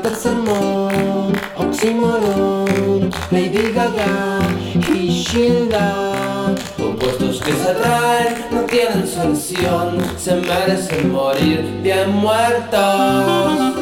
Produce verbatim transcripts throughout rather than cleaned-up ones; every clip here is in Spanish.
Tercermón, Oxímoron, Lady Gaga y Gilda. Opuestos que se atraen, no tienen solución, se merecen morir bien muertos.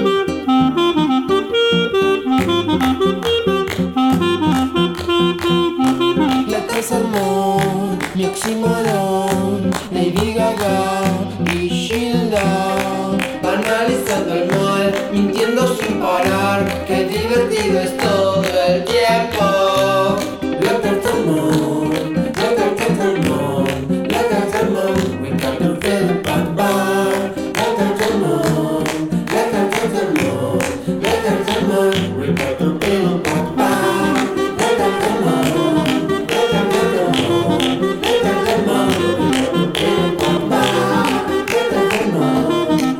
La Tercermón, mi Oxímoron, Lady Gaga y Gilda. Analizando el mal, mintiendo sin parar, qué divertido es todo el tiempo. La Tercermón, la Tercermón, la Tercermón, we got to feel the bad bad. La Tercermón, la Tercermón, la Tercermón, we got to feel the bad bad. La Tercermón, la Tercermón, la Tercermón, we got to feel the bad bad. La Tercermón.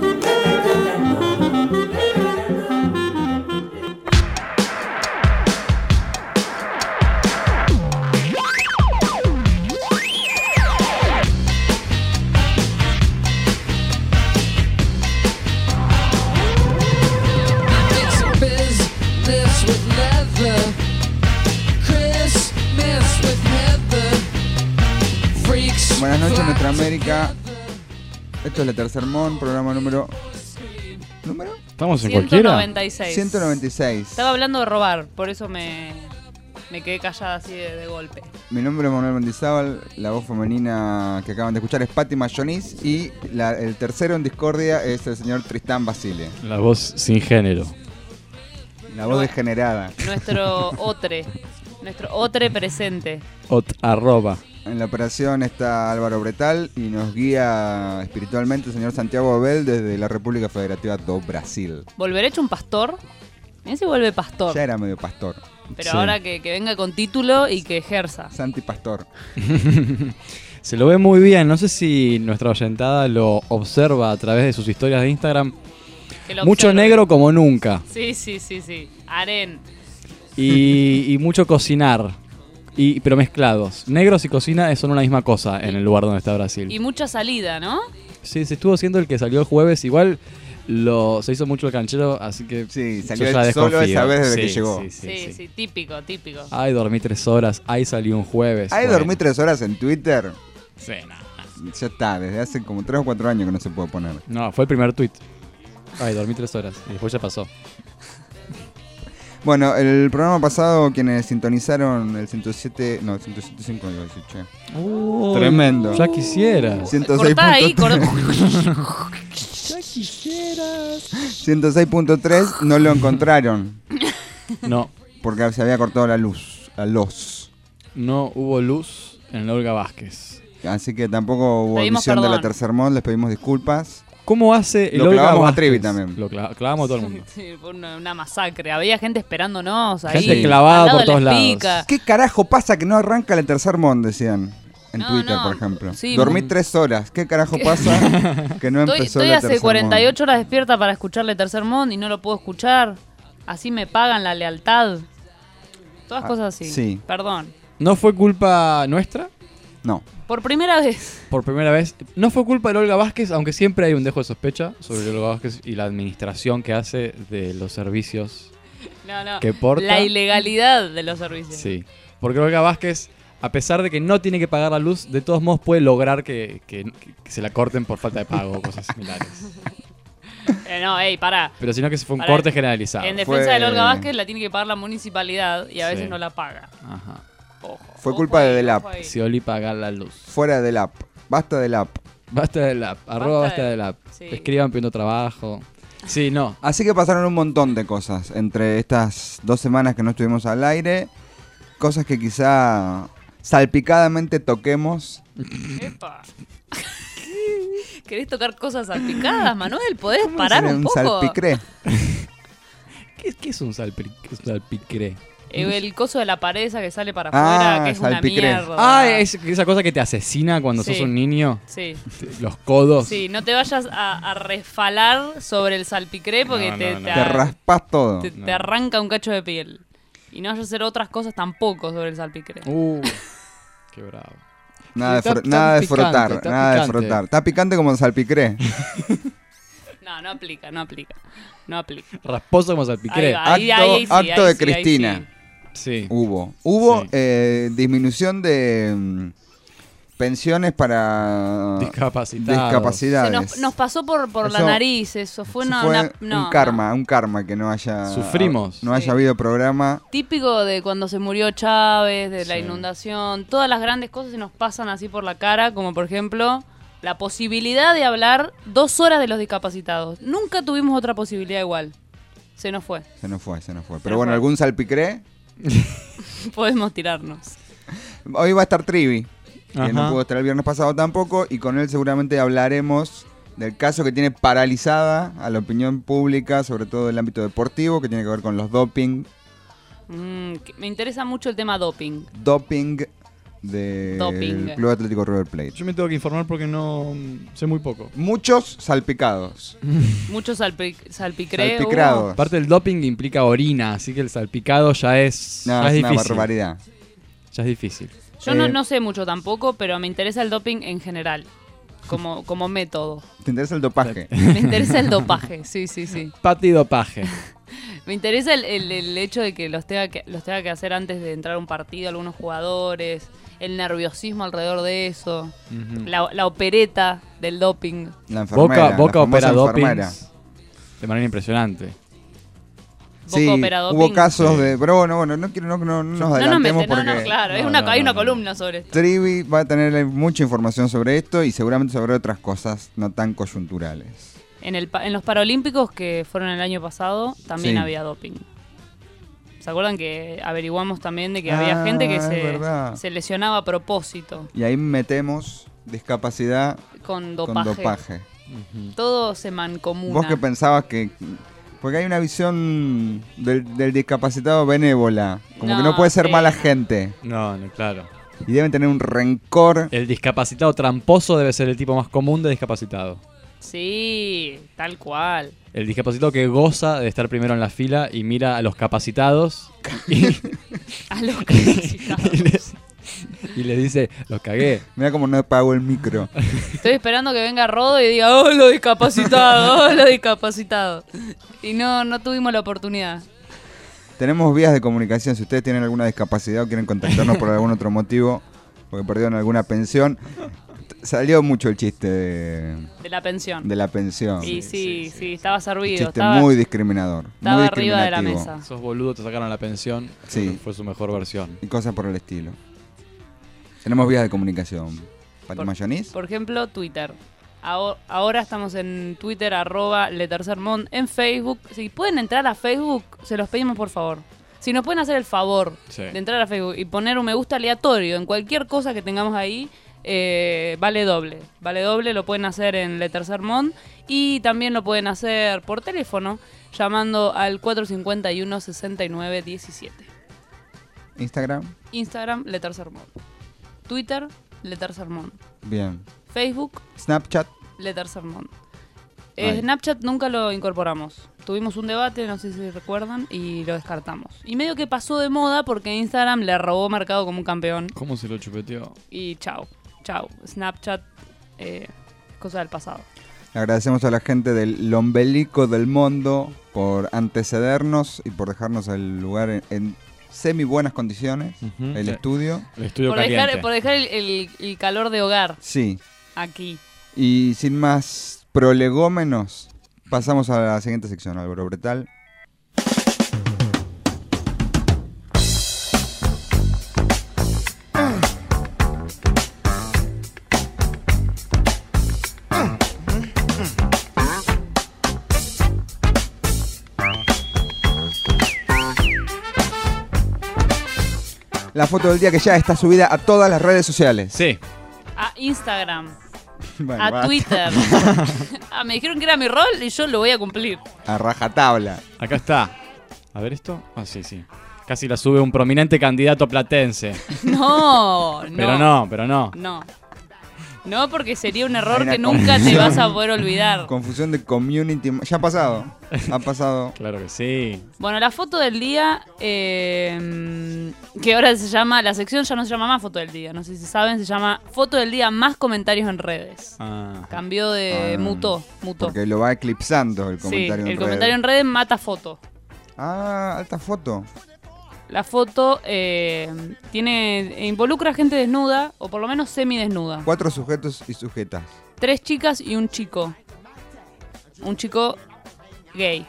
Buenas noches, nuestra América. Esto es la Tercermón, programa número... ¿Número? ¿Estamos en ciento noventa cualquiera? y seis. ciento noventa y seis. Estaba hablando de robar, por eso me, me quedé callada así de, de golpe. Mi nombre es Manuel Mendizábal, la voz femenina que acaban de escuchar es Patti Mayonis y la- el tercero en discordia es el señor Tristán Basile. La voz sin género. La voz degenerada. Nuestro otre, nuestro otre presente. Ot arroba. En la operación está Álvaro Bretal y nos guía espiritualmente el señor Santiago Abel desde la República Federativa do Brasil. ¿Volveré hecho un pastor? Mirá si vuelve pastor. Ya era medio pastor. Pero Sí. ahora que, que venga con título y que ejerza. Santi Pastor. Se lo ve muy bien. No sé si nuestra oyentada lo observa a través de sus historias de Instagram. Que lo Mucho observe. negro como nunca. Sí, sí, sí, sí. Aren. Y, y mucho cocinar. Y, pero mezclados. Negros y cocina son una misma cosa en el lugar donde está Brasil. Y mucha salida, ¿no? Sí, se estuvo haciendo el que salió el jueves. Igual lo se hizo mucho el canchero, así que Sí, yo salió ya él solo desconfío. esa vez desde Sí, que llegó. Sí, sí, Sí, sí, sí. típico, típico. Ay, dormí tres horas. Ay, salió un jueves. Ahí Bueno. dormí tres horas en Twitter. Sí, no. Ya está, desde hace como tres o cuatro años que no se puede poner. No, fue el primer tweet. Ay, dormí tres horas. Y después ya pasó. Bueno, el programa pasado, quienes sintonizaron el ciento siete, no, el ciento siete punto cinco, iba a decir, che. Uy, Tremendo. Ya quisiera. ciento seis Cortá ahí, punto tres. cortá. Ya quisieras. ciento seis punto tres no lo encontraron No, porque se había cortado la luz, la luz. no hubo luz en la Olga Vázquez. Así que tampoco hubo Pedimos visión de la perdón. Tercermón, les pedimos disculpas. ¿Cómo hace el Lo Olga clavamos a Vázquez? Trivi también. Lo cla- clavamos a todo el mundo. Sí, fue una, una masacre. Había gente esperándonos ahí. Gente Sí. clavada al lado por de la todos lados. espica. ¿Qué carajo pasa que no arranca el Tercermón? Decían en No, Twitter, no, por ejemplo. sí, Dormí muy- tres horas. ¿Qué carajo pasa que no Estoy, empezó estoy la hace Tercermón? cuarenta y ocho horas despierta para escucharle Tercermón y no lo puedo escuchar. Así me pagan la lealtad. Todas Ah, cosas así. sí. Perdón. ¿No fue culpa nuestra? No. Por primera vez. Por primera vez. No fue culpa de Olga Vázquez, aunque siempre hay un dejo de sospecha sobre Olga Vázquez y la administración que hace de los servicios No, no. que porta. La ilegalidad de los servicios. Sí. Porque Olga Vázquez, a pesar de que no tiene que pagar la luz, de todos modos puede lograr que, que- que se la corten por falta de pago o cosas similares. Eh, no, ey, pará. Pero sino que se fue un Pará. corte generalizado. En defensa Fue- de Olga Vázquez la tiene que pagar la municipalidad y a veces Sí. no la paga. Ajá. Ojo. Fue ojo culpa ahí, de Delap. ojo ahí. Si Oli paga la luz. Fuera del app. Basta del app. Basta del app. Arroba Basta basta de- del app. sí. Escriban pidiendo trabajo. Sí, no. Así que pasaron un montón de cosas entre estas dos semanas que no estuvimos al aire. Cosas que quizá salpicadamente toquemos. Epa. ¿Querés tocar cosas salpicadas, Manuel? ¿Podés ¿Cómo parar sería un poco? salpicré? ¿Qué, qué es un salpi- salpicré? Eh, El coso de la pared esa que sale para Ah, afuera, que es salpicré. una mierda. Ah, es esa cosa que te asesina cuando Sí. sos un niño. Sí, Los codos. sí, no te vayas a, a resfalar sobre el salpicré porque No, te, no, no. te, Te raspas todo. te- te No. arranca un cacho de piel. Y no vayas a hacer otras cosas tampoco sobre el salpicré. Uh, qué bravo. Nada de, Está- fro- está nada de picante, frotar, está nada de picante. frotar. Está picante como el salpicré. No, no aplica, no aplica. No aplica. Rasposo como salpicré. Ahí va. Ahí, acto ahí sí, acto ahí de sí, ahí Cristina. sí. Sí. Hubo. Hubo Sí. eh, disminución de mm, pensiones para Discapacitados. discapacidades. Se nos, nos pasó por, por la Eso- nariz, eso fue, Eso una, fue una- no, un karma, un karma que no haya Sufrimos. no haya Sí. habido programa. no. Típico de cuando se murió Chávez, de la Sí. inundación, todas las grandes cosas se nos pasan así por la cara, como por ejemplo la posibilidad de hablar dos horas de los discapacitados. Nunca tuvimos otra posibilidad igual. Se nos fue. Se nos fue, se nos fue. Se Pero nos bueno, fue. algún salpicré. Podemos tirarnos. Hoy va a estar Trivi, que Ajá. no pudo estar el viernes pasado tampoco, y con él seguramente hablaremos del caso que tiene paralizada a la opinión pública, sobre todo el ámbito deportivo, que tiene que ver con los doping, Mm, que- me interesa mucho el tema doping. doping del Doping. Club Atlético River Plate. Yo me tengo que informar porque no sé muy poco. Muchos salpicados. Mucho salpi salpicré. Salpicrados. hubo. Aparte el doping implica orina, así que el salpicado ya es, No, ya es es una difícil. barbaridad. Ya es difícil. Yo no, Eh, no sé mucho tampoco, pero me interesa el doping en general. Como, como método. ¿Te interesa el dopaje? Me interesa el dopaje, sí, sí, sí. Patidopaje. Me interesa el, el- el hecho de que los, tenga que los tenga que hacer antes de entrar a un partido algunos jugadores, el nerviosismo alrededor de eso, Ujú. la, la opereta del doping. La enfermera. Boca, Boca la opera famosa doping enfermera. de manera impresionante. Boca Sí, opera doping. hubo casos Sí. de... Pero bueno, bueno, no, quiero, no, no, no nos No nos adelantemos mete, no, porque... no, claro, es No, una, no, hay no, una no. columna sobre esto. Trivi va a tener mucha información sobre esto y seguramente sobre otras cosas no tan coyunturales. En, el, pa- en los Paralímpicos que fueron el año pasado también Sí. había doping. ¿Se acuerdan que averiguamos también de que Ah, había gente que es se, verdad. se lesionaba a propósito Y ahí metemos discapacidad con dopaje? con dopaje. Ujú. Todo se mancomuna. Vos que pensabas que... Porque hay una visión del, del discapacitado benévola. Como que no No, puede ser sí. mala gente. No, no, claro. Y deben tener un rencor. El discapacitado tramposo debe ser el tipo más común de discapacitado. Sí, tal cual. El discapacitado que goza de estar primero en la fila y mira a los capacitados y, A los capacitados. y les, y les dice, los cagué. Mira cómo no pago el micro. Estoy esperando que venga Rodo y diga, ¡oh, los discapacitados! ¡Oh, los discapacitados! Y no, no tuvimos la oportunidad. Tenemos vías de comunicación. Si ustedes tienen alguna discapacidad o quieren contactarnos por algún otro motivo, porque perdieron alguna pensión. Salió mucho el chiste de, De la pensión. de la pensión. Y sí, sí, estaba Un servido. chiste Estaba, muy discriminador. estaba muy arriba de la discriminativo. mesa. Esos boludos te sacaron la pensión. Sí. Creo que Fue su mejor versión. Y cosas por el estilo. Tenemos vías de comunicación. Pati Por- Mayonís. Por ejemplo, Twitter. Aho- Ahora estamos en Twitter, arroba Le Tercer Mond, en Facebook. Si pueden entrar a Facebook, se los pedimos por favor. Si nos pueden hacer el favor Sí. de entrar a Facebook y poner un me gusta aleatorio en cualquier cosa que tengamos ahí, eh, vale doble. Vale doble, lo pueden hacer en Le Tercer Mond y también lo pueden hacer por teléfono llamando al cuatro cinco uno, seis nueve uno siete. Instagram. Instagram, Le Tercer Mond. Twitter, Le Tercer Mond. Bien. Facebook, Snapchat. Le Tercer Mond. Eh, Ay. Snapchat nunca lo incorporamos. Tuvimos un debate, no sé si recuerdan, y lo descartamos. Y medio que pasó de moda porque Instagram le robó mercado como un campeón. ¿Cómo se lo chupeteó? Y chao, chao. Snapchat eh, es cosa del pasado. Le agradecemos a la gente del Lombelico del Mundo por antecedernos y por dejarnos el lugar en, en semi buenas condiciones. Ujú. El Sí. estudio. El estudio Por caliente. dejar, por dejar el, el- el calor de hogar Sí. aquí. Y sin más prolegómenos, pasamos a la siguiente sección, Álvaro Bretal. La foto del día que ya está subida a todas las redes sociales. Sí. A Instagram, Bueno, a basta. Twitter. Ah, me dijeron que era mi rol y yo lo voy a cumplir. A rajatabla. Acá está. A ver esto. Ah, sí, sí. Casi la sube un prominente candidato platense. No, no. Pero no, pero no. No. No, porque sería un error Hay una que nunca te confusión. vas a poder olvidar. Confusión de community. Ya ha pasado. Ha pasado. Claro que sí. Bueno, la foto del día, eh, que ahora se llama, la sección ya no se llama más foto del día, no sé si saben, se llama foto del día más comentarios en redes. Ah. Cambió de Ah, mutó, mutó. Porque lo va eclipsando el Sí, comentario el en comentario redes. en redes mata foto. Ah, alta foto. La foto eh, tiene involucra gente desnuda, o por lo menos semidesnuda. Cuatro sujetos y sujetas. Tres chicas y un chico. Un chico gay.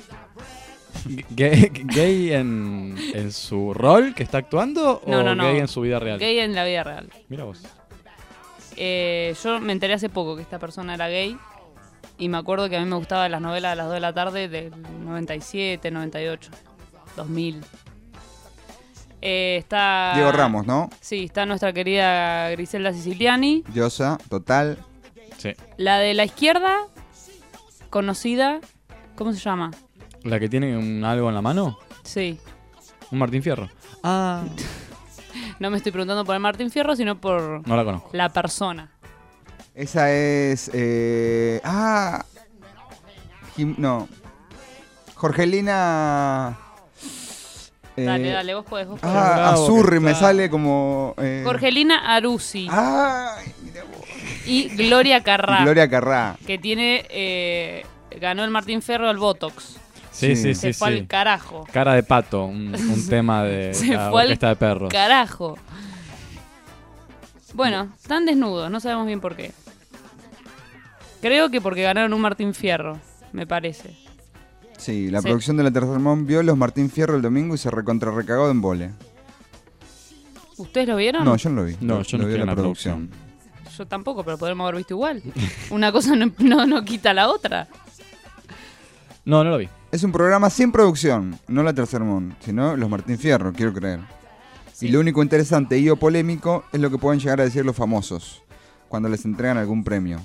¿Gay, gay en, en su rol que está actuando No, o no, no. gay en su vida real? Gay en la vida real. Mira vos. Eh, yo me enteré hace poco que esta persona era gay. Y me acuerdo que a mí me gustaban las novelas a las dos de la tarde del noventa y siete, noventa y ocho, dos mil. Eh, está... Diego Ramos, ¿no? Sí, está nuestra querida Griselda Siciliani. Diosa, total. Sí. La de la izquierda, conocida, ¿cómo se llama? ¿La que tiene un algo en la mano? Sí. Un Martín Fierro. Ah, No me estoy preguntando por el Martín Fierro, sino por no la conozco. la persona. Esa es. Eh, ah. Jim- no. Jorgelina. eh, Dale, dale, vos podés. Vos podés. Ah, Bravo, Azurri, que me está. sale como. eh, Jorgelina Arusi Ay, mira vos. y Gloria Carrá, Gloria Carrá. que tiene eh, ganó el Martín Fierro al Botox. Sí, Sí. sí, Se sí. fue sí. al carajo. Cara de pato, un, un tema de Se la fue al orquesta de perros. Carajo. Bueno, están desnudos, no sabemos bien por qué. Creo que porque ganaron un Martín Fierro, me parece. Sí, la Sí. producción de la Tercer Mon vio los Martín Fierro el domingo y se recontrarrecagó en vole. ¿Ustedes lo vieron? No, yo no lo vi. No, Lo- yo lo no vi estoy en en la la producción. Yo tampoco, pero podemos haber visto igual. Una cosa no, no, no quita la otra. No, no lo vi. Es un programa sin producción, no la Tercer Mon, sino los Martín Fierro, quiero creer. Sí. Y lo único interesante y o polémico es lo que pueden llegar a decir los famosos cuando les entregan algún premio.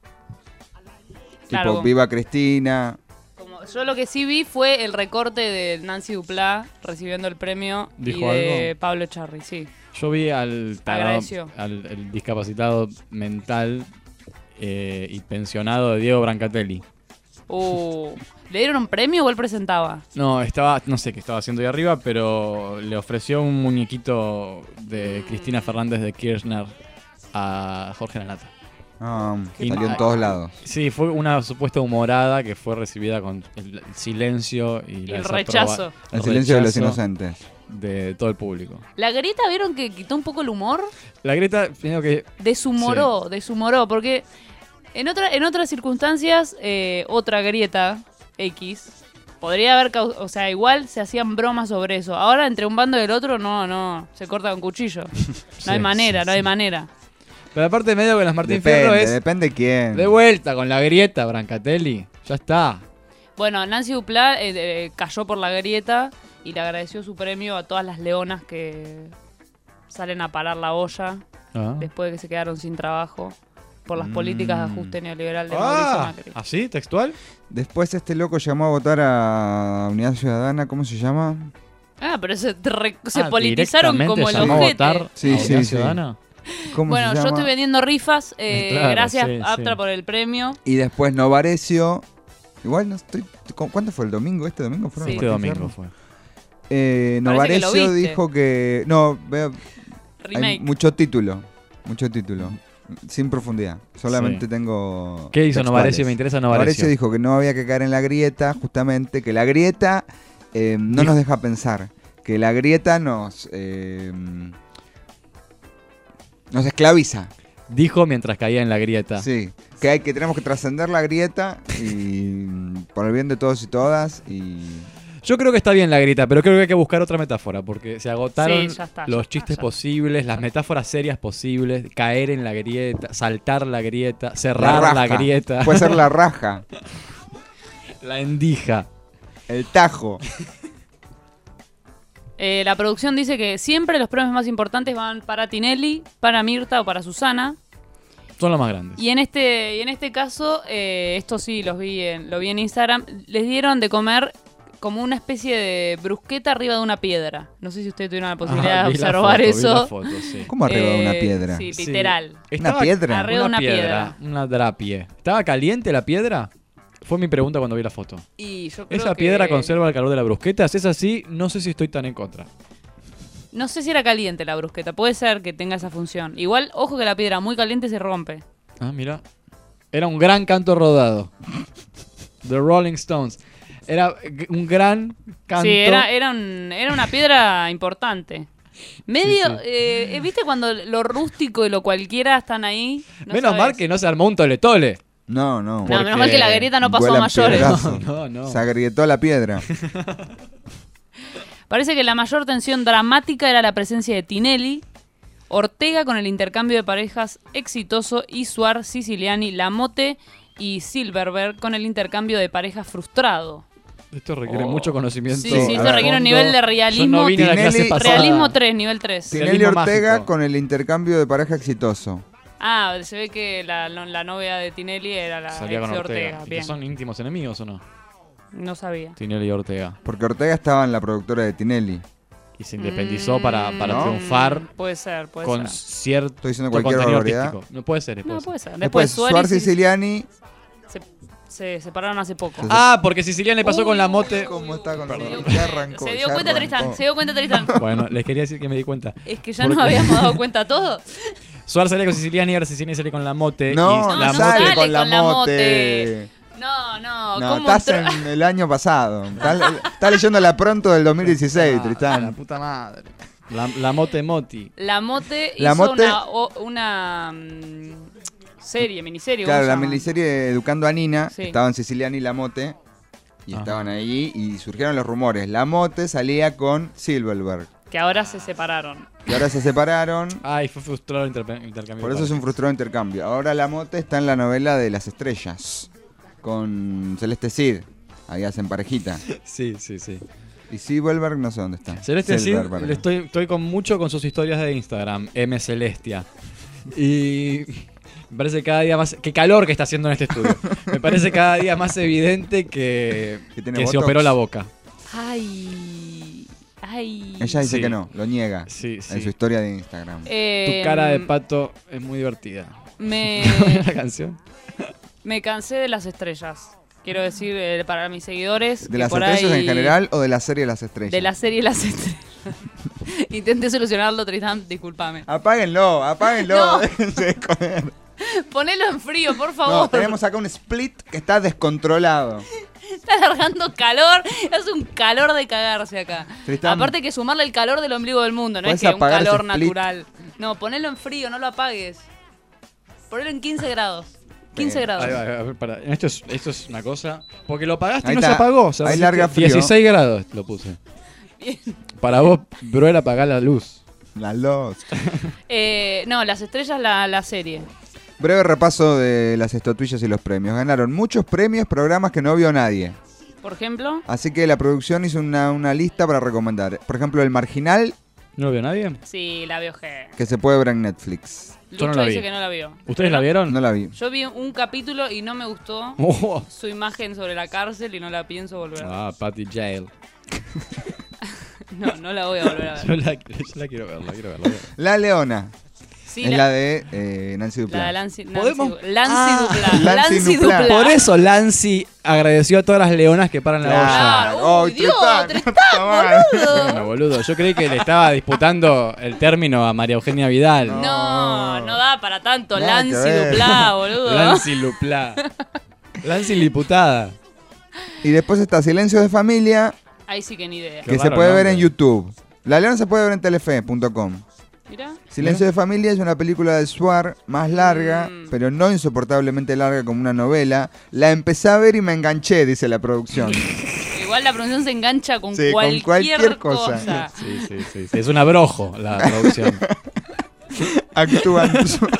Claro. Tipo, viva Cristina. Como, yo lo que sí vi fue el recorte de Nancy Duplá recibiendo el premio y ¿Dijo de algo? Pablo Charri, sí. Yo vi al, tarado- Agradeció. al el discapacitado mental eh, y pensionado de Diego Brancatelli. Uh, ¿le dieron un premio o él presentaba? No, estaba, no sé qué estaba haciendo ahí arriba, pero le ofreció un muñequito de Cristina Fernández de Kirchner a Jorge Lanata. Ah, Qué salió en mal. todos lados. Sí, fue una supuesta humorada que fue recibida con el silencio y la El desaproba- rechazo. El silencio de los rechazo inocentes. de todo el público. ¿La Greta vieron que quitó un poco el humor? La Greta, primero que Deshumoró, deshumoró, porque en, otra, en otras circunstancias, eh, otra Grieta X podría haber causado, o sea, igual se hacían bromas sobre eso. Ahora entre un bando y el otro, no, no, se corta con cuchillo. No Sí, hay manera, sí, no sí. hay manera. Pero aparte medio que las Martín Depende, Fierro es depende quién. de vuelta con la grieta, Brancatelli. Ya está. Bueno, Nancy Duplá eh, eh, cayó por la Grieta y le agradeció su premio a todas las leonas que salen a parar la olla Ah. después de que se quedaron sin trabajo por las políticas de ajuste neoliberal de Ah, Mauricio Macri. ¿así? ¿Textual? Después este loco llamó a votar a Unidad Ciudadana, ¿cómo se llama? Ah, pero se, re- se Ah, politizaron directamente como el llamó a ojete. votar Sí, a sí, Unidad sí. Ciudadana. ¿Cómo Bueno, se yo llama? estoy vendiendo rifas. eh, Claro, gracias, sí, Aptra, sí. por el premio. Y después Novarecio. Igual no estoy. ¿cu- ¿Cuánto fue el domingo? ¿Este domingo fueron Sí. los Este Martín domingo Fierro? fue. Eh, Parece que lo Novarecio viste. dijo que. No, veo. Hay Remake. mucho título. Mucho título. Sin profundidad. Solamente Sí. tengo. ¿Qué hizo textuales. Novarecio? Me interesa Novarecio. Novarecio dijo que no había que caer en la grieta, justamente. Que la grieta eh, no Dijo- nos deja pensar. Que la grieta nos. eh, nos esclaviza. Dijo mientras caía en la grieta. Sí, que hay que tenemos que trascender la grieta y por el bien de todos y todas y Yo creo que está bien la grieta, pero creo que hay que buscar otra metáfora, porque se agotaron Sí, ya está, ya los está, chistes ya. posibles, las metáforas serias posibles, caer en la grieta, saltar la grieta, la cerrar raja. la, grieta, Puede ser la raja, la endija. el tajo. Eh, la producción dice que siempre los premios más importantes van para Tinelli, para Mirta o para Susana. Son los más grandes. Y en este, y en este caso, eh, esto sí los vi en, lo vi en Instagram, les dieron de comer como una especie de brusqueta arriba de una piedra. No sé si ustedes tuvieron la posibilidad Ah, de vi la observar foto, vi eso. la foto, sí. ¿Cómo arriba de una Eh, piedra? Sí, Sí. literal. Estaba- piedra? Arriba de una piedra. Una drapie. ¿Estaba caliente la piedra? Fue mi pregunta cuando vi la foto. Y yo creo ¿Esa que- piedra conserva el calor de la brusqueta? Si es así, no sé si estoy tan en contra. No sé si era caliente la brusqueta. Puede ser que tenga esa función. Igual, ojo que la piedra muy caliente se rompe. Ah, mira. Era un gran canto rodado. The Rolling Stones. Era g- un gran canto. Sí, era, era, un- era una piedra importante. Medio, Sí, sí. eh, ¿viste cuando lo rústico y lo cualquiera están ahí? No Menos sabes. mal que no se armó un tole-tole. No, no. No, Porque- menos mal que la grieta no pasó a Vuelan mayores. piedrazos. No, no. Se agrietó la piedra. Parece que la mayor tensión dramática era la presencia de Tinelli, Ortega con el intercambio de parejas exitoso y Suar, Siciliani, Lamote y Silverberg con el intercambio de parejas frustrado. Esto requiere Oh. mucho conocimiento. Sí, Sí, sí, a esto ver, requiere un fondo. nivel de Yo realismo. no vine a la clase Tinelli- pasada. Realismo tres, nivel tres. Tinelli Realismo Ortega mágico. con el intercambio de pareja exitoso. Ah, se ve que la, la novia de Tinelli era la Salía ex con de Ortega. Ortega. ¿Y que Bien, son íntimos enemigos o no? no sabía. Tinelli y Ortega. Porque Ortega estaba en la productora de Tinelli. Y se independizó para, para ¿No? triunfar Mm, Puede ser, puede con ser. cierto Estoy diciendo cualquier contenido barbaridad. artístico. No puede ser. puede No, ser. puede ser. Después, Después, Suárez Suárez y- Siciliani. se, se separaron hace poco. Se- Ah, porque Siciliani le pasó con la mote. ¿Cómo está con Perdón. Ya arrancó. Se dio ya cuenta arrancó. Tristán, se dio cuenta Tristán. Bueno, les quería decir que me di cuenta. Es que ya Porque- nos habíamos dado cuenta todos. Suárez salía con Siciliani y ahora Siciliani sale con la mote. No, y la no no sale sale con la con la mote. No, no, No, ¿cómo estás entró? en el año pasado. Estás, estás leyendo la pronto del dos mil dieciséis, Ah, La Tristán. puta madre. La, la mote moti. La Mote La hizo Mote- una, o- una mm, serie, miniserie. ¿cómo Claro, se la llama? miniserie Educando a Nina. Sí. Estaban Siciliani y la mote. Y Ajá. estaban ahí y surgieron los rumores. La mote salía con Silverberg. Que ahora se separaron. Y ahora se separaron. Ay, fue frustrado el interpe- intercambio. Por de eso es un parejas. frustrado intercambio. Ahora la mote está en la novela de Las Estrellas. Con Celeste Cid. Ahí hacen parejita. Sí, sí, sí. Y Silverberg no sé dónde está. Celeste Cid, Silverberg. le estoy, estoy con mucho con sus historias de Instagram, M Celestia. Y me parece cada día más... Qué calor que está haciendo en este estudio. Me parece cada día más evidente que, Que tiene que se botox. operó la boca. Ay. Ay. Ella dice Sí. que no, lo niega. Sí, sí. En su historia de Instagram. Eh, Tu cara de pato es muy divertida. Me, La canción. me cansé de las estrellas. Quiero decir, eh, para mis seguidores. ¿De que las por estrellas ahí- en general o de la serie Las Estrellas? De la serie Las Estrellas. Intenté solucionarlo, Tristán, discúlpame. Apáguenlo, apáguenlo. No. Déjense de joder. Ponelo en frío, por No, favor. tenemos acá un split que está descontrolado. Está largando calor. Es un calor de cagarse acá. Tristán. Aparte que sumarle el calor del ombligo del mundo, no es ¿Puedes que un apagar ese calor split? natural. No, ponelo en frío, no lo apagues. Ponelo en quince grados. quince Bien. grados. Ahí va, a ver, para. Esto es, esto es una cosa. Porque lo pagaste Ahí y no está. se apagó. ¿sabes? Ahí larga frío. dieciséis grados lo puse. Bien. Para vos, Bruel, apagar la luz. La Lost. Eh, no, Las Estrellas, la, la serie. Breve repaso de las estatuillas y los premios. Ganaron muchos premios, programas que no vio nadie. Por ejemplo. Así que la producción hizo una, una lista para recomendar. Por ejemplo, El Marginal, ¿No lo vio nadie? Sí, la vio G. que se puede ver en Netflix. Yo no Lucho la dice vi. que no la vio. ¿Ustedes la vieron? No la vi. Yo vi un capítulo y no me gustó Oh. su imagen sobre la cárcel y no la pienso volver a ver. Ah, Patty Jail. No, no la voy a volver a Yo ver. la, yo la quiero ver, la quiero ver. la quiero ver. La Leona. Sí, es la, de eh, Nancy la Duplá. de Lancy, Nancy, ¿Podemos? Du- Lancy Ah, Duplá. Lancy Lancy Duplá. Duplá. Por eso Lancy agradeció a todas las leonas que paran la olla. Claro. Oh, Uy, Dios, Tristán, Tristán, tomá. boludo. Bueno, boludo, yo creí que le estaba disputando el término a María Eugenia Vidal. No, no da para tanto. Nada que Lancy ver. Duplá, boludo. Lancy Luplá. Lancy Liputada. Y después está Silencio de Familia, Ahí sí que ni idea. Qué que se raro puede ver nombre. en YouTube. La Leona se puede ver en telefe punto com. Mirá. Silencio de Familia es una película de Suar más larga, Mm. pero no insoportablemente larga como una novela. La empecé a ver y me enganché, dice la producción. Igual la producción se engancha con, Sí, con cualquier, cualquier cosa. cosa. Sí, sí, sí, sí. Es un abrojo la producción. Actúan, Su-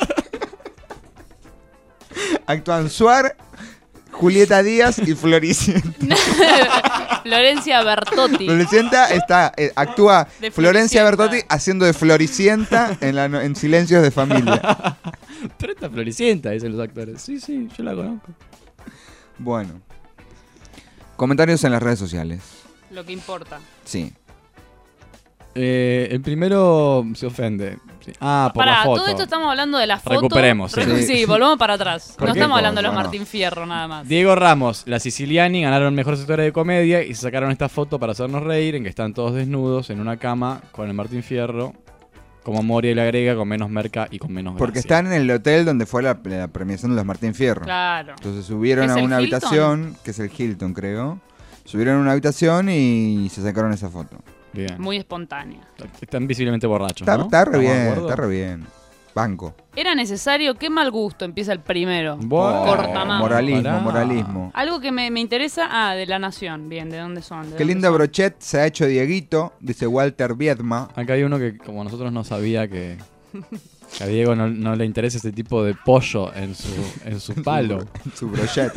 Actúan Suar, Julieta Díaz y Floricienta. Florencia Bertotti. Floricienta está, eh, actúa De Florencia Floricienta. Bertotti haciendo de Floricienta en, la no- en Silencios de Familia. Pero esta floricienta, dicen los actores. Sí, sí, yo la conozco. Bueno. Comentarios en las redes sociales. Lo que importa. Sí. Eh, el primero se ofende. Sí. Ah, por Pará, la foto. todo esto estamos hablando de la foto. Recuperemos, sí. Recu- sí, volvamos para atrás. ¿Por No qué? estamos hablando de los Bueno. Martín Fierro nada más. Diego Ramos, la Siciliani ganaron mejor historia de comedia y se sacaron esta foto para hacernos reír en que están todos desnudos en una cama con el Martín Fierro, como Moria y la Grega, con menos merca y con menos gracia. Porque están en el hotel donde fue la, la premiación de los Martín Fierro. Claro. Entonces subieron ¿Es a el una Hilton? habitación, que es el Hilton, creo. Subieron a una habitación y se sacaron esa foto. Bien. Muy espontánea. Están visiblemente borrachos, Está, ¿no? está re ¿Estamos de bien, acuerdo? está re bien. Banco. Era necesario, qué mal gusto empieza el primero. Bueno, Corta más. Moralismo, Pará. moralismo. Algo que me, me interesa, ah, de La Nación. Bien, ¿de dónde son? ¿De Qué dónde linda son? brochet se ha hecho Dieguito, dice Walter Viedma. Acá hay uno que, como nosotros, no sabía que, que a Diego no, no le interesa ese tipo de pollo en su, en su palo. Su brochet.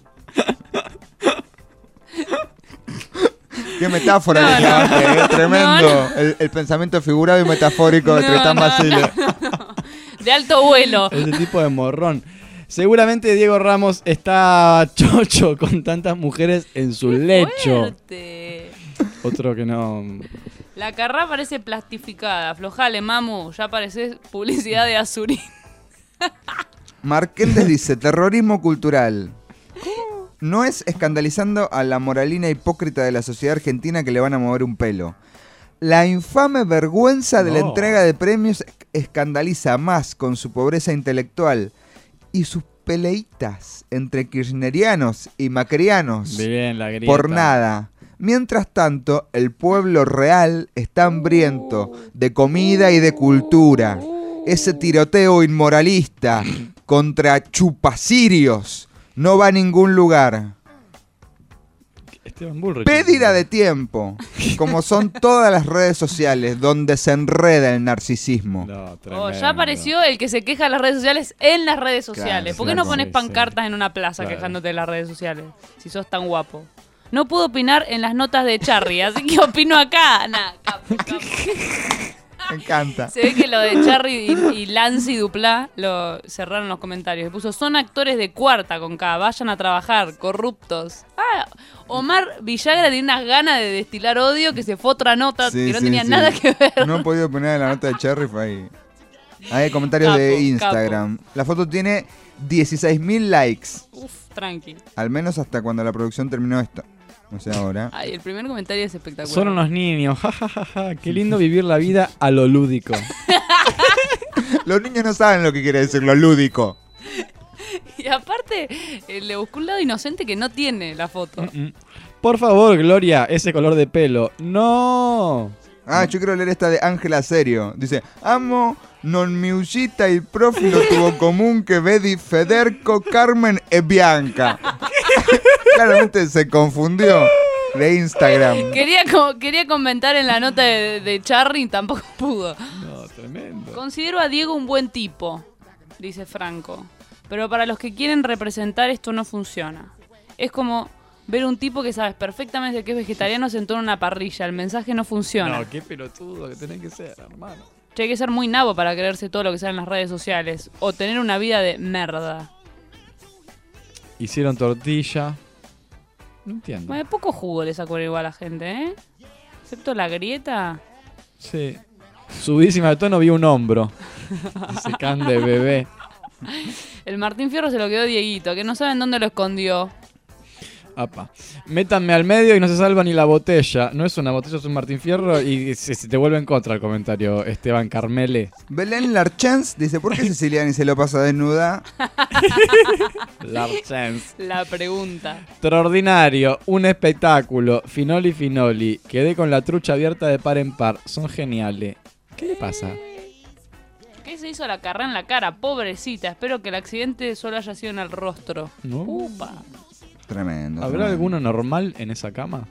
Qué metáfora No, que no. acabaste, eh, tremendo. No, El, el pensamiento figurado y metafórico de No, Tristán no, Basile. De alto vuelo. Ese tipo de morrón. Seguramente Diego Ramos está chocho con tantas mujeres en su lecho. Fuerte. Otro que no... La carrá parece plastificada. Aflojale, mamu. Ya parece publicidad de Azurín. Marquendes dice, terrorismo cultural. No es escandalizando a la moralina hipócrita de la sociedad argentina que le van a mover un pelo. La infame vergüenza de la No. entrega de premios escandaliza más con su pobreza intelectual y sus peleitas entre kirchnerianos y macrianos Bien, la grieta. por nada. Mientras tanto, el pueblo real está hambriento de comida y de cultura. Ese tiroteo inmoralista contra chupacirios no va a ningún lugar. Esteban Bullrich. Pérdida de tiempo, como son todas las redes sociales donde se enreda el narcisismo. No, Oh, tremendo. ya apareció el que se queja de las redes sociales en las redes sociales. Claro, ¿Por qué claro. no pones Sí, pancartas sí. en una plaza Claro. quejándote de las redes sociales? Si sos tan guapo. No puedo opinar en las notas de Charry, así que opino acá. Nah, capo, capo. Me encanta. Se ve que lo de Charry y, y Lance y Duplá lo cerraron los comentarios. Y puso, son actores de cuarta con K, vayan a trabajar, corruptos. Ah, Omar Villagra tiene unas ganas de destilar odio que se fue otra nota Sí, que no sí, tenía sí. nada que ver. No he podido poner en la nota de Cherry, fue ahí. Hay comentarios Capo, de Instagram. La foto tiene dieciséis mil likes. Uf, tranqui. Al menos hasta cuando la producción terminó esto. O sea, ahora. Ay, el primer comentario es espectacular. Son unos niños. Ja, ja, ja, ja. Qué lindo vivir la vida a lo lúdico. Los niños no saben lo que quiere decir lo lúdico. Y aparte, eh, le buscó un lado inocente que no tiene la foto. Mm, mm. Por favor, Gloria, ese color de pelo. No. Ah, yo quiero leer esta de Ángela Serio. Dice, amo non mi uscita il profilo tuvo común que vedi Federico, Carmen e Bianca. Claramente se confundió de Instagram. Quería, co- quería comentar en la nota de, de Charry y tampoco pudo. No, tremendo. Considero a Diego un buen tipo, dice Franco. Pero para los que quieren representar esto no funciona. Es como ver un tipo que sabes perfectamente que es vegetariano sentado en una parrilla. El mensaje no funciona. No, qué pelotudo que tenés que ser, hermano. Che, hay que ser muy nabo para creerse todo lo que sale en las redes sociales. O tener una vida de merda. Hicieron tortilla. No entiendo. Bueno, poco jugo le sacó igual a la gente, ¿eh? Excepto la grieta. Sí. Subidísima de tono vi un hombro. Ese can de bebé. El Martín Fierro se lo quedó Dieguito, que no saben dónde lo escondió. Apa. Métanme al medio y no se salva ni la botella. No es una botella, es un Martín Fierro y se, se te vuelve en contra el comentario, Esteban Carmele. Belén Larchens dice, ¿por qué Siciliani se lo pasa desnuda? Larchens. La pregunta. Extraordinario, un espectáculo. Finoli Finoli. Quedé con la trucha abierta de par en par. Son geniales. ¿Qué le pasa? ¿Qué se hizo la carrera en la cara? Pobrecita. Espero que el accidente solo haya sido en el rostro. No. Upa. Tremendo. ¿Habrá tremendo. alguno normal en esa cama?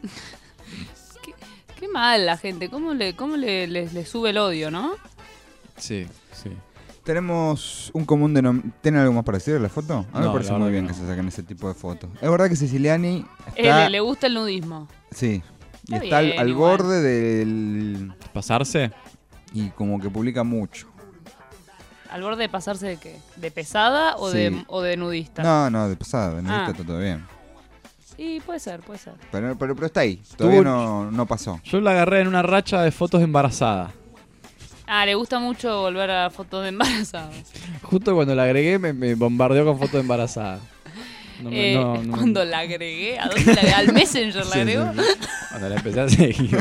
Qué mal la gente. ¿Cómo le, cómo le, le- le sube el odio, no? Sí, sí. Tenemos un común denominador. ¿Tienen algo más para decir de la foto? A mí No, me parece la muy verdad bien que que, no. se saquen ese tipo de fotos. Es verdad que Siciliani Eh, está... le, le gusta el nudismo. Sí. Y Está está al, bien, al igual. borde del... ¿Pasarse? Y como que publica mucho. ¿Al borde de pasarse de qué? ¿De pesada o, Sí. de, o de nudista? No, no, de pasada, de nudista Ah. está todo bien. Y puede ser, puede ser. Pero, pero, pero está ahí, todavía Tú- no, no pasó. Yo la agarré en una racha de fotos embarazada. Ah, le gusta mucho volver a fotos de embarazada. Justo cuando la agregué me, me bombardeó con fotos de embarazada. No me- Eh, no- no- Cuando la agregué, ¿a dónde la agregué? ¿Al Messenger la Sí, agregó? sí, sí. Cuando la empecé a seguir.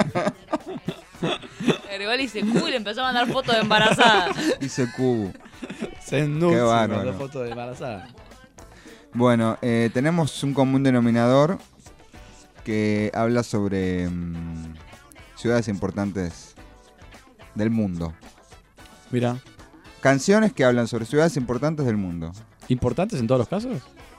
Le agregó el I C Q y le empezó a mandar fotos de embarazada. Hice Q. Senduk, Qué sí, bárbaro. mandó fotos de embarazada. Bueno, eh, tenemos un común denominador que habla sobre mm, ciudades importantes del mundo. Mira, Canciones que hablan sobre ciudades importantes del mundo. ¿importantes en todos los casos?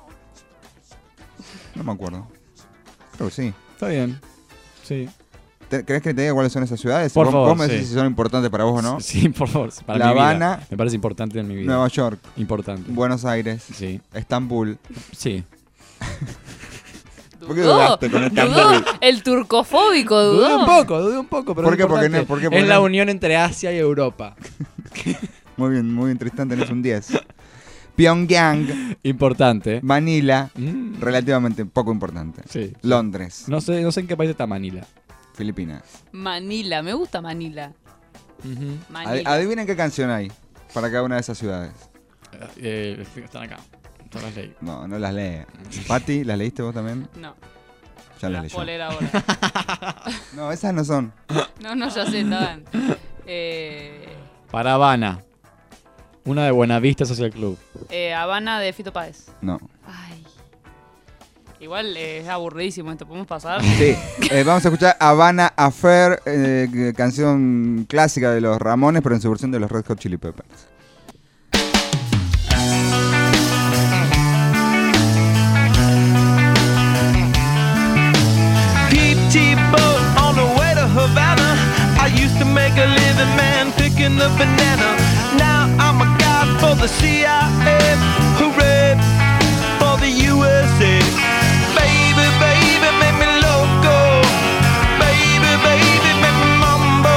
No me acuerdo. Creo que sí. Está bien. Sí. ¿Te- ¿Crees que te diga cuáles son esas ciudades? Por vos, favor, vos me decís sí. si son importantes para vos o no. Sí, por favor. Para La mi vida. Habana, Me parece importante en mi vida. Nueva York, Importante. Buenos Aires, Sí. Estambul. Sí. ¿Por qué Dudó, dudaste con Estambul? dudó. El turcofóbico Dudé dudó. un poco, dudé un poco, pero ¿Por es qué? Porque importante. no- por qué? Porque Es la no- unión entre Asia y Europa. Muy bien, muy bien, Tristán, tenés un diez. Pyongyang, Importante. Manila, Mm, relativamente poco importante. sí. Londres, No sé, no sé en qué país está Manila. Filipinas. Manila, me gusta Manila. Ujú. Ad- Manila. adivinen qué canción hay para cada una de esas ciudades. Eh, están acá. Todas las leí. No, no las lee. Pati, ¿las leíste vos también? No, Ya las la leyó. polera ahora. No, esas no son. No, no, ya sé, estaban. Eh, Para Habana. Una de Buenavista Social Club. eh, Habana de Fito Páez. No. Ay. Igual eh, es aburridísimo esto, ¿podemos pasar? Sí, eh, vamos a escuchar Havana Affair, eh, canción clásica de los Ramones, pero en su versión de los Red Hot Chili Peppers. P T boat on the way to Havana. I used to make a living, man, picking the banana. Now I'm a guy for the C I A. Hooray for the U S A. Baby, baby, make me loco. Baby, baby, make me mambo.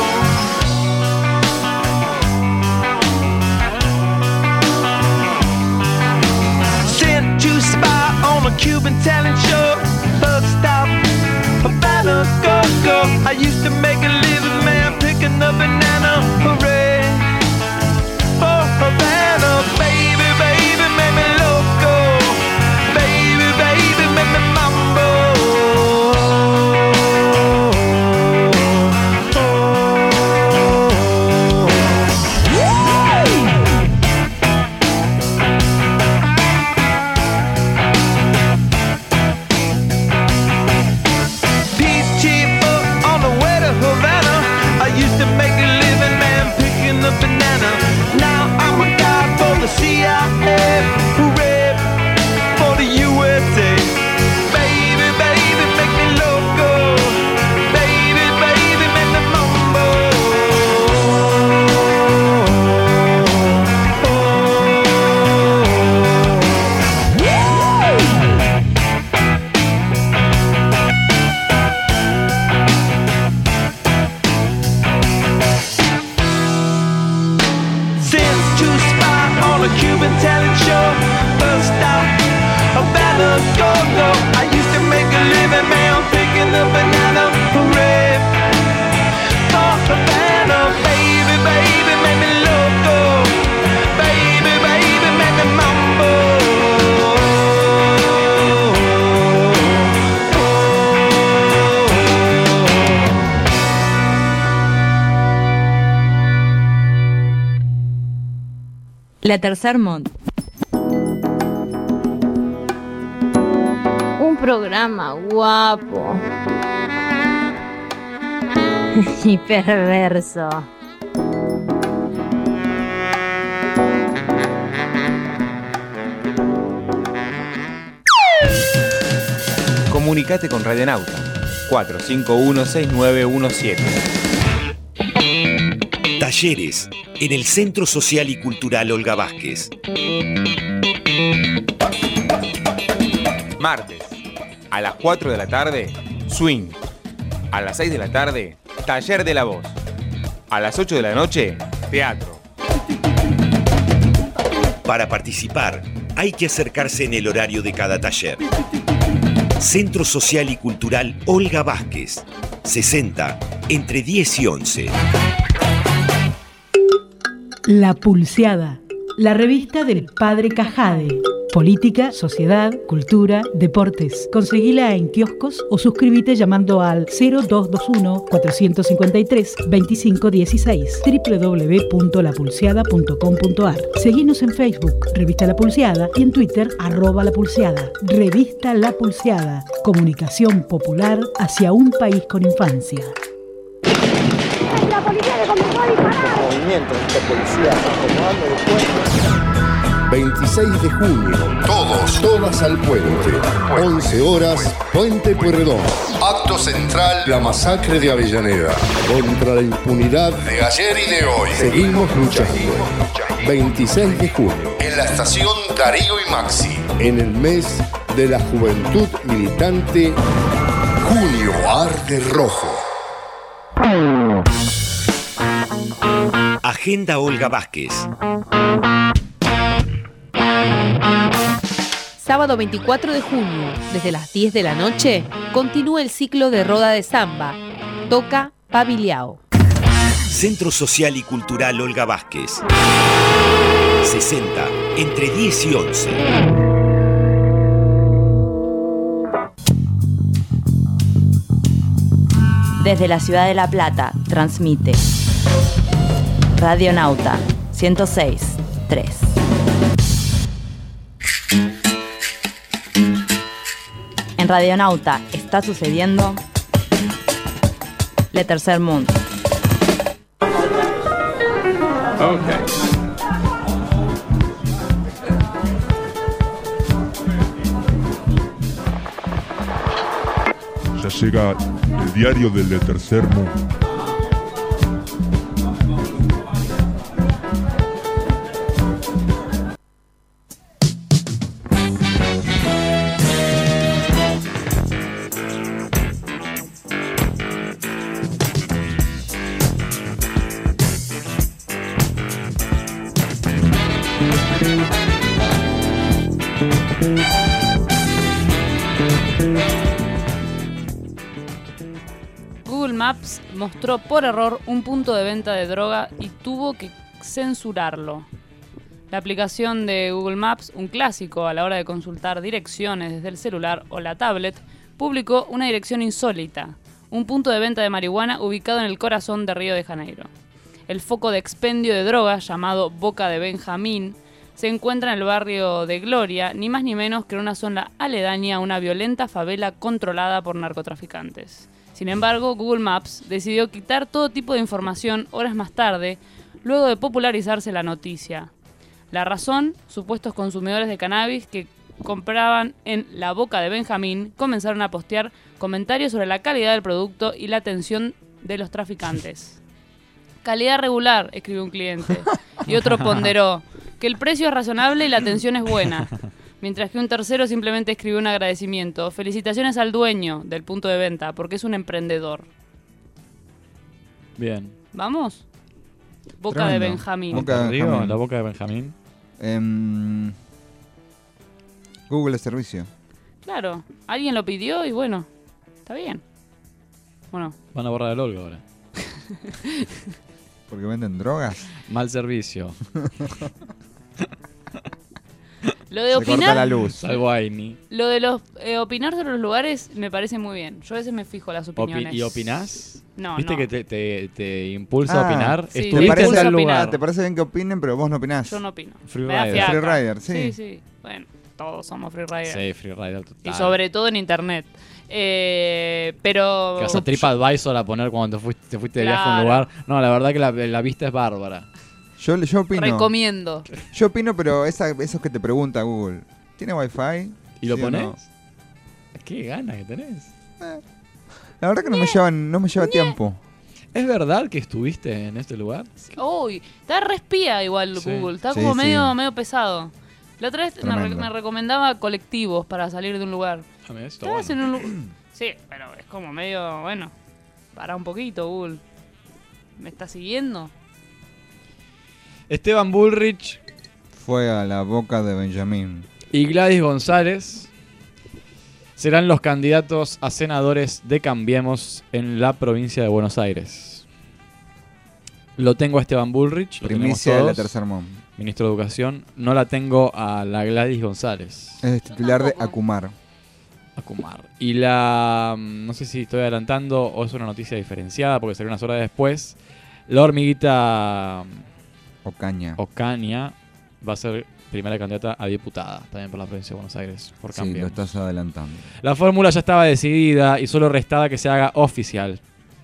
Sent to spy on a Cuban talent show. Bus stop, Havana, go, go. I used to make a living, man, picking the banana. Hooray for Havana. Baby, baby, make me loco. Baby, baby, make me mambo. Peachy boat on the way to Havana. I used to make a living, man, picking the banana. Now I'm a guy for the C I A. Hooray for the U S A. Baby, baby, make me loco. Baby, baby, make me mambo. Sent to spy on a Cuban talent show. First stop, Havana, go, go. I used to make a living, man, picking the banana. Hooray for Havana. Baby, baby, make me loco. Baby, baby, make me mambo. La Tercer Mont. Un programa guapo y perverso. Comunicate con Radionauta cuatro cinco uno seis nueve uno siete. Talleres en el Centro Social y Cultural Olga Vázquez. Martes, a las cuatro de la tarde, swing. A las seis de la tarde, taller de la voz. A las ocho de la noche, teatro. Para participar, hay que acercarse en el horario de cada taller. Centro Social y Cultural Olga Vázquez. sesenta, entre diez y once. La Pulseada, la revista del Padre Cajade. Política, sociedad, cultura, deportes. Conseguila en kioscos o suscríbete llamando al cero dos dos uno, cuatro cinco tres, dos cinco uno seis doble u doble u doble u punto la pulseada punto com punto a r. Seguinos en Facebook, Revista La Pulseada, y en Twitter, arroba La Pulseada. Revista La Pulseada, comunicación popular hacia un país con infancia. La policía le comenzó a disparar. Los movimientos de esta policía acomodando de puestos. veintiséis de junio, todos, todas al puente. once horas, Puente Pueyrredón. Acto central, la masacre de Avellaneda. Contra la impunidad de ayer y de hoy. Seguimos luchando. veintiséis de junio, en la estación Darío y Maxi. En el mes de la juventud militante, Junio Arde Rojo. Agenda Olga Vázquez. Sábado veinticuatro de junio, desde las diez de la noche, continúa el ciclo de Roda de Samba. Toca Pabiliao. Centro Social y Cultural Olga Vázquez. sesenta, entre diez y once. Desde la ciudad de La Plata, transmite Radionauta ciento seis punto tres. En Radionauta está sucediendo Le Tercer Mundo. Okay. Ya llega el diario del Le Tercer Mundo. Google Maps mostró por error un punto de venta de droga y tuvo que censurarlo. La aplicación de Google Maps, un clásico a la hora de consultar direcciones desde el celular o la tablet, publicó una dirección insólita, un punto de venta de marihuana ubicado en el corazón de Río de Janeiro. El foco de expendio de drogas, llamado Boca de Benjamín, se encuentra en el barrio de Gloria, ni más ni menos que en una zona aledaña a una violenta favela controlada por narcotraficantes. Sin embargo, Google Maps decidió quitar todo tipo de información horas más tarde, luego de popularizarse la noticia. La razón, supuestos consumidores de cannabis que compraban en la Boca de Benjamín comenzaron a postear comentarios sobre la calidad del producto y la atención de los traficantes. Calidad regular, escribió un cliente, y otro ponderó que el precio es razonable y la atención es buena. Mientras que un tercero simplemente escribió un agradecimiento. Felicitaciones al dueño del punto de venta, porque es un emprendedor. Bien. ¿Vamos? Boca Tremendo. de Benjamín. Boca de Río, Benjamín. la Boca de Benjamín. Em, Google de servicio. Claro, alguien lo pidió y bueno, está bien. Bueno. Van a borrar el Olga ahora. Porque venden drogas. Mal servicio. Lo de Se opinar, corta la luz. Algo ahí, ni. lo de los eh, opinar sobre los lugares me parece muy bien. Yo a veces me fijo las opiniones. Opi- ¿Y opinás? No, ¿Viste no. que te, te, te impulsa a opinar? sí, Estuviste ¿Te en parece, el opinar. lugar. ¿Te parece bien que opinen, pero vos no opinás? Yo no opino. Free Me da rider. fiaca. Free rider, sí. Sí, sí. Bueno, todos somos free rider. Sí, freerider total. Y sobre todo en internet. Eh, pero... Que vas a TripAdvisor a poner cuando te fuiste, te fuiste de viaje a un Claro. lugar. No, la verdad que la, la vista es bárbara. Yo, yo opino. Recomiendo. Yo opino, pero esa, esos que te pregunta Google. ¿Tiene wifi? ¿Y lo ¿Sí o pones? no? Qué ganas que tenés. La verdad que no me lleva, no me lleva tiempo. ¿Es verdad que estuviste en este lugar? Uy, está respía igual Sí. Google. Está Sí, como sí. medio, medio pesado. La otra vez me, re- Tremendo. me recomendaba colectivos para salir de un lugar. A mí esto, Estabas bueno. en un lu- Sí, pero es como medio, bueno, para un poquito, Google. ¿Me está siguiendo? Esteban Bullrich Fue a la Boca de Benjamín. y Gladys González serán los candidatos a senadores de Cambiemos en la provincia de Buenos Aires. Lo tengo a Esteban Bullrich. lo tenemos Primicia de la todos, Tercer Mon. Ministro de Educación. No la tengo a la Gladys González. Es titular de Acumar. Acumar. Y la... No sé si estoy adelantando o es una noticia diferenciada porque salió unas horas después. La hormiguita Ocaña. Ocaña va a ser primera candidata a diputada también por la provincia de Buenos Aires. Por Sí, Cambiemos. lo estás adelantando. La fórmula ya estaba decidida y solo restaba que se haga oficial.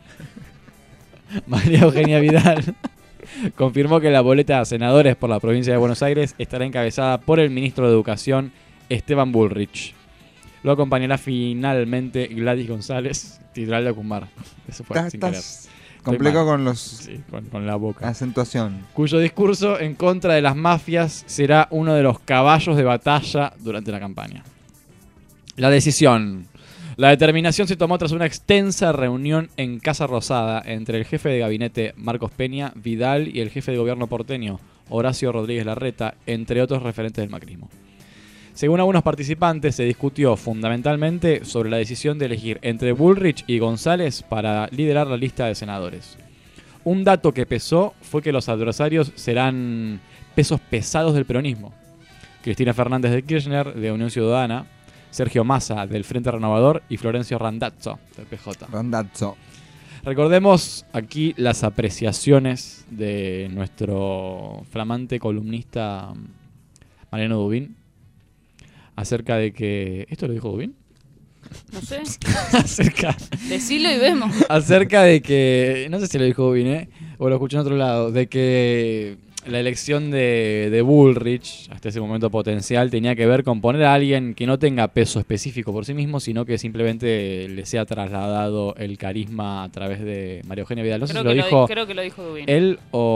María Eugenia Vidal confirmó que la boleta a senadores por la provincia de Buenos Aires estará encabezada por el ministro de Educación, Esteban Bullrich. Lo acompañará finalmente Gladys González, titular de Acumar. Eso fue Estás- sin querer. estás Estoy complejo mal. con los... Sí, con, con la boca. Acentuación. Cuyo discurso en contra de las mafias será uno de los caballos de batalla durante la campaña. La decisión. La determinación se tomó tras una extensa reunión en Casa Rosada entre el jefe de gabinete Marcos Peña, Vidal y el jefe de gobierno porteño, Horacio Rodríguez Larreta, entre otros referentes del macrismo. Según algunos participantes, se discutió fundamentalmente sobre la decisión de elegir entre Bullrich y González para liderar la lista de senadores. Un dato que pesó fue que los adversarios serán pesos pesados del peronismo. Cristina Fernández de Kirchner, de Unión Ciudadana, Sergio Massa, del Frente Renovador, y Florencio Randazzo, del P J. Randazzo. Recordemos aquí las apreciaciones de nuestro flamante columnista Mariano Dubín acerca de que... ¿Esto lo dijo Dubín? No sé. acerca, Decilo y vemos. acerca de que... No sé si lo dijo Dubín, ¿eh? O lo escuché en otro lado. De que la elección de, de Bullrich, hasta ese momento potencial, tenía que ver con poner a alguien que no tenga peso específico por sí mismo, sino que simplemente le sea trasladado el carisma a través de María Eugenia Vidal. No sé Creo si lo que lo dijo di- creo que lo dijo Dubín. él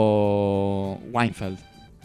o Weinfeld.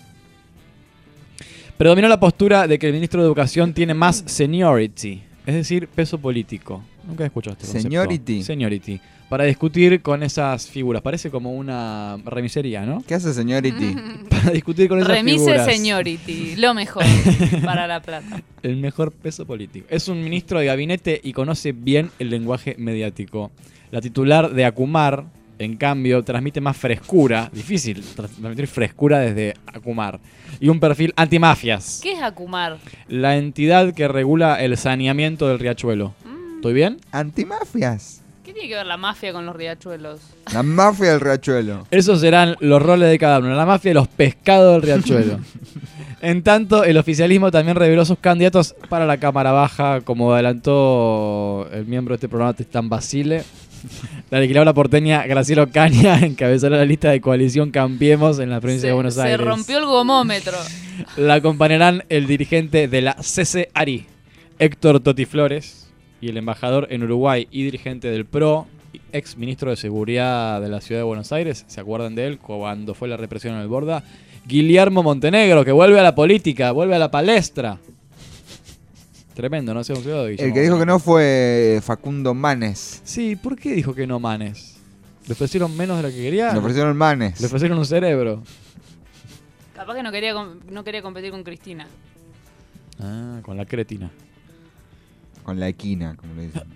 Predominó la postura de que el ministro de Educación tiene más seniority, es decir, peso político. Nunca he escuchado este concepto. Seniority. Seniority. Para discutir con esas figuras. Parece como una remisería, ¿no? ¿Qué hace Seniority? Para discutir con esas Remise figuras. Seniority, lo mejor para La Plata. El mejor peso político. Es un ministro de gabinete y conoce bien el lenguaje mediático. La titular de Acumar, en cambio, transmite más frescura. Difícil transmitir frescura desde Acumar. Y un perfil antimafias. ¿Qué es Acumar? La entidad que regula el saneamiento del riachuelo. ¿Estoy bien? Antimafias. ¿Qué tiene que ver la mafia con los riachuelos? La mafia del riachuelo. Esos serán los roles de cada uno. La mafia y los pescados del riachuelo. En tanto, el oficialismo también reveló sus candidatos para la Cámara Baja, como adelantó el miembro de este programa, Tristán Basile. La legisladora porteña Graciela Ocaña encabezará la lista de coalición Cambiemos en la provincia Se, de Buenos se Aires. rompió el gomómetro. La acompañarán el dirigente de la C C Ari, Héctor Toti Flores, y el embajador en Uruguay y dirigente del P R O, ex ministro de Seguridad de la Ciudad de Buenos Aires, ¿se acuerdan de él cuando fue la represión en el Borda? Guillermo Montenegro, que vuelve a la política, vuelve a la palestra. Tremendo, ¿no? Se ha quedado El que dijo que no fue Facundo Manes. Sí, ¿por qué dijo que no Manes? ¿Le ofrecieron menos de lo que quería? Le ofrecieron Manes. Le ofrecieron un cerebro. Capaz que no quería, com- no quería competir con Cristina. Ah, con la cretina. Con la equina, como le dicen.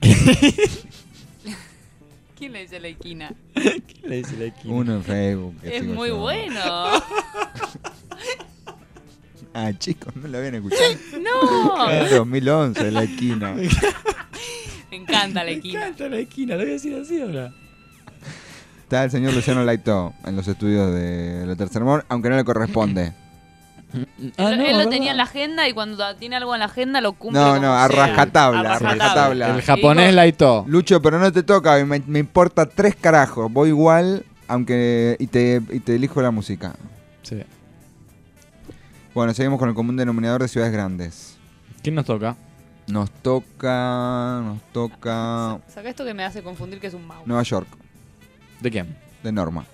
¿Quién le dice la equina? ¿Quién le dice la equina? Uno en Facebook. que Es sigo muy yo. bueno. Ah, chicos, no lo habían escuchado. No. En dos mil once, la equina. Me encanta la equina. Me encanta la esquina, lo voy a decir así ahora. Está el señor Luciano Laito en los estudios de La Tercer Mon, aunque no le corresponde. Ah, él no, él lo ¿verdad? tenía en la agenda y cuando tiene algo en la agenda lo cumple. No, como no, a sea. rajatabla, A a rajatabla. rajatabla. El japonés Laito. Lucho, pero no te toca, me, me importa tres carajos. Voy igual, aunque y te, y te elijo la música. Sí. Bueno, seguimos con el común denominador de ciudades grandes. ¿Quién nos toca? Nos toca, nos toca Saca esto que me hace confundir que es un mouse. Nueva York, ¿De quién? de Norma.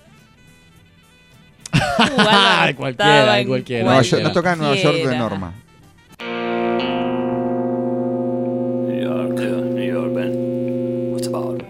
Uh, Álvaro cualquiera, estaba en cualquiera. Nueva York, cualquiera. nos toca Nueva York de Cualquiera. Norma. New York, New York, man. What's about?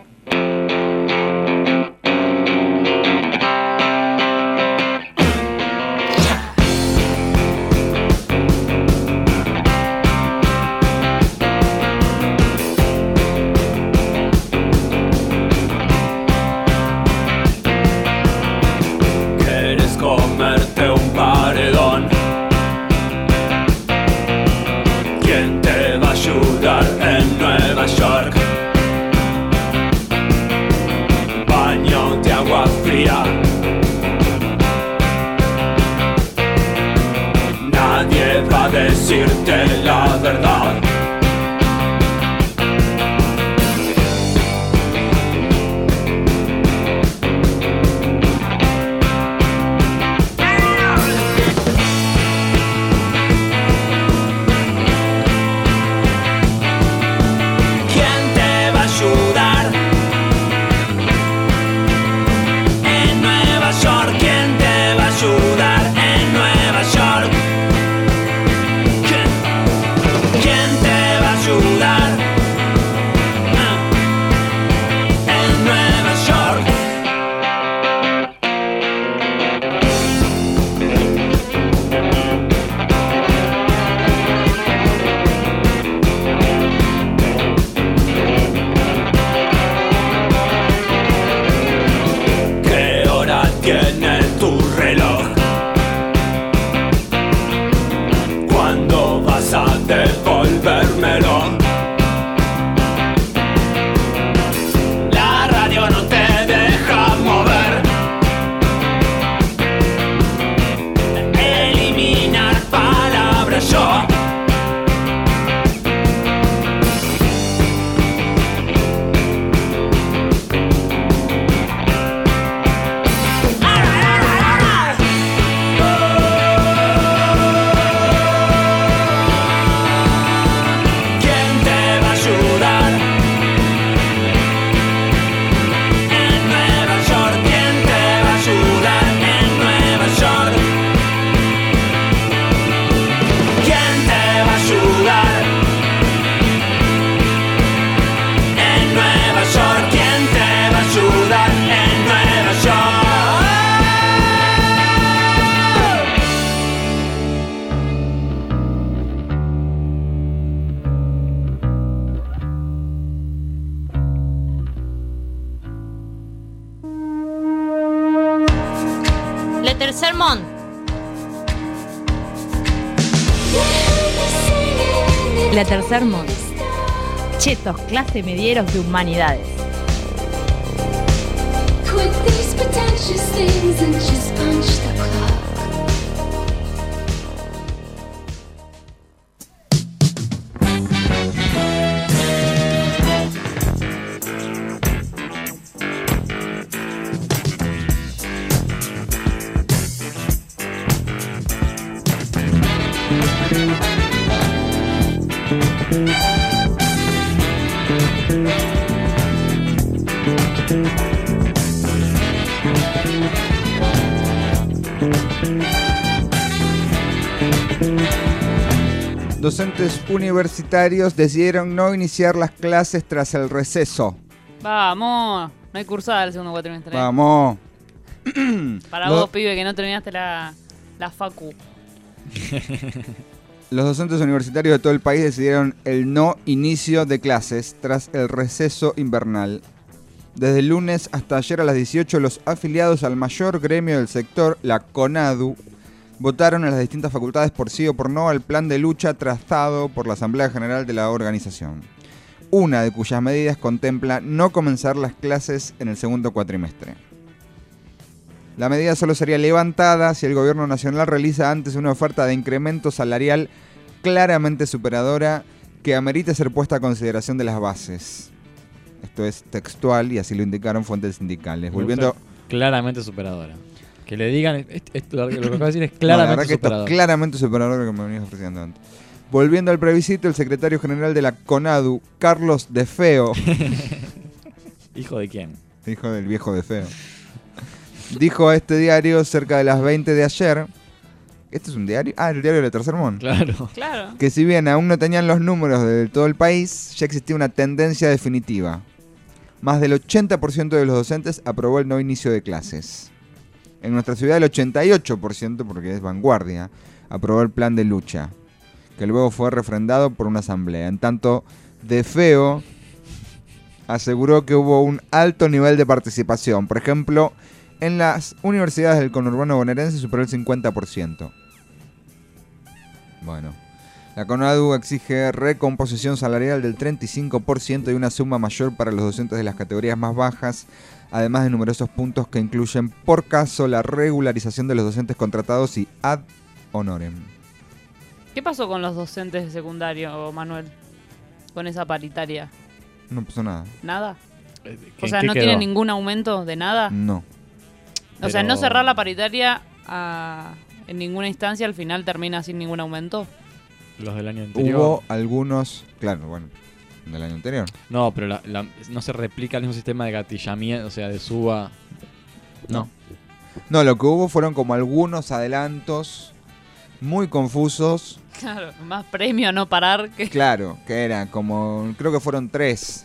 Tercer Mon. La Tercer Mon. Chetos clase medieros de humanidades. Quit these pretentious things and just punch the clock. Docentes universitarios decidieron no iniciar las clases tras el receso. Vamos, no hay cursada el segundo cuatrimestre. Vamos. Para Lo- vos, pibe, que no terminaste la, la facu. Los docentes universitarios de todo el país decidieron el no inicio de clases tras el receso invernal. Desde el lunes hasta ayer a las dieciocho, los afiliados al mayor gremio del sector, la CONADU, votaron en las distintas facultades por sí o por no al plan de lucha trazado por la Asamblea General de la organización. Una de cuyas medidas contempla no comenzar las clases en el segundo cuatrimestre. La medida solo sería levantada si el gobierno nacional realiza antes una oferta de incremento salarial claramente superadora que amerite ser puesta a consideración de las bases. Esto es textual y así lo indicaron fuentes sindicales. Me Volviendo... gusta claramente superadora. Que le digan, esto, esto- lo que acabo de decir es No, la claramente verdad que esto superador. es claramente superador de lo que me venías ofreciendo antes. Volviendo al plebiscito, el secretario general de la CONADU, Carlos De Feo, ¿Hijo de quién? hijo del viejo De Feo, dijo a este diario cerca de las veinte de ayer, ¿este es un diario? Ah, el diario de Tercer Mon. Claro. Claro. Que si bien aún no tenían los números de todo el país, ya existía una tendencia definitiva. Más del ochenta por ciento de los docentes aprobó el no inicio de clases. En nuestra ciudad el ochenta y ocho por ciento, porque es vanguardia, aprobó el plan de lucha, que luego fue refrendado por una asamblea. En tanto, De Feo aseguró que hubo un alto nivel de participación. Por ejemplo, en las universidades del conurbano bonaerense superó el cincuenta por ciento. Bueno, la CONADU exige recomposición salarial del treinta y cinco por ciento y una suma mayor para los docentes de las categorías más bajas, además de numerosos puntos que incluyen por caso la regularización de los docentes contratados y ad honorem. ¿Qué pasó con los docentes de secundario, Manuel? Con esa paritaria. No pasó nada. ¿Nada? ¿En O sea, qué ¿no quedó? tiene ningún aumento de nada? No. O sea, Pero- no cerrar la paritaria a- en ninguna instancia al final termina sin ningún aumento. Los del año anterior. Hubo algunos, claro, bueno, del año anterior. No, pero la- la- no se replica el mismo sistema de gatillamiento, o sea, de suba. No. No, lo que hubo fueron como algunos adelantos muy confusos. Claro, más premio a no parar que... Claro, que era como, creo que fueron tres.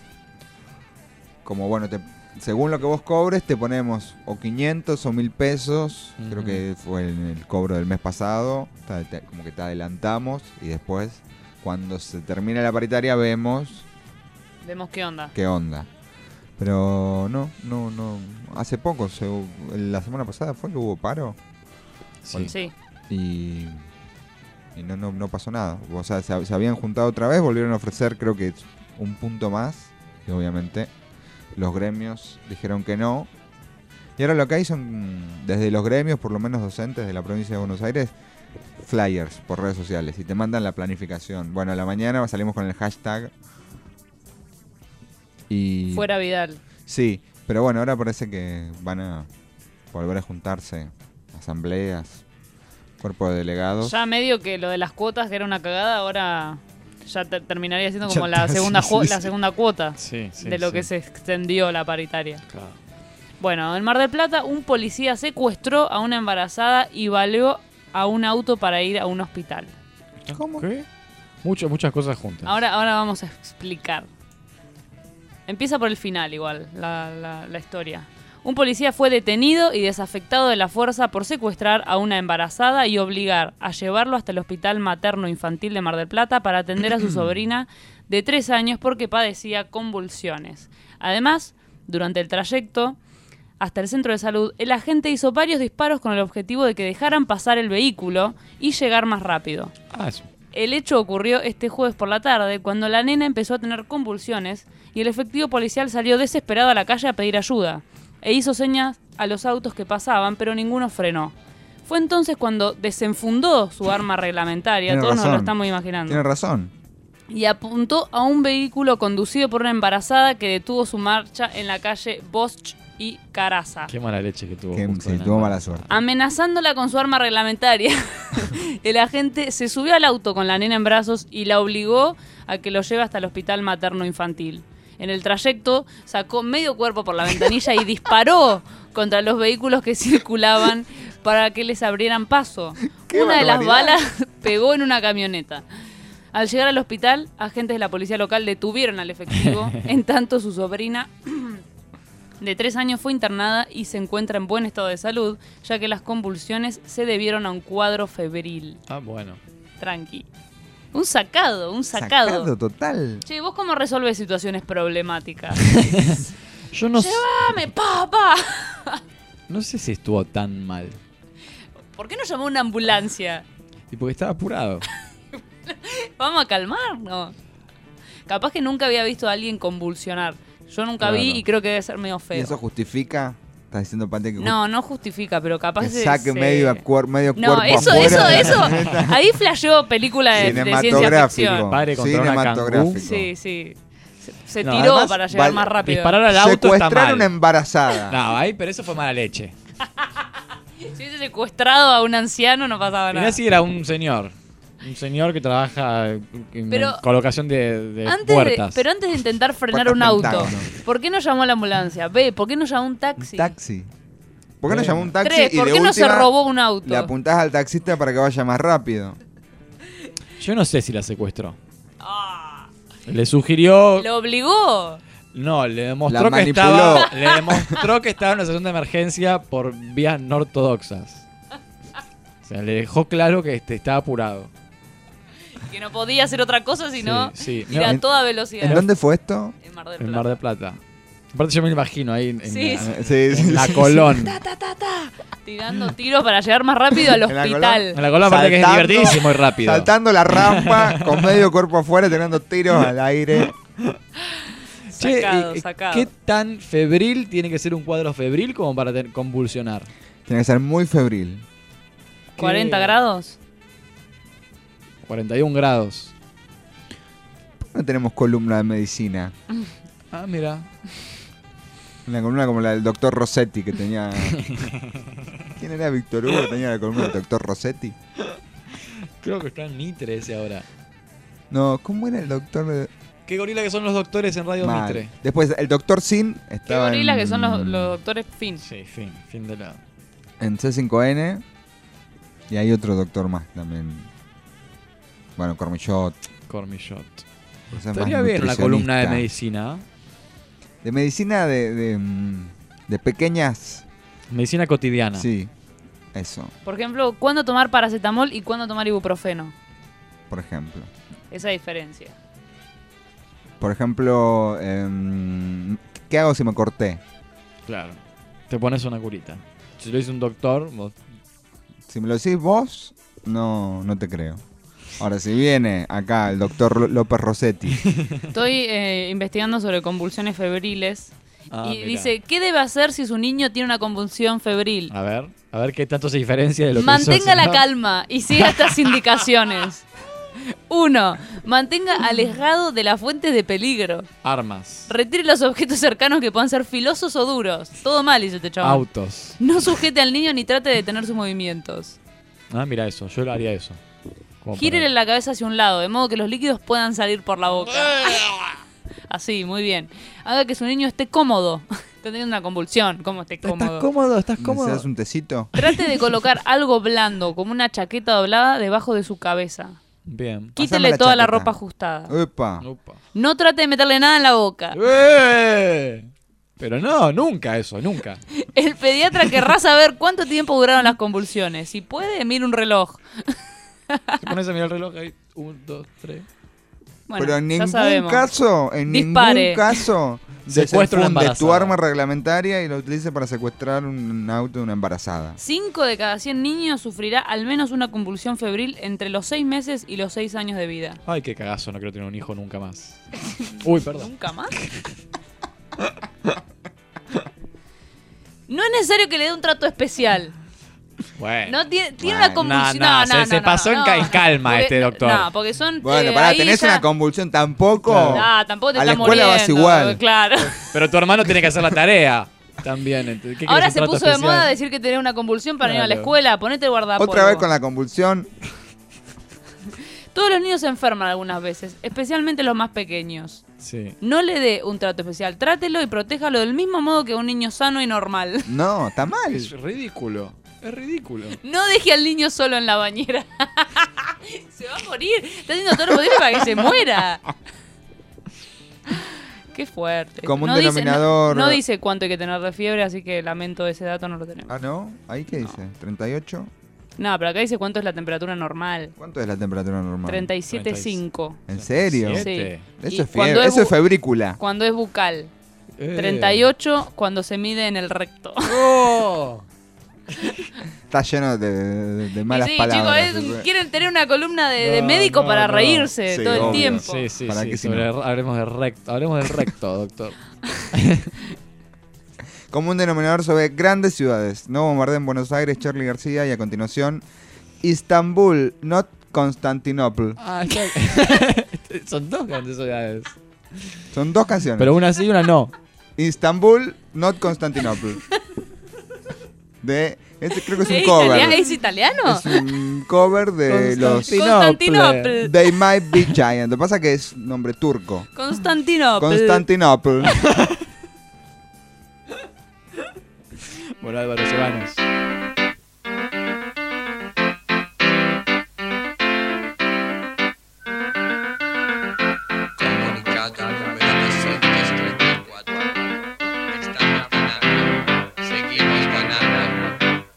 Como bueno, te, según lo que vos cobres, te ponemos o quinientos o mil pesos. Creo Ujú. que fue el, el cobro del mes pasado. Te- te- como que te adelantamos y después, cuando se termine la paritaria, vemos Vemos qué onda. qué onda. Pero no, no, no. Hace poco, se- la semana pasada fue que hubo paro. Sí. Sí. Y, y no, no, no pasó nada. O sea, se, se habían juntado otra vez, volvieron a ofrecer creo que un punto más. Y obviamente los gremios dijeron que no. Y ahora lo que hay son, desde los gremios, por lo menos docentes de la provincia de Buenos Aires, flyers por redes sociales. Y te mandan la planificación. Bueno, a la mañana salimos con el hashtag. Y Fuera Vidal. sí, pero bueno, ahora parece que van a volver a juntarse asambleas, cuerpo de delegados. Ya medio que lo de las cuotas, que era una cagada, ahora ya te- terminaría siendo como Ya la está, segunda, sí, jo- sí, la sí. segunda cuota Sí, sí, de lo sí. que se extendió la paritaria. Claro. Bueno, en Mar del Plata, un policía secuestró a una embarazada y baleó a un auto para ir a un hospital. ¿Cómo? ¿Qué? Muchas, muchas cosas juntas. Ahora, ahora vamos a explicar. Empieza por el final igual, la, la- la historia. Un policía fue detenido y desafectado de la fuerza por secuestrar a una embarazada y obligar a llevarlo hasta el Hospital Materno Infantil de Mar del Plata para atender a su sobrina de tres años porque padecía convulsiones. Además, durante el trayecto, hasta el centro de salud, el agente hizo varios disparos con el objetivo de que dejaran pasar el vehículo y llegar más rápido. Ah, eso. El hecho ocurrió este jueves por la tarde, cuando la nena empezó a tener convulsiones y el efectivo policial salió desesperado a la calle a pedir ayuda e hizo señas a los autos que pasaban, pero ninguno frenó. Fue entonces cuando desenfundó su arma reglamentaria, Tiene todos nos lo razón. estamos imaginando, Tiene razón. y apuntó a un vehículo conducido por una embarazada que detuvo su marcha en la calle Bosch y Caraza. Qué mala leche que tuvo. Que justo sí, en la tuvo mano. mala suerte. Amenazándola con su arma reglamentaria, el agente se subió al auto con la nena en brazos y la obligó a que lo lleve hasta el hospital materno-infantil. En el trayecto sacó medio cuerpo por la ventanilla y disparó contra los vehículos que circulaban para que les abrieran paso. ¡Qué Una de las barbaridad! balas pegó en una camioneta. Al llegar al hospital, agentes de la policía local detuvieron al efectivo, en tanto su sobrina de tres años fue internada y se encuentra en buen estado de salud, ya que las convulsiones se debieron a un cuadro febril. Ah, bueno. Tranqui. Un sacado, un sacado. Sacado total. Che, ¿vos cómo resolves situaciones problemáticas? Yo no, s- ¡Llévame, papá! no sé si estuvo tan mal. ¿Por qué no llamó una ambulancia? Y porque estaba apurado. Vamos a calmarnos. Capaz que nunca había visto a alguien convulsionar. Yo nunca Claro. vi y creo que debe ser medio ¿Y feo. eso justifica? ¿Estás diciendo, Pante, que, No, no justifica, pero capaz que se- saque se- medio, cuer- medio No, cuerpo eso, afuera eso, de la eso. camioneta? Ahí flasheó película de, de ciencia Cinematográfico. ficción. Padre contra una Cinematográfico. cangú. Sí, sí. Se, se No, tiró además, para llegar vale, más rápido. Disparar al auto está Secuestrar mal. una embarazada. No, ahí, pero eso fue mala leche. Si hubiese secuestrado a un anciano no pasaba nada. Mirá si era un señor. Un señor que trabaja en Pero- colocación de, de Antes de, puertas. pero antes de intentar frenar Puertas un auto, Pentágono. ¿por qué no llamó a la ambulancia? B, ¿por qué no llamó un taxi? Taxi. ¿Por qué no Bueno. llamó un taxi Tres, y ¿por de qué no se última robó un auto? le apuntás al taxista para que vaya más rápido? Yo no sé si la secuestró. Le sugirió. ¿Lo obligó? No, le demostró La que manipuló. estaba. Le demostró que estaba en una situación de emergencia por vías no ortodoxas. O sea, le dejó claro que este, estaba apurado. Que no podía hacer otra cosa sino Sí, sí. ir a En- toda velocidad. ¿En dónde fue esto? En Mar del En Plata. Mar del Plata. Aparte yo me lo imagino ahí en, en Sí, la, sí. Sí, en sí, la sí, Colón. Ta, ta, ta, ta. Tirando tiros para llegar más rápido al En la hospital. En la Colón aparte que es Saltando- divertidísimo y rápido. Saltando la rampa con medio cuerpo afuera, tirando tiros al aire. Che, Sacado, ¿y- sacado. ¿qué tan febril tiene que ser un cuadro febril como para tener- convulsionar? Tiene que ser muy febril. ¿cuarenta grados? cuarenta y un grados. No tenemos columna de medicina. Ah, mira. Una columna como la del doctor Rossetti que tenía. ¿Quién era Víctor Hugo que tenía la columna del doctor Rossetti? Creo que está en Mitre ese ahora. No, ¿cómo era el doctor de... Qué gorila que son los doctores en Radio Mal. Mitre. Después, el doctor Sin Qué estaba gorilas en, que son los, los doctores fin. Sí, fin, fin de la... en C cinco N. Y hay otro doctor más también. Bueno, Cormillot. Cormillot. Ese es más Estaría bien la columna de nutricionista. medicina. De medicina de, de, mm, de pequeñas... Medicina cotidiana. Sí, eso, Por ejemplo, ¿cuándo tomar paracetamol y cuándo tomar ibuprofeno? por ejemplo. Esa diferencia. Por ejemplo, em, ¿qué hago si me corté? Claro. Te pones una curita. Si lo dice un doctor, vos... Si me lo decís vos, no, no te creo. Ahora, si viene acá el doctor López Rossetti, Estoy eh, investigando sobre convulsiones febriles Ah, y mirá. dice, ¿qué debe hacer si su niño tiene una convulsión febril? A ver, a ver qué tanto se diferencia de lo que Mantenga hizo el la señor. calma y siga estas indicaciones. Uno, mantenga alejado de las fuentes de peligro. Armas. Retire los objetos cercanos que puedan ser filosos o duros. Todo mal, dice este chaval. Autos. No sujete al niño ni trate de detener sus movimientos. Ah, mira eso. Yo haría eso. Como Gírele la cabeza hacia un lado, de modo que los líquidos puedan salir por la boca. Así, muy bien. Haga que su niño esté cómodo. Está teniendo una convulsión. ¿Cómo esté para- cómodo? ¿Estás cómodo? ¿Estás ¿me cómodo? das un tecito? Trate de colocar algo blando, como una chaqueta doblada, debajo de su cabeza. Bien. Quítele la toda la chaqueta. ropa ajustada. Epa. Upa. No trate de meterle nada en la boca. ¡Eh! Pero no, nunca eso, nunca. El pediatra querrá saber cuánto tiempo duraron las convulsiones. Si puede, mire un reloj. Te pones a mirar el reloj ahí. Un, dos, tres. Bueno, Pero en ya ningún sabemos. caso, en Dispare. ningún caso, Secuestro a una desenfundes tu embarazada. arma reglamentaria y lo utilices para secuestrar un auto de una embarazada. cinco de cada cien niños sufrirá al menos una convulsión febril entre los seis meses y los seis años de vida. Ay, qué cagazo, no quiero tener un hijo nunca más. Uy, perdón. ¿Nunca más? No es necesario que le dé un trato especial. Bueno. No tiene, tiene Bueno, una convulsión. no, no, No, no, se- se no, pasó no, en ca- no. en calma Porque- este doctor. No, porque son. Bueno, eh, pará, ahí tenés ya- una convulsión, tampoco. Ah, tampoco te a la estás escuela vas muriendo, igual. Claro. Pero tu hermano tiene que hacer la tarea también. entonces, ¿qué Ahora querés, se un trato puso de especial? moda decir que tenés una convulsión para no ir a la Claro. escuela. Ponete el guardapolvo. Otra vez con la convulsión. Todos los niños se enferman algunas veces, especialmente los más pequeños. Sí. No le dé un trato especial, trátelo y protéjalo del mismo modo que un niño sano y normal. No, está mal. Es ridículo. Es ridículo. No deje al niño solo en la bañera. Se va a morir. Está haciendo todo lo posible para que se muera. Qué fuerte. Como un no dice- denominador- no, no dice cuánto hay que tener de fiebre, así que lamento ese dato, no lo tenemos. Ah, ¿no? ¿Ahí qué dice? ¿treinta y ocho? No, pero acá dice cuánto es la temperatura normal. ¿Cuánto es la temperatura normal? treinta y siete punto cinco. ¿En serio? Sí. Eso Y es cuando fiebre, eso es bu- febrícula. Cuando es bucal. Eh. treinta y ocho cuando se mide en el recto. Oh. Está lleno de, de- de malas Y sí, palabras. chicos, es- eso. quieren tener una columna de, de No, médico no, para no. reírse Sí, todo el obvio. tiempo. Sí, sí, ¿Para sí. qué si sobre- no? hablemos del recto. Hablemos del recto, doctor. Como un denominador sobre grandes ciudades. No bombardeen Buenos Aires, Charlie García y a continuación Istambul, not Constantinople. Ah, está- Son dos grandes ciudades. Son dos canciones. Pero una sí y una no. Istambul, not Constantinople. De, este creo que es un ¿Es cover. italiano? ¿Es italiano? Es un cover de los Constantinople. They Might Be Giant. Lo que pasa es que es nombre turco. Constantinople. Constantinople. Bueno, Álvaro, llévanos. Comunicado número doscientos treinta y cuatro. Estamos ganando. Seguimos ganando.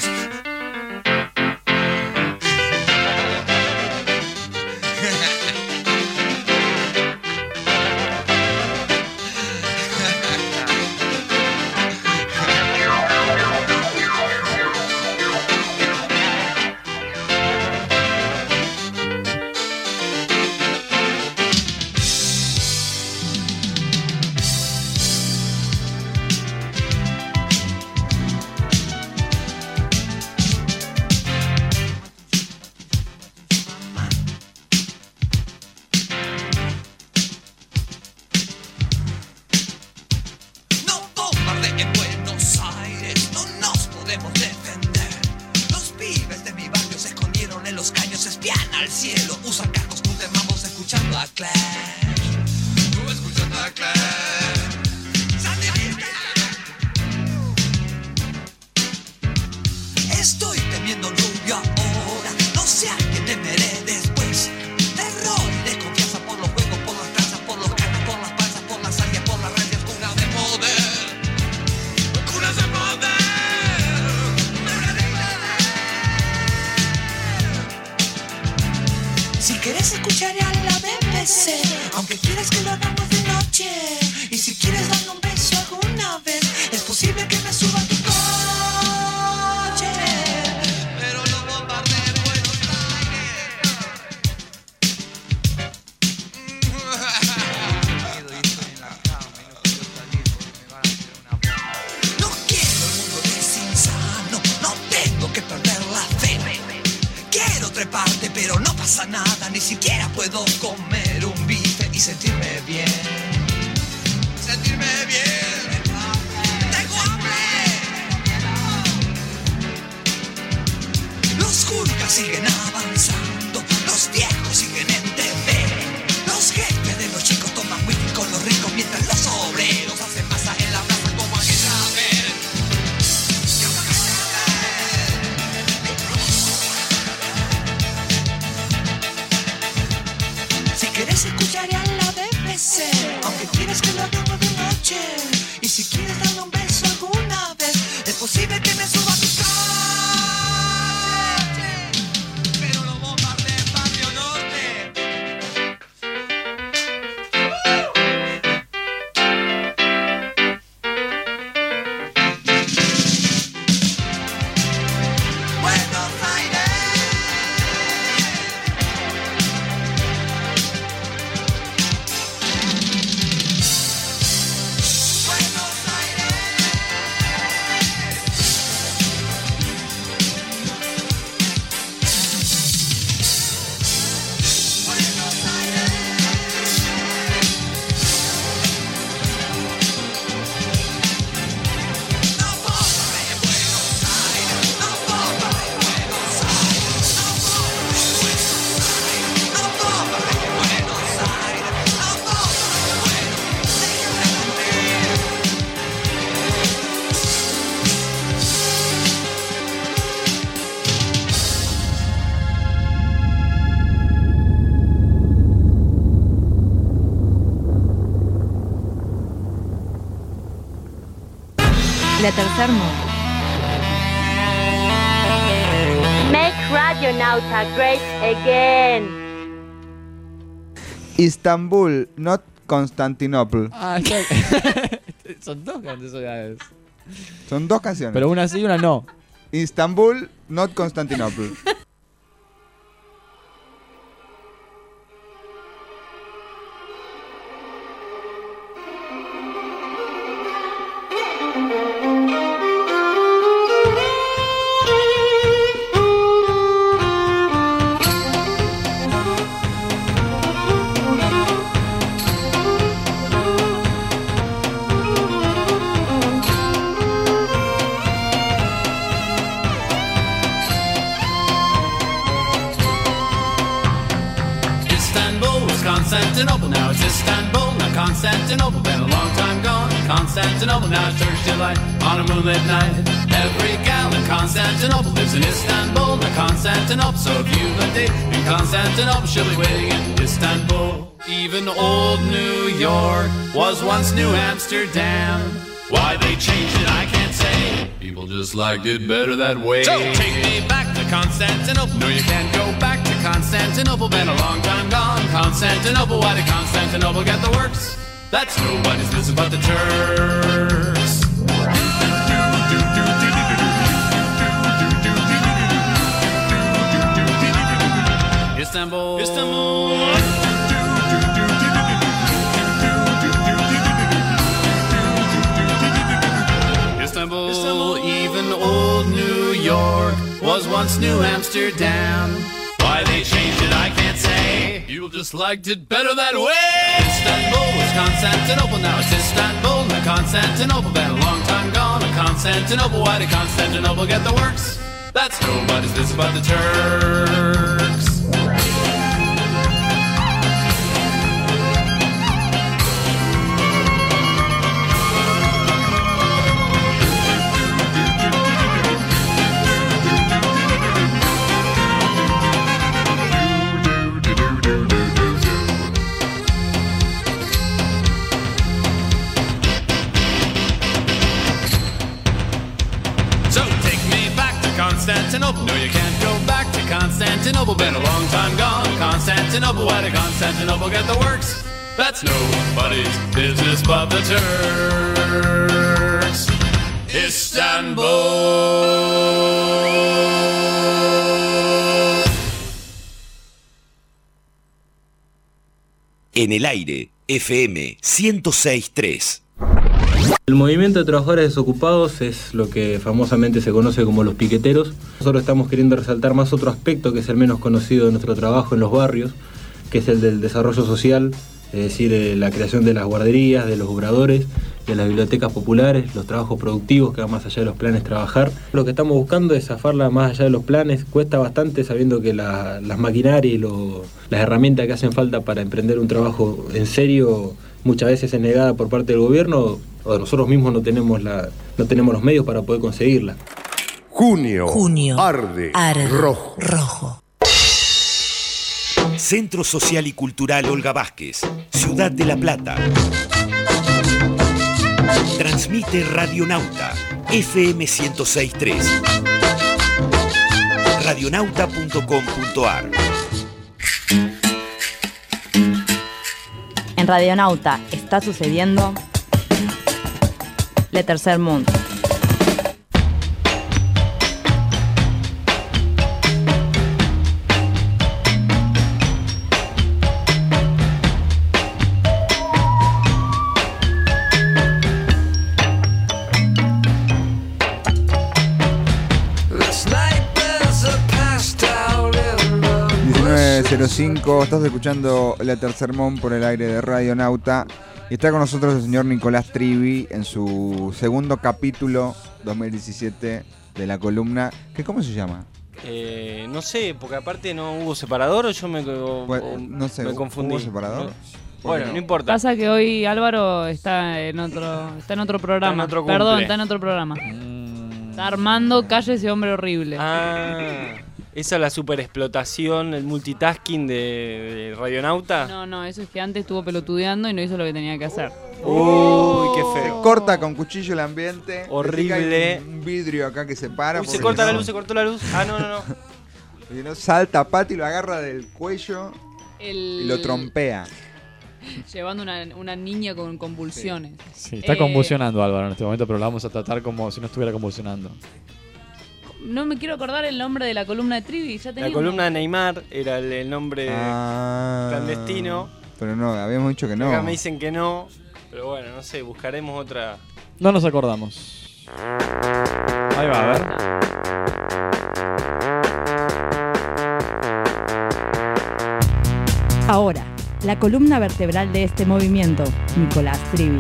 No bombardeen Buenos Aires, no nos podemos defender. Los pibes de mi barrio se escondieron en los caños, espían al cielo, usan cascos, junten mambos escuchando a Clash. Tú escuchando a Clash. Sandinista. Estoy temiendo rubio ahora, no sé a qué temeré después. Terror y desconfianza por los juegos, por las tranzas, por los canas, por las panzas, por las áreas, por las radias, cunas de poder. Cunas de poder. Si quieres escuchar a la B B C, aunque quieras que lo hagamos de noche, y si quieres darme un beso alguna vez, es posible que me suba a tu coche. Pero no bombardeen Buenos Aires. No quiero el mundo desinsano, no tengo que perder la fe. Quiero treparte, pero no pasa nada, ni siquiera puedo comer un bife y sentirme bien. Sentirme bien. Tengo hambre. Los jurgas siguen avanzando, los viejos siguen en T V. Los jefes de los chicos toman whisky con los ricos mientras los obreros hacen masa en la plaza como aquella vez. Si quieres escuchar a la B B C, aunque quieres que lo hagamos de noche, y si quieres darme un beso alguna vez, es posible que me suba a tu coche. La Tercer Mundo. Make Radionauta great again. Istanbul, not Constantinople. Ah, está... Son dos canciones. Son dos canciones. Pero una sí y una no. Istanbul, not Constantinople. Constantinople, now it's Istanbul, not Constantinople, been a long time gone. Constantinople, now it's Turkish delight on a moonlit night. Every gal in Constantinople lives in Istanbul, not Constantinople. So if you've a date in Constantinople, she'll be waiting in Istanbul. Even old New York was once New Amsterdam. Why they changed it, I can't say. People just liked it better that way. So take me back to Constantinople. No, you can't go back to Constantinople. Been a long time gone. Constantinople, why did Constantinople get the works? That's nobody's business but the Turks. Istanbul, Istanbul. Istanbul, Istanbul, even old New York was once New Amsterdam. Why they changed it, I can't say. People just liked it better that way. Istanbul was Constantinople, now it's Istanbul, not Constantinople. Been a long time gone, not Constantinople. Why did Constantinople get the works? That's nobody's business but the Turks. Constantinople, no you can't go back to Constantinople. Been a long time gone, Constantinople. Why did Constantinople get the works? That's nobody's business but the Turks. Istanbul. En el aire, F M ciento seis punto tres. El movimiento de trabajadores desocupados es lo que famosamente se conoce como los piqueteros. Nosotros estamos queriendo resaltar más otro aspecto que es el menos conocido de nuestro trabajo en los barrios, que es el del desarrollo social, es decir, eh, la creación de las guarderías, de los obradores, de las bibliotecas populares, los trabajos productivos que van más allá de los planes trabajar. Lo que estamos buscando es zafarla más allá de los planes. Cuesta bastante sabiendo que la, las maquinarias y lo, las herramientas que hacen falta para emprender un trabajo en serio muchas veces es negada por parte del gobierno o nosotros mismos no tenemos, la, no tenemos los medios para poder conseguirla. Junio, Junio arde, arde rojo. rojo. Centro Social y Cultural Olga Vázquez, Ciudad de La Plata. Transmite Radionauta, F M ciento seis punto tres. radionauta punto com punto a r. En Radionauta está sucediendo Le Tercer Mundo. diecinueve cero cinco, estás escuchando La Tercer Mon por el aire de Radionauta y está con nosotros el señor Nicolás Trivi en su segundo capítulo dos mil diecisiete de la columna, que ¿cómo se llama? Eh, no sé, porque aparte no hubo separador o yo me, o, Pues, o no sé, me confundí. ¿hubo separador? No. Bueno, no? no importa. Pasa que hoy Álvaro está en otro, está en otro programa. Está en otro Perdón, cumple. está en otro programa. Mm. Está armando Calle ese hombre horrible. Ah, esa es la superexplotación, el multitasking de, de Radionauta. No, no, eso es que antes estuvo pelotudeando y no hizo lo que tenía que hacer. Uy, qué Se feo. corta con cuchillo el ambiente. Horrible. Hay un, un vidrio acá que se para. Uy, se porque corta la no- luz, se cortó la luz. Ah, no, no, no. porque no salta Pati, lo agarra del cuello El- y lo trompea. Llevando una, una niña con convulsiones. Sí, está Eh, convulsionando Álvaro en este momento, pero lo vamos a tratar como si no estuviera convulsionando. No me quiero acordar el nombre de la columna de Trivi. Ya La teníamos. columna de Neymar era el, el nombre Ah, clandestino. Pero no, habíamos dicho que no. Acá me dicen que no. Pero bueno, no sé, buscaremos otra. No nos acordamos. Ahí va, a ver. Ahora, la columna vertebral de este movimiento, Nicolás Trivi.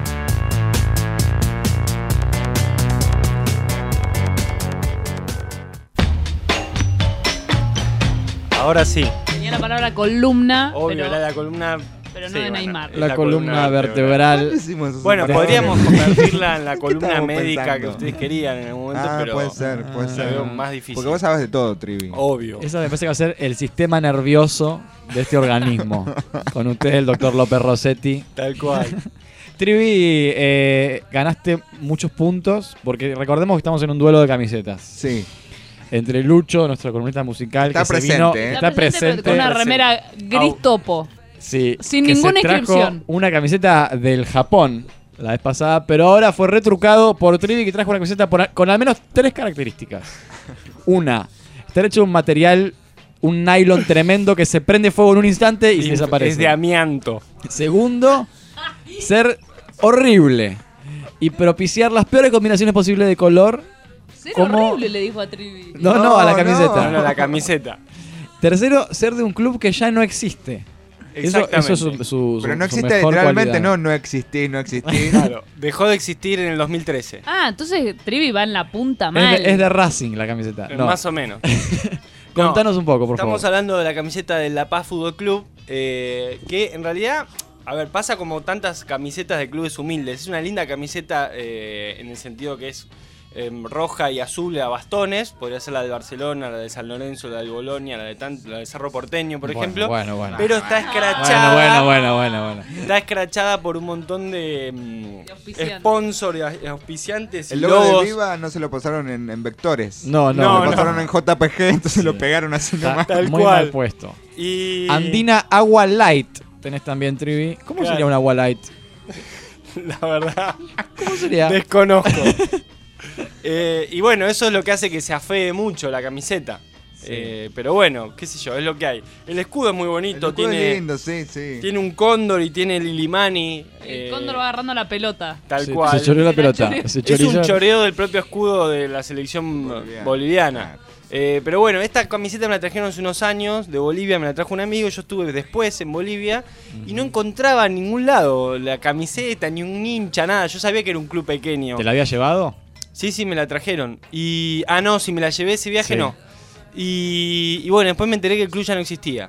Ahora sí. Tenía la palabra columna, Obvio, pero, era la columna. pero no sí, de bueno, Neymar. es La, columna, vertebral. Bueno, de- podríamos convertirla en la columna estábamos médica pensando? que ustedes querían en algún momento, Ah, pero puede ser, puede la ser. veo más difícil. Porque vos sabes de todo, Trivi. Obvio. Esa me parece que va a ser el sistema nervioso de este organismo. Con usted, el doctor López Rossetti. Tal cual. Trivi, eh, ganaste muchos puntos porque recordemos que estamos en un duelo de camisetas. Sí. Entre Lucho, nuestro columnista musical, Está que se presente, vino, ¿eh? está presente, Con una remera gris topo. sí, sin que ninguna se trajo inscripción. una camiseta del Japón la vez pasada, pero ahora fue retrucado por Trivi, que trajo una camiseta por- con al menos tres características. Una, estar hecho de un material, un nylon tremendo que se prende fuego en un instante y, Y desaparece. es de amianto. Segundo, ser horrible y propiciar las peores combinaciones posibles de color. Ser como- horrible, le dijo a Trivi. No, no, a la camiseta. No, no, la camiseta. Tercero, ser de un club que ya no existe. Eso, eso es su, su- su- Pero no su existe mejor literalmente, cualidad. no, no existir, no existir. Claro, dejó de existir en el dos mil trece. Ah, entonces Trivi va en la punta mal. Es de, es de Racing la camiseta. No. Más o menos. Contanos un poco, por Estamos favor. hablando de la camiseta del La Paz Fútbol Club, eh, que en realidad, a ver, pasa como tantas camisetas de clubes humildes. Es una linda camiseta eh, en el sentido que es eh, roja y azul a bastones. Podría ser la de Barcelona, la de San Lorenzo, la de Bolonia, la de, Tan- la de Cerro Porteño, por Bueno, ejemplo. bueno, bueno. Pero está escrachada. Bueno, bueno, bueno, bueno, bueno. Está escrachada por un montón de mm, auspiciantes. sponsors y a- auspiciantes y El logo logos. de Viva no se lo pasaron en, en vectores. No, no, Lo no. pasaron en J P G, entonces lo pegaron así Está nomás. Tal muy cual. mal puesto. Y Andina Agua Light. Tenés también, Trivi. ¿Cómo Claro. sería un agua light? la verdad, ¿Cómo sería? desconozco. Eh, y bueno, eso es lo que hace que se afee mucho la camiseta. Eh, pero bueno, qué sé yo, es lo que hay. El escudo es muy bonito, El escudo es tiene, lindo, sí, sí. tiene un cóndor y tiene el Lilimani. El eh, cóndor va agarrando la pelota. Tal Se- cual. Se choreó la Se la pelota. choreó. Se Es chorizó. un choreo del propio escudo de la selección Boliviana. boliviana. Eh, pero bueno, esta camiseta me la trajeron hace unos años de Bolivia, me la trajo un amigo. Yo estuve después en Bolivia y no encontraba en ningún lado la camiseta, ni un hincha, nada. Yo sabía que era un club pequeño. ¿Te la había llevado? Sí, sí, me la trajeron. Y. Ah, no, si me la llevé ese viaje, Sí. no. Y, y bueno, después me enteré que el club ya no existía.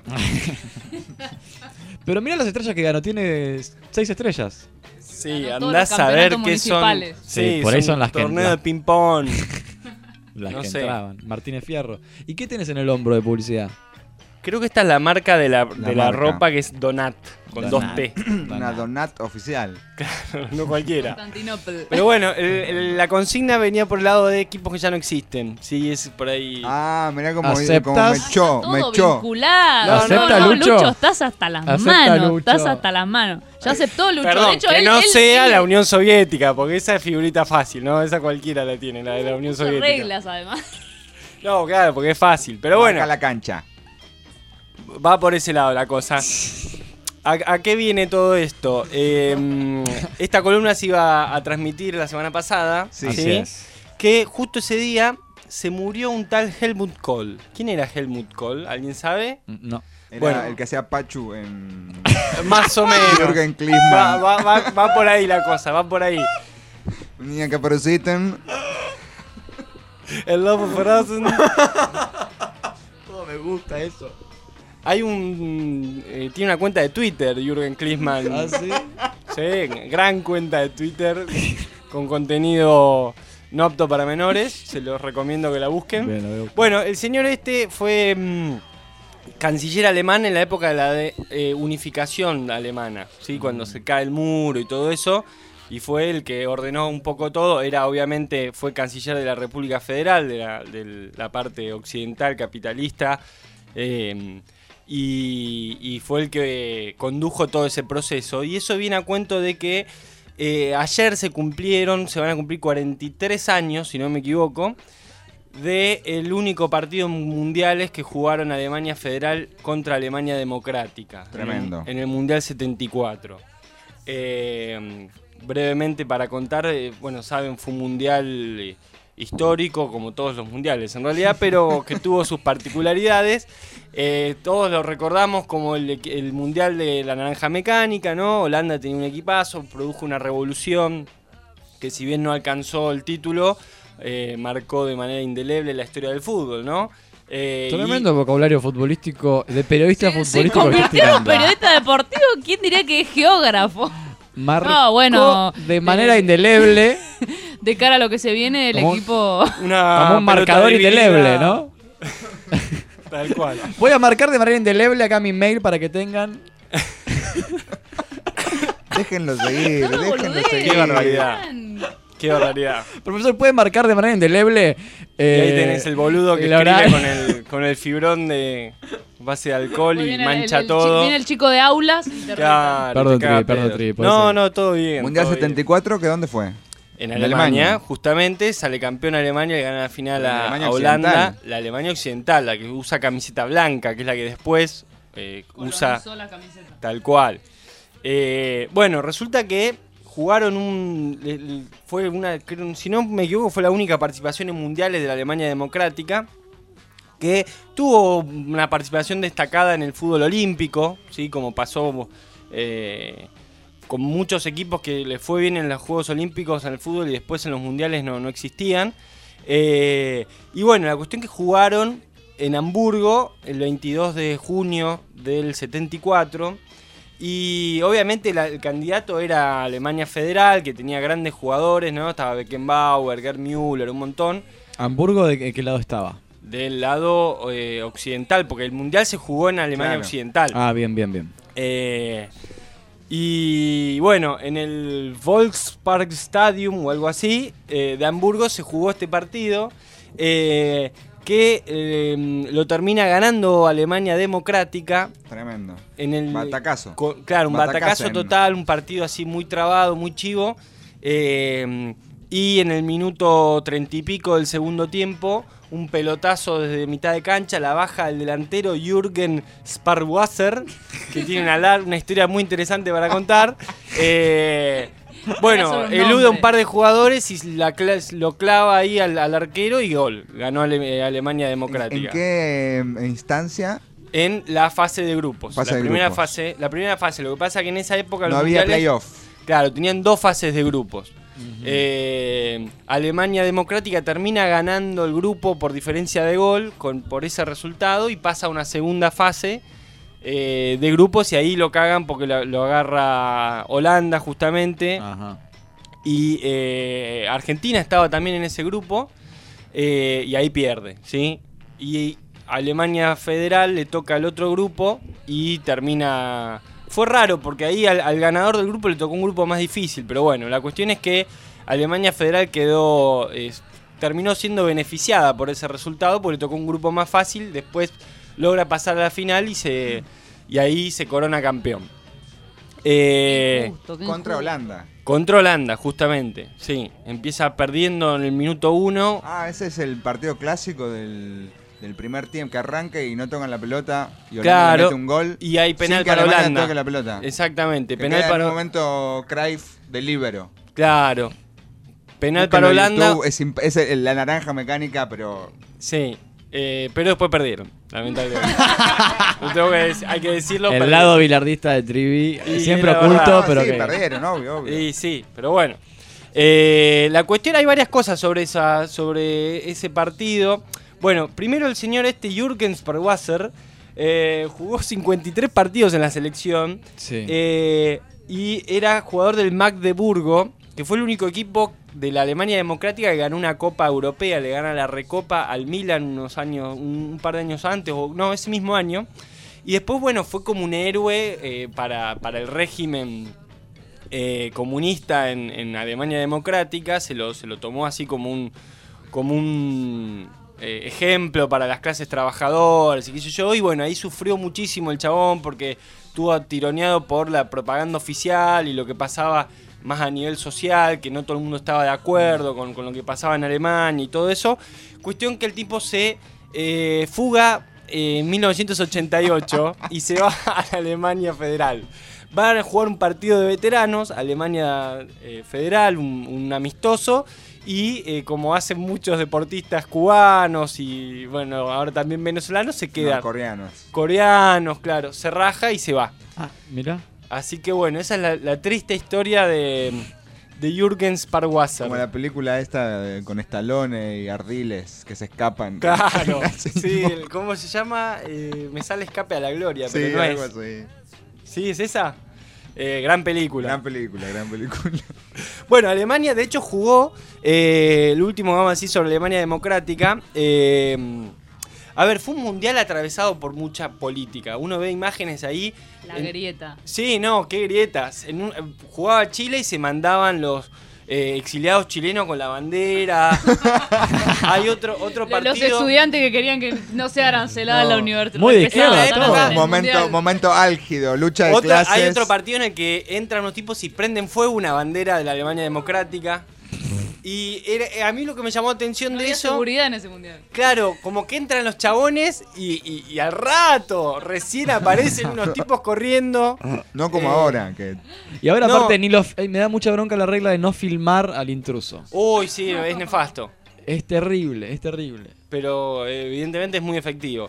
Pero mira las estrellas que ganó. Tiene seis estrellas. Sí, Ganó todos andás los a ver campeonatos qué son. municipales. Sí, por ahí son las que- torneo las- de ping-pong. Las No que sé. entraban. Martínez Fierro. ¿Y qué tienes en el hombro de publicidad? Creo que esta es la marca de la, La de la marca. ropa que es Donat, con Donat. dos T. Una donat oficial. No cualquiera. Constantinopla. Pero bueno, el- el- la consigna venía por el lado de equipos que ya no existen. Sí, es por ahí. Ah, mirá cómo, ¿Aceptas? cómo me echó, Todo me echó. vinculado. No, ¿Acepta, no, no, Lucho? Lucho, estás hasta las ¿Acepta, manos. Lucho? Estás hasta las manos. Ya aceptó Lucho. Perdón, de hecho, que él, no él- sea él la Unión Soviética, porque esa es figurita fácil, ¿no? Esa cualquiera la tiene, la de la Unión puso Soviética. reglas, además. No, claro, porque es fácil. Pero bueno, Marca la cancha. va por ese lado la cosa. ¿A, a qué viene todo esto? Eh, esta columna se iba a transmitir la semana pasada. Sí. Así es. Que justo ese día se murió un tal Helmut Kohl. ¿Quién era Helmut Kohl? ¿Alguien sabe? No. Era Bueno. el que hacía Pachu en Más o menos. Jürgen Va, Klinsmann. va- va- va por ahí la cosa, va por ahí. Niña que apareciten. El Love of Frozen. Todo me gusta eso. Hay un. eh, tiene una cuenta de Twitter, Jürgen Klinsmann. ¿Ah, sí? Sí, gran cuenta de Twitter con contenido no apto para menores. Se los recomiendo que la busquen. Bien, lo veo. Bueno, el señor este fue mm, canciller alemán en la época de la de, eh, unificación alemana, ¿sí? Cuando se cae el muro y todo eso, y fue el que ordenó un poco todo. Era obviamente, fue canciller de la República Federal, de la, de la parte occidental capitalista, eh, y, y fue el que condujo todo ese proceso. Y eso viene a cuento de que eh, ayer se cumplieron, se van a cumplir cuarenta y tres años, si no me equivoco, de el único partido mundiales que jugaron Alemania Federal contra Alemania Democrática. Tremendo. En, en el Mundial setenta y cuatro. Eh, brevemente para contar, eh, bueno, saben, fue un mundial eh, histórico, como todos los mundiales en realidad, pero que tuvo sus particularidades. Eh, todos lo recordamos como el, el mundial de la naranja mecánica, ¿no? Holanda tenía un equipazo, produjo una revolución que, si bien no alcanzó el título, Eh, marcó de manera indeleble la historia del fútbol, ¿no? Eh, Tremendo y... vocabulario futbolístico, de periodista Se futbolístico. convirtió en un periodista deportivo. ¿Quién diría que es geógrafo? Marcó no, bueno, de manera de, indeleble. De cara a lo que se viene, el como, equipo. Una como un marcador indeleble, ¿no? Tal cual. Voy a marcar de manera indeleble acá mi mail para que tengan. Déjenlo seguir, no, déjenlo seguir. Qué barbaridad. Qué barbaridad. Profesor, ¿puede marcar de manera indeleble? Eh, y ahí tenés el boludo que el escribe con el, con el fibrón de base de alcohol y mancha el, el, todo. Viene el chico de aulas y te Claro, Perdón, te Tri, perdón, Tri. No, ser. no, todo bien. Mundial todo setenta y cuatro, ¿que dónde fue? En En Alemania, Alemania. justamente, sale campeón Alemania y gana la final La a, Alemania a Holanda. occidental. La Alemania occidental, la que usa camiseta blanca, que es la que después eh, usa la camiseta. tal cual. Eh, bueno, resulta que jugaron un... fue una, si no me equivoco, fue la única participación en mundiales de la Alemania Democrática, que tuvo una participación destacada en el fútbol olímpico, ¿sí? Como pasó eh, con muchos equipos que les fue bien en los Juegos Olímpicos en el fútbol y después en los mundiales no, no existían. Eh, y bueno, la cuestión que jugaron en Hamburgo el veintidós de junio del setenta y cuatro. Y obviamente la, el candidato era Alemania Federal, que tenía grandes jugadores, ¿no? Estaba Beckenbauer, Gerd Müller, un montón. ¿Hamburgo de qué lado estaba? Del lado eh, occidental, porque el Mundial se jugó en Alemania Claro. Occidental. Ah, bien, bien, bien. Eh, y bueno, en el Volksparkstadion o algo así, eh, de Hamburgo se jugó este partido. Eh, que eh, lo termina ganando Alemania Democrática. Tremendo. En el, Batacazo. Con, claro, un Batacazo batacazo en- total, un partido así muy trabado, muy chivo. Eh, y en el minuto treinta y pico del segundo tiempo, un pelotazo desde mitad de cancha, la baja del delantero Jürgen Sparwasser, que tiene una, lar- una historia muy interesante para contar. Eh, Bueno, Era solo un elude a un nombre. par de jugadores y la cla- lo clava ahí al, al arquero y gol. Ganó Ale- Alemania Democrática. ¿En qué eh, instancia? En la fase de grupos. Fase la de primera grupos. fase, la primera fase. Lo que pasa que en esa época No los había mundiales- playoff. Claro, tenían dos fases de grupos. Eh, Alemania Democrática termina ganando el grupo por diferencia de gol con, por ese resultado y pasa a una segunda fase eh, de grupos y ahí lo cagan porque lo, lo agarra Holanda justamente. Ajá. Y eh, Argentina estaba también en ese grupo eh, y ahí pierde, ¿sí? Y Alemania Federal le toca al otro grupo y termina... Fue raro porque ahí al, al ganador del grupo le tocó un grupo más difícil, pero bueno, la cuestión es que Alemania Federal quedó... eh, terminó siendo beneficiada por ese resultado porque le tocó un grupo más fácil, después logra pasar a la final y, se, y ahí se corona campeón. Eh, Injusto, qué Contra injusto. Holanda. Contra Holanda, justamente, sí. Empieza perdiendo en el minuto uno. Ah, ese es el partido clásico del, del primer tiempo, que arranca y no tocan la pelota y Holanda Claro, le mete un gol. y hay penal sin que para Alemania Holanda. toque la pelota. Exactamente, Que penal queda para en un momento Cruyff de líbero. Claro. Penal Búsquenlo para en Holanda. YouTube, Es, imp- es el- la naranja mecánica, pero Sí. eh, pero después perdieron, lamentablemente. Lo tengo que dec- hay que decirlo. El perdieron. lado bilardista de Trivi, Y siempre era oculto, verdad. pero sí, que... perdieron, obvio, obvio. Y sí, pero bueno. Eh, la cuestión, hay varias cosas sobre esa sobre ese partido. Bueno, primero el señor este Jürgen Sparwasser eh, jugó cincuenta y tres partidos en la selección Sí. eh, y era jugador del Magdeburgo, que fue el único equipo de la Alemania democrática que ganó una Copa Europea, le gana la Recopa al Milan unos años, un, un par de años antes, o no, ese mismo año. Y después, bueno, fue como un héroe eh, para, para el régimen eh, comunista en, en Alemania democrática, se lo, se lo tomó así como un, como un eh, ejemplo para las clases trabajadoras y qué sé yo, y bueno, ahí sufrió muchísimo el chabón porque estuvo tironeado por la propaganda oficial y lo que pasaba más a nivel social, que no todo el mundo estaba de acuerdo con, con lo que pasaba en Alemania y todo eso. Cuestión que el tipo se eh, fuga eh, en mil novecientos ochenta y ocho y se va a la Alemania Federal. Van a jugar un partido de veteranos, Alemania eh, Federal, un, un amistoso, y eh, como hacen muchos deportistas cubanos y bueno, ahora también venezolanos, se quedan. No, coreanos. Coreanos, claro, se raja y se va. Ah, mira. Así que bueno, esa es la, la triste historia de, de Jürgen Sparwasser. Como la película esta de- con Stallone y Ardiles que se escapan. Claro, sí, el- ¿cómo se llama? Eh, me sale Escape a la Gloria, Sí, pero no algo es. así. ¿Sí, es esa? Eh, gran película. Gran película, gran película. Bueno, Alemania de hecho jugó, eh, el último vamos a decir sobre Alemania democrática. eh, a ver, fue un mundial atravesado por mucha política. Uno ve imágenes ahí. La en- grieta. Sí, no, qué grietas. En un- eh, jugaba Chile y se mandaban los eh, exiliados chilenos con la bandera. Hay otro, otro Los partido. estudiantes que querían que no sea arancelada No. la universidad. Muy de Regresaban izquierda, a todo. en el Momento, mundial. momento álgido, lucha de Otra- clases. hay otro partido en el que entran unos tipos y prenden fuego una bandera de la Alemania democrática. Y era- eh, a mí lo que me llamó la atención No de había eso. seguridad en ese mundial. Claro, como que entran los chabones y, y- y al rato recién aparecen unos tipos corriendo. No como Eh, ahora, que Y ahora No. aparte ni lo, eh, me da mucha bronca la regla de no filmar al intruso. Uy, sí, es nefasto. Es terrible, es terrible. Pero eh, evidentemente es muy efectivo.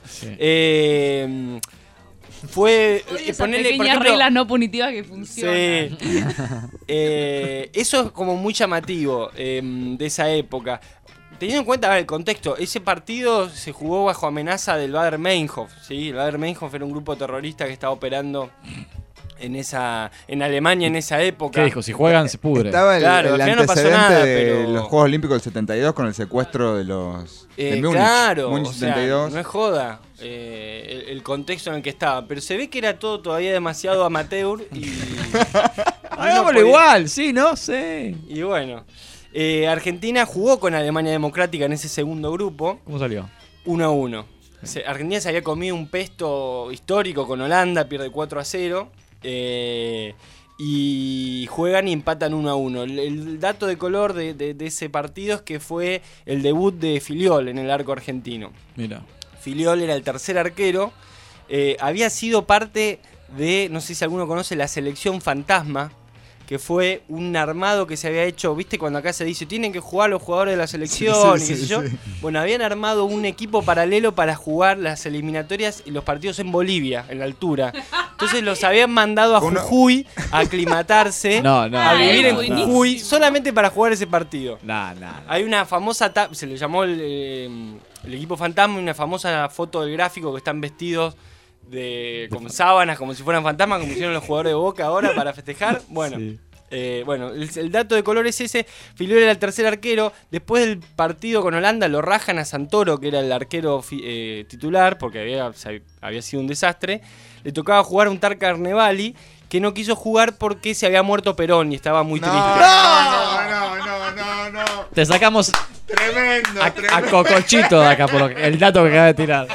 Eh, fue. Odio eh, esas ponele, por pequeñas ejemplo, reglas no punitivas que funcionan. Sí. Eh, eso es como muy llamativo eh, de esa época. Teniendo en cuenta a ver, el contexto, ese partido se jugó bajo amenaza del Baader Meinhof, ¿sí? El Baader Meinhof era un grupo terrorista que estaba operando en esa en Alemania en esa época. ¿Qué dijo? Si juegan se pudre. estaba el, Claro, el al final no pasó antecedente nada, de pero- los Juegos Olímpicos del setenta y dos con el secuestro de los Eh, de Múnich. claro, Múnich o sea, setenta y dos. no es joda eh, el, el contexto en el que estaba, pero se ve que era todo todavía demasiado amateur y... Hagámoslo igual, sí, no sé. Y bueno, eh, Argentina jugó con Alemania Democrática en ese segundo grupo. ¿Cómo salió? uno a uno. Se- Argentina se había comido un pesto histórico con Holanda, pierde cuatro a cero. eh, y juegan y empatan uno a uno. El, el dato de color de, de- de ese partido es que fue el debut de Filiol en el arco argentino. Mira. Filiol era el tercer arquero. eh, había sido parte de, no sé si alguno conoce, la selección fantasma, que fue un armado que se había hecho, viste, cuando acá se dice, tienen que jugar los jugadores de la selección, Sí, sí, y qué sé sí, yo. sí. Bueno, habían armado un equipo paralelo para jugar las eliminatorias y los partidos en Bolivia, en la altura. Entonces los habían mandado a Uno- Jujuy a aclimatarse, No, no, a no, vivir no, en no. Jujuy, solamente para jugar ese partido. Nah, nah. Hay una famosa, ta- se le llamó el, eh, el equipo fantasma, una famosa foto del gráfico que están vestidos de con sábanas como si fueran fantasmas, como hicieron los jugadores de Boca ahora para festejar. Bueno, Sí. eh, bueno, el, el dato de color es ese. Filiol era el tercer arquero. Después del partido con Holanda lo rajan a Santoro, que era el arquero fi- eh, titular, porque había, se- había sido un desastre. Le tocaba jugar a un Tar Carnevali, que no quiso jugar porque se había muerto Perón y estaba muy No, triste. no, no, no, no, no. Te sacamos Tremendo, a, tremendo. a Cocochito de acá, por lo que- el dato que acaba de tirar.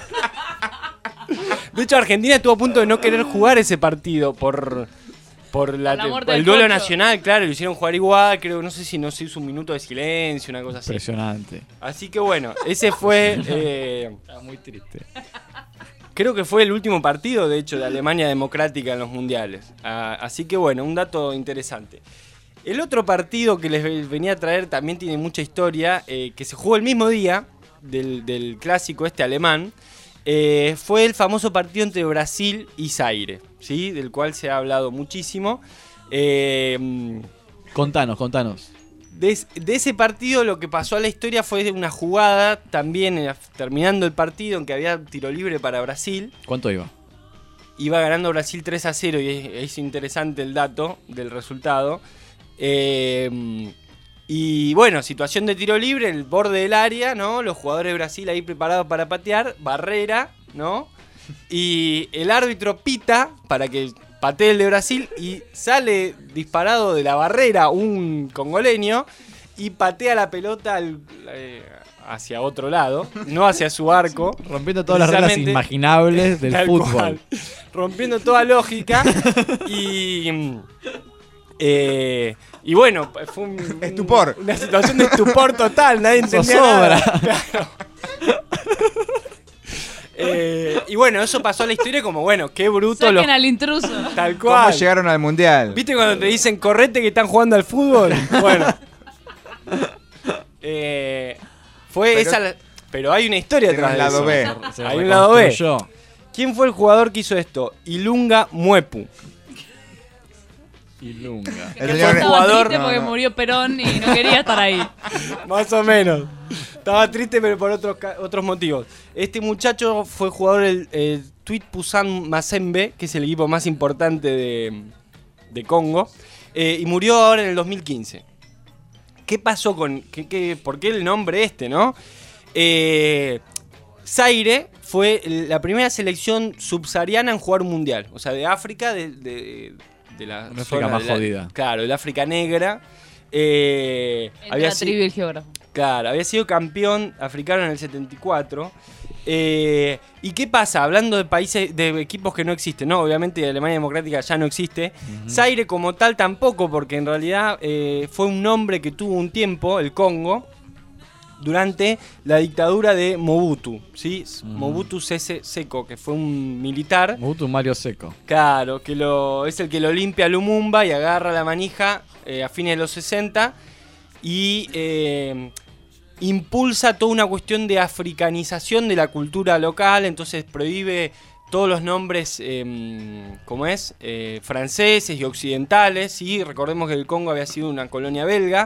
De hecho, Argentina estuvo a punto de no querer jugar ese partido por, por la, la muerte el del duelo Pocho. nacional, claro, lo hicieron jugar igual, creo, no sé si no se hizo un minuto de silencio, una cosa así. Impresionante. Así que bueno, ese fue, eh, Está muy triste. creo que fue el último partido, de hecho, de Alemania Democrática en los mundiales. Ah, así que bueno, un dato interesante. El otro partido que les ve- venía a traer también tiene mucha historia, eh, que se jugó el mismo día del, del clásico este alemán. Eh, fue el famoso partido entre Brasil y Zaire, ¿sí? Del cual se ha hablado muchísimo. Eh, Contanos, contanos. de, de ese partido lo que pasó a la historia fue una jugada también eh, terminando el partido en que había tiro libre para Brasil. ¿Cuánto iba? Iba ganando Brasil tres a cero y es, es interesante el dato del resultado. Eh, Y bueno, situación de tiro libre, el borde del área, ¿no? Los jugadores de Brasil ahí preparados para patear, barrera, ¿no? Y el árbitro pita para que patee el de Brasil y sale disparado de la barrera un congoleño y patea la pelota al, eh, hacia otro lado, no hacia su arco. Rompiendo todas las reglas imaginables del fútbol. Cual, rompiendo toda lógica y... Eh, y bueno, fue un, estupor. una situación de estupor total, nadie entendía nada. Claro. Eh, y bueno, eso pasó a la historia como, bueno, qué bruto. Saquen los... al intruso. Tal cual. ¿Cómo llegaron al mundial? ¿Viste cuando te dicen correte que están jugando al fútbol? Bueno. Eh, fue pero, esa la... Pero hay una historia detrás de lado eso. B. Se hay un lado B. ¿Quién fue el jugador que hizo esto? Ilunga Muepu. Ilunga. El señor estaba jugador triste porque no, no. murió Perón y no quería estar ahí. Más o menos. Estaba triste, pero por otros, otros motivos. Este muchacho fue jugador del eh, Tweet Pusan Mazembe, que es el equipo más importante de, de Congo, eh, y murió ahora en el dos mil quince. ¿Qué pasó con...? Qué, qué, ¿Por qué el nombre este, no? Eh, Zaire fue la primera selección subsahariana en jugar un mundial. O sea, de África, de, de, de la Una zona África más de la- jodida. Claro, del África negra. Eh, Entra si- trivia el geógrafo. Claro, había sido campeón africano en el setenta y cuatro. Eh, ¿Y qué pasa? Hablando de países, de equipos que no existen, no, obviamente Alemania Democrática ya no existe. Ujú. Zaire como tal tampoco, porque en realidad eh, fue un nombre que tuvo un tiempo, el Congo, durante la dictadura de Mobutu, ¿sí? Mobutu Sese Seko, que fue un militar. Mobutu Mario Seco. Claro, que lo, es el que lo limpia a Lumumba y agarra la manija eh, a fines de los sesenta y eh, impulsa toda una cuestión de africanización de la cultura local, entonces prohíbe todos los nombres, eh, ¿cómo es? Eh, franceses y occidentales, ¿sí? Recordemos que el Congo había sido una colonia belga.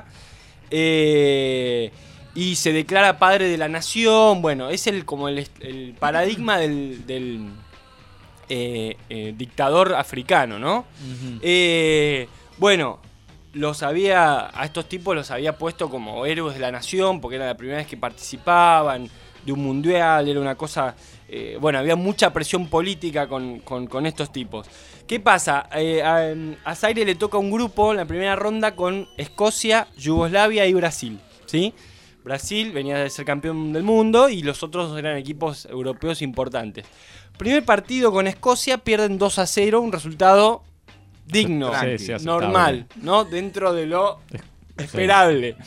Eh, y se declara padre de la nación. Bueno, es el como el, el paradigma del, del eh, eh, dictador africano, ¿no? Ujú. Eh, bueno, los había, a estos tipos los había puesto como héroes de la nación porque era la primera vez que participaban de un mundial, era una cosa... Eh, bueno, había mucha presión política con, con, con estos tipos. ¿Qué pasa? Eh, a, a Zaire le toca un grupo en la primera ronda con Escocia, Yugoslavia y Brasil, ¿sí? Brasil venía de ser campeón del mundo y los otros eran equipos europeos importantes. Primer partido con Escocia, pierden dos a cero, un resultado digno, Sí, sí, aceptable. normal, ¿no? Dentro de lo esperable.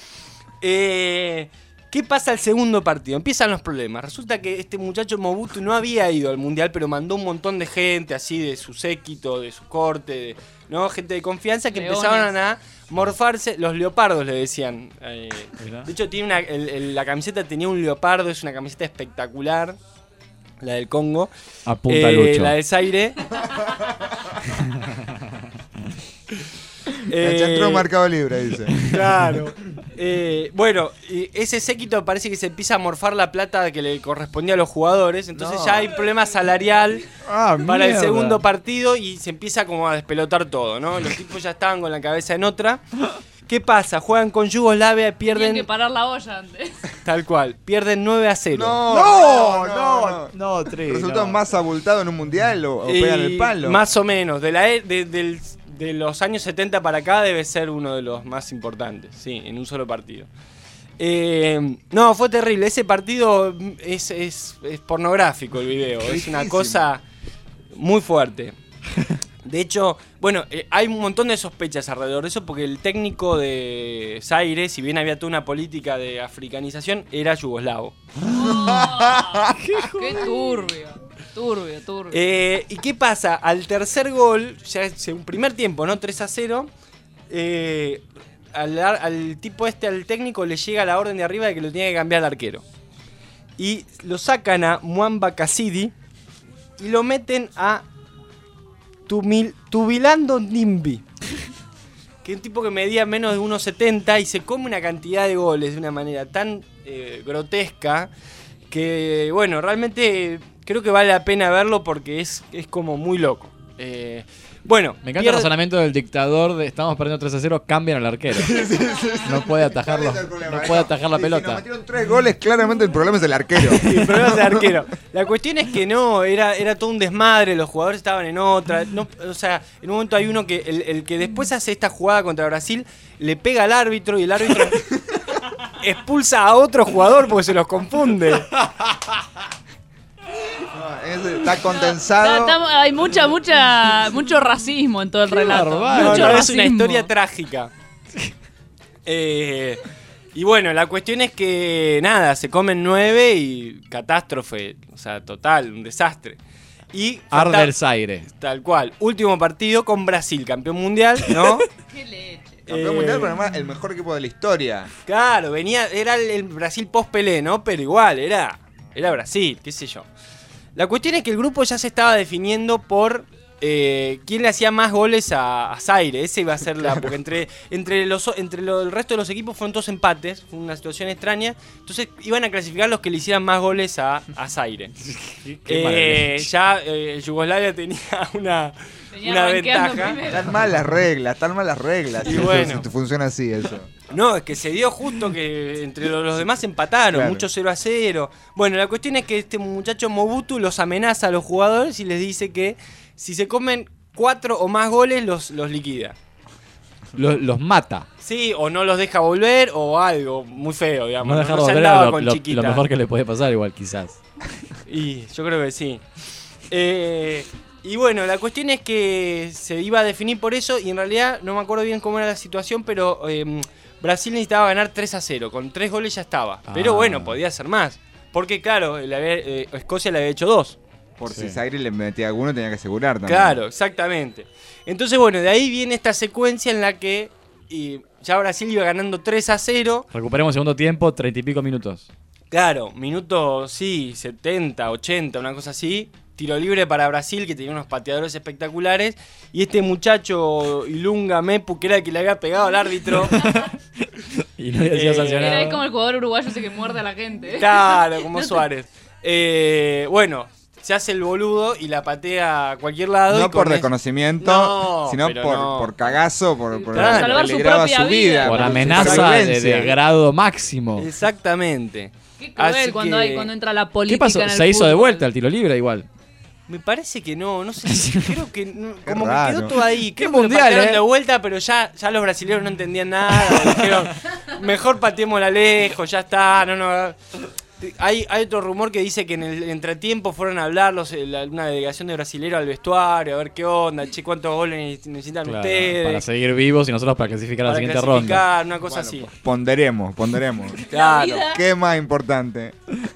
Eh, ¿Qué pasa el segundo partido? Empiezan los problemas. Resulta que este muchacho Mobutu no había ido al mundial, pero mandó un montón de gente así de su séquito, de su corte, de, ¿no? Gente de confianza que Leones. empezaban a morfarse. Los leopardos le decían. Eh, Mirá. de hecho, tiene una, el- el- la camiseta tenía un leopardo, es una camiseta espectacular. La del Congo. Apunta Eh, Lucho. La de Zaire. Ya entró Mercado Libre, dice. Claro. Eh, bueno, y ese séquito parece que se empieza a morfar la plata que le correspondía a los jugadores. Entonces No. ya hay problema salarial Ah, para el mierda. segundo partido y se empieza como a despelotar todo, ¿no? Los tipos ya estaban con la cabeza en otra. ¿Qué pasa? Juegan con Yugoslavia y Tienen pierden que parar la olla antes. tal cual. Pierden nueve a cero. No, No, no, no, no, Tri, ¿Resultado no. más abultado en un mundial o, o Y pegan el palo? Más o menos. De, la, e- de, del- de los años setenta para acá debe ser uno de los más importantes. Sí, en un solo partido. Eh, no, fue terrible. Ese partido es, es, es pornográfico el video. Es una Riquísimo. cosa muy fuerte. De hecho, bueno, eh, hay un montón de sospechas alrededor de eso porque el técnico de Zaire, si bien había toda una política de africanización, era yugoslavo. Qué turbio. Turbio, turbio. Eh, ¿Y qué pasa? Al tercer gol, ya es un primer tiempo, ¿no? tres a cero. eh, al, ar- al tipo este, al técnico, le llega la orden de arriba de que lo tiene que cambiar de arquero. Y lo sacan a Mwamba Cassidi y lo meten a Tumil- Tubilando Nimbi. Que es un tipo que medía menos de uno setenta y se come una cantidad de goles de una manera tan eh, grotesca que, bueno, realmente creo que vale la pena verlo porque es, es como muy loco. Eh, Bueno, Me encanta pierde- el razonamiento del dictador de estamos perdiendo tres a cero, cambian al arquero. No puede atajarlo, no puede atajar la Si nos pelota. metieron tres goles, claramente el problema es el arquero. El problema es el arquero. La cuestión es que no, era, era todo un desmadre, los jugadores estaban en otra. No, o sea, en un momento hay uno que el, el que después hace esta jugada contra Brasil, le pega al árbitro y el árbitro expulsa a otro jugador porque se los confunde. Está condensado. Está- está- hay mucha, mucha, mucho racismo en todo el relato. No, Mucho no, es racismo. una historia trágica. Eh, y bueno, la cuestión es que nada, se comen nueve y catástrofe, o sea, total, un desastre. Y Arde falta- el Zaire. Tal cual, último partido con Brasil, campeón mundial, ¿no? Campeón Eh, mundial, pero además el mejor equipo de la historia. Claro, venía, era el, el Brasil post-Pelé, ¿no? Pero igual, era, era Brasil, qué sé yo. La cuestión es que el grupo ya se estaba definiendo por eh, quién le hacía más goles a, a Zaire. Ese iba a ser la. Porque entre, entre, los, entre lo- el resto de los equipos fueron todos empates. Fue una situación extraña. Entonces iban a clasificar los que le hicieran más goles a, a Zaire. Qué Eh, maravilla. ya eh, Yugoslavia tenía una, Venía una rankeando ventaja. primero. Están mal las reglas, están mal las reglas. Y si- bueno. si funciona así eso. No, es que se dio justo que entre lo- los demás empataron, Claro. mucho cero a cero. Bueno, la cuestión es que este muchacho Mobutu los amenaza a los jugadores y les dice que si se comen cuatro o más goles los, los liquida. Los, los mata. Sí, o no los deja volver o algo muy feo, digamos. No dejarlo se volver andaba a lo, con lo- Chiquita. lo mejor que le puede pasar igual quizás. Y yo creo que sí. Eh, y bueno, la cuestión es que se iba a definir por eso y en realidad no me acuerdo bien cómo era la situación, pero eh, Brasil necesitaba ganar tres a cero. Con tres goles ya estaba. Pero Ah. bueno, podía ser más. Porque claro, le había- eh, Escocia le había hecho dos. Por Sí. si Zaire le metía alguno, tenía que asegurar también. Claro, exactamente. Entonces bueno, de ahí viene esta secuencia en la que y ya Brasil iba ganando tres a cero. Recuperemos segundo tiempo, treinta y pico minutos. Claro, minuto, sí, setenta, ochenta, una cosa así. Tiro libre para Brasil, que tenía unos pateadores espectaculares. Y este muchacho Ilunga Mepu, que era el que le había pegado al árbitro. Y no había sido Eh, sancionado. Era ahí como el jugador uruguayo ese que muerde a la gente. Claro, como No te- Suárez. Eh, bueno, se hace el boludo y la patea a cualquier lado. y No por con es- desconocimiento, No, sino pero por, no. por cagazo, por, por Para salvar su peligraba propia su vida. vida. Por su amenaza de, supervivencia. de grado máximo. Exactamente. Qué cruel Así cuando, que- hay, cuando entra la política. ¿Qué pasó? en el Se hizo de fútbol. vuelta el tiro libre igual. Me parece que no, no sé. Creo que no, Qué como que raro. quedó todo ahí. Qué Creo que lo mundial, patearon eh. de vuelta, pero ya, ya los brasileños no entendían nada. Dijeron, mejor pateémosla lejos, ya está. No, no. Hay, hay otro rumor que dice que en el entretiempo fueron a hablar los, la- una delegación de brasileros al vestuario, a ver qué onda, che, cuántos goles necesitan Claro, ustedes. para seguir vivos y nosotros para clasificar a la para siguiente ronda. clasificar, una cosa así. Ponderemos, ponderemos. Claro. ¿Qué más importante?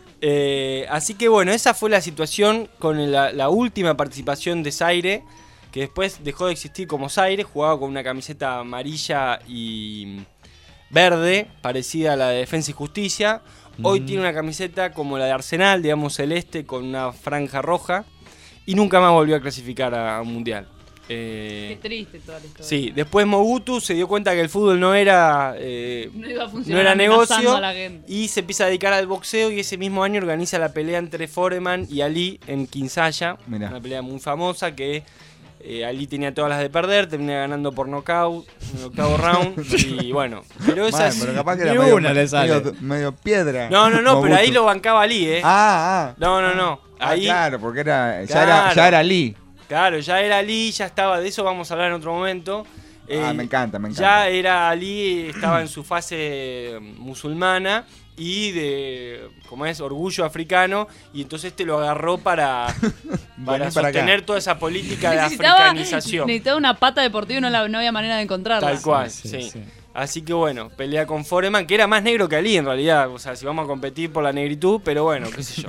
Eh, así que bueno, esa fue la situación con la, la última participación de Zaire, que después dejó de existir como Zaire, jugaba con una camiseta amarilla y verde, parecida a la de Defensa y Justicia. Hoy Mm. tiene una camiseta como la de Arsenal, digamos celeste, con una franja roja, y nunca más volvió a clasificar a un mundial. Eh, Qué triste toda la historia. sí, después Mobutu se dio cuenta que el fútbol no era, eh, No iba a no funcionar era amenazando negocio a la gente. y se empieza a dedicar al boxeo y ese mismo año organiza la pelea entre Foreman y Ali en Kinshasa, Mirá. una pelea muy famosa que eh, Ali tenía todas las de perder, termina ganando por nocaut en el octavo round y bueno, pero esa Man, es- pero capaz que era Ni medio, una le sale. medio, medio piedra. No, no, no, pero ahí Mobutu. lo bancaba Ali, eh. Ah, ah. No, no, no. Ah, Ahí claro, porque era, ya, Claro. era, ya era Lee. Claro, ya era Ali, ya estaba, de eso vamos a hablar en otro momento. Ah, Eh, me encanta, me encanta. Ya era Ali, estaba en su fase musulmana y de, como es, orgullo africano, y entonces este lo agarró para, para Vení para acá. sostener toda esa política de Necesitaba, africanización. necesitaba una pata deportiva y no, la- no había manera de encontrarla. Tal cual, Sí, sí, sí, sí. Así que bueno, pelea con Foreman, que era más negro que Ali en realidad, o sea, si vamos a competir por la negritud, pero bueno, qué sé yo.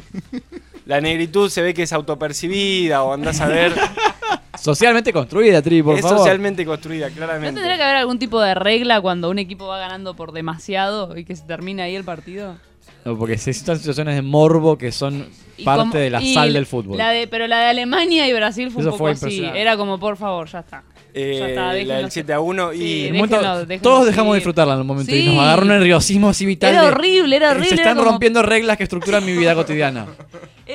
La negritud se ve que es autopercibida o andás a ver, Socialmente construida, Tri, por es favor. socialmente construida, ¿No claramente. tendría que haber algún tipo de regla cuando un equipo va ganando por demasiado y que se termina ahí el partido? No, porque se están situaciones de morbo que son Y parte como- de la y sal del fútbol. La de, pero la de Alemania y Brasil fue Eso un poco fue así. impresionante. Era como, por favor, ya está. Eh, Ya está, la déjenlo del ser. siete a uno y Sí, En un momento, déjenlo- déjenlo todos dejamos de seguir. disfrutarla en un momento y Sí. nos agarró un nerviosismo así vital. Era de- horrible, era eh, horrible. Se era están como- rompiendo reglas que estructuran mi vida cotidiana. Era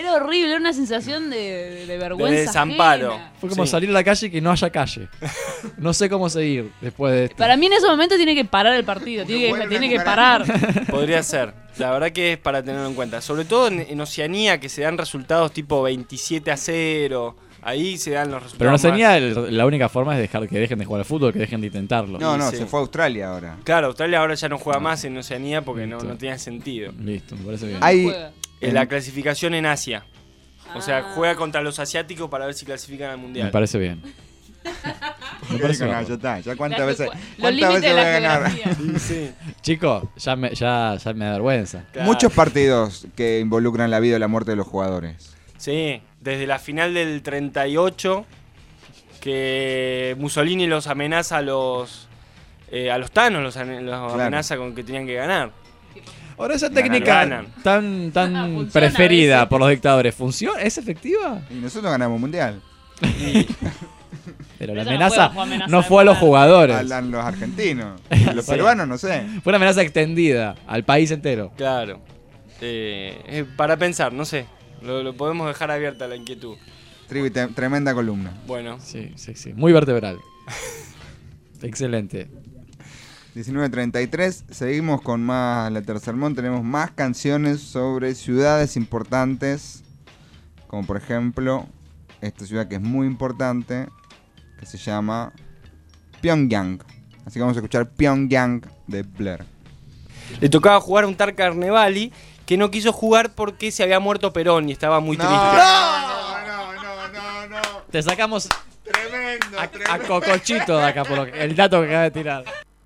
Era horrible, era una sensación de, de vergüenza. De desamparo. ajena. Fue como Sí. salir a la calle y que no haya calle. No sé cómo seguir después de esto. Para mí en ese momento tiene que parar el partido, tiene que, tiene que parar. Podría ser. La verdad que es para tenerlo en cuenta. Sobre todo en, en Oceanía, que se dan resultados tipo veintisiete a cero. Ahí se dan los resultados. Pero no más- sería el- la única forma es dejar que dejen de jugar al fútbol, que dejen de intentarlo. No, no, Sí. se fue a Australia ahora. Claro, Australia ahora ya no juega más en Oceanía porque no, no tenía sentido. Listo, me parece bien. Hay, En la clasificación en Asia. O sea, juega contra los asiáticos para ver si clasifican al mundial. Me parece bien. Me ¿Qué parece dijo? No, bien. ya está. Ya cuántas La- veces, los cuántas límites veces de la voy a ganar. geografía. Sí. Chicos, ya me, ya, ya me da vergüenza. Claro. Muchos partidos que involucran la vida y la muerte de los jugadores. Sí, desde la final del treinta y ocho, que Mussolini los amenaza a los eh, a los tanos, los, ane- los amenaza con que tenían que ganar. Ahora esa Ganan, técnica ganan. tan, tan funciona a preferida veces. por los dictadores, ¿funciona? ¿Es efectiva? Y nosotros ganamos mundial. Pero la Esa no amenaza fue- fue amenaza no de fue a los matar. jugadores. Hablan los argentinos. Los Sí. peruanos, no sé. Fue una amenaza extendida al país entero. Claro. Eh, eh, para pensar, no sé. Lo, lo podemos dejar abierta la inquietud. Trivi, te- tremenda columna. Bueno. Sí, sí, sí. Muy vertebral. Excelente. diecinueve treinta y tres, seguimos con más La Tercermón, tenemos más canciones sobre ciudades importantes, como por ejemplo esta ciudad que es muy importante, que se llama Pyongyang. Así que vamos a escuchar Pyongyang de Blair. Le tocaba jugar a un Tar Carnevali que no quiso jugar porque se había muerto Perón y estaba muy triste. no, no, no, no. Te sacamos Tremendo, a, a Cocochito de acá, por lo que- el dato que acaba de tirar.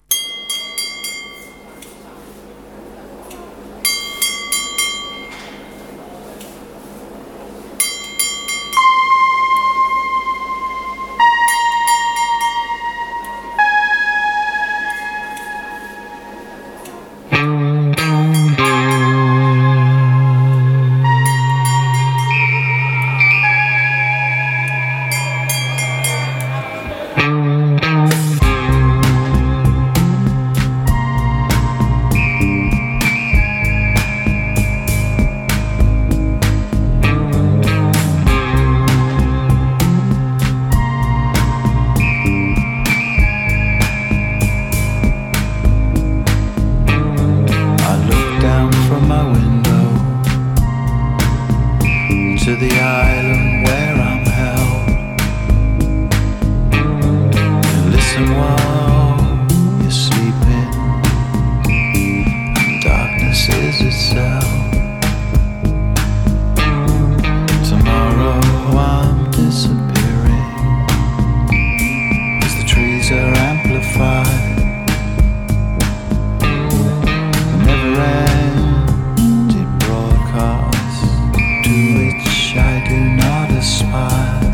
I look down from my window to the island where I'm held. And listen while you're sleeping, and darkness is itself. Tomorrow I'm disappearing as the trees are amplified. Never-ending broadcast to which I do not aspire.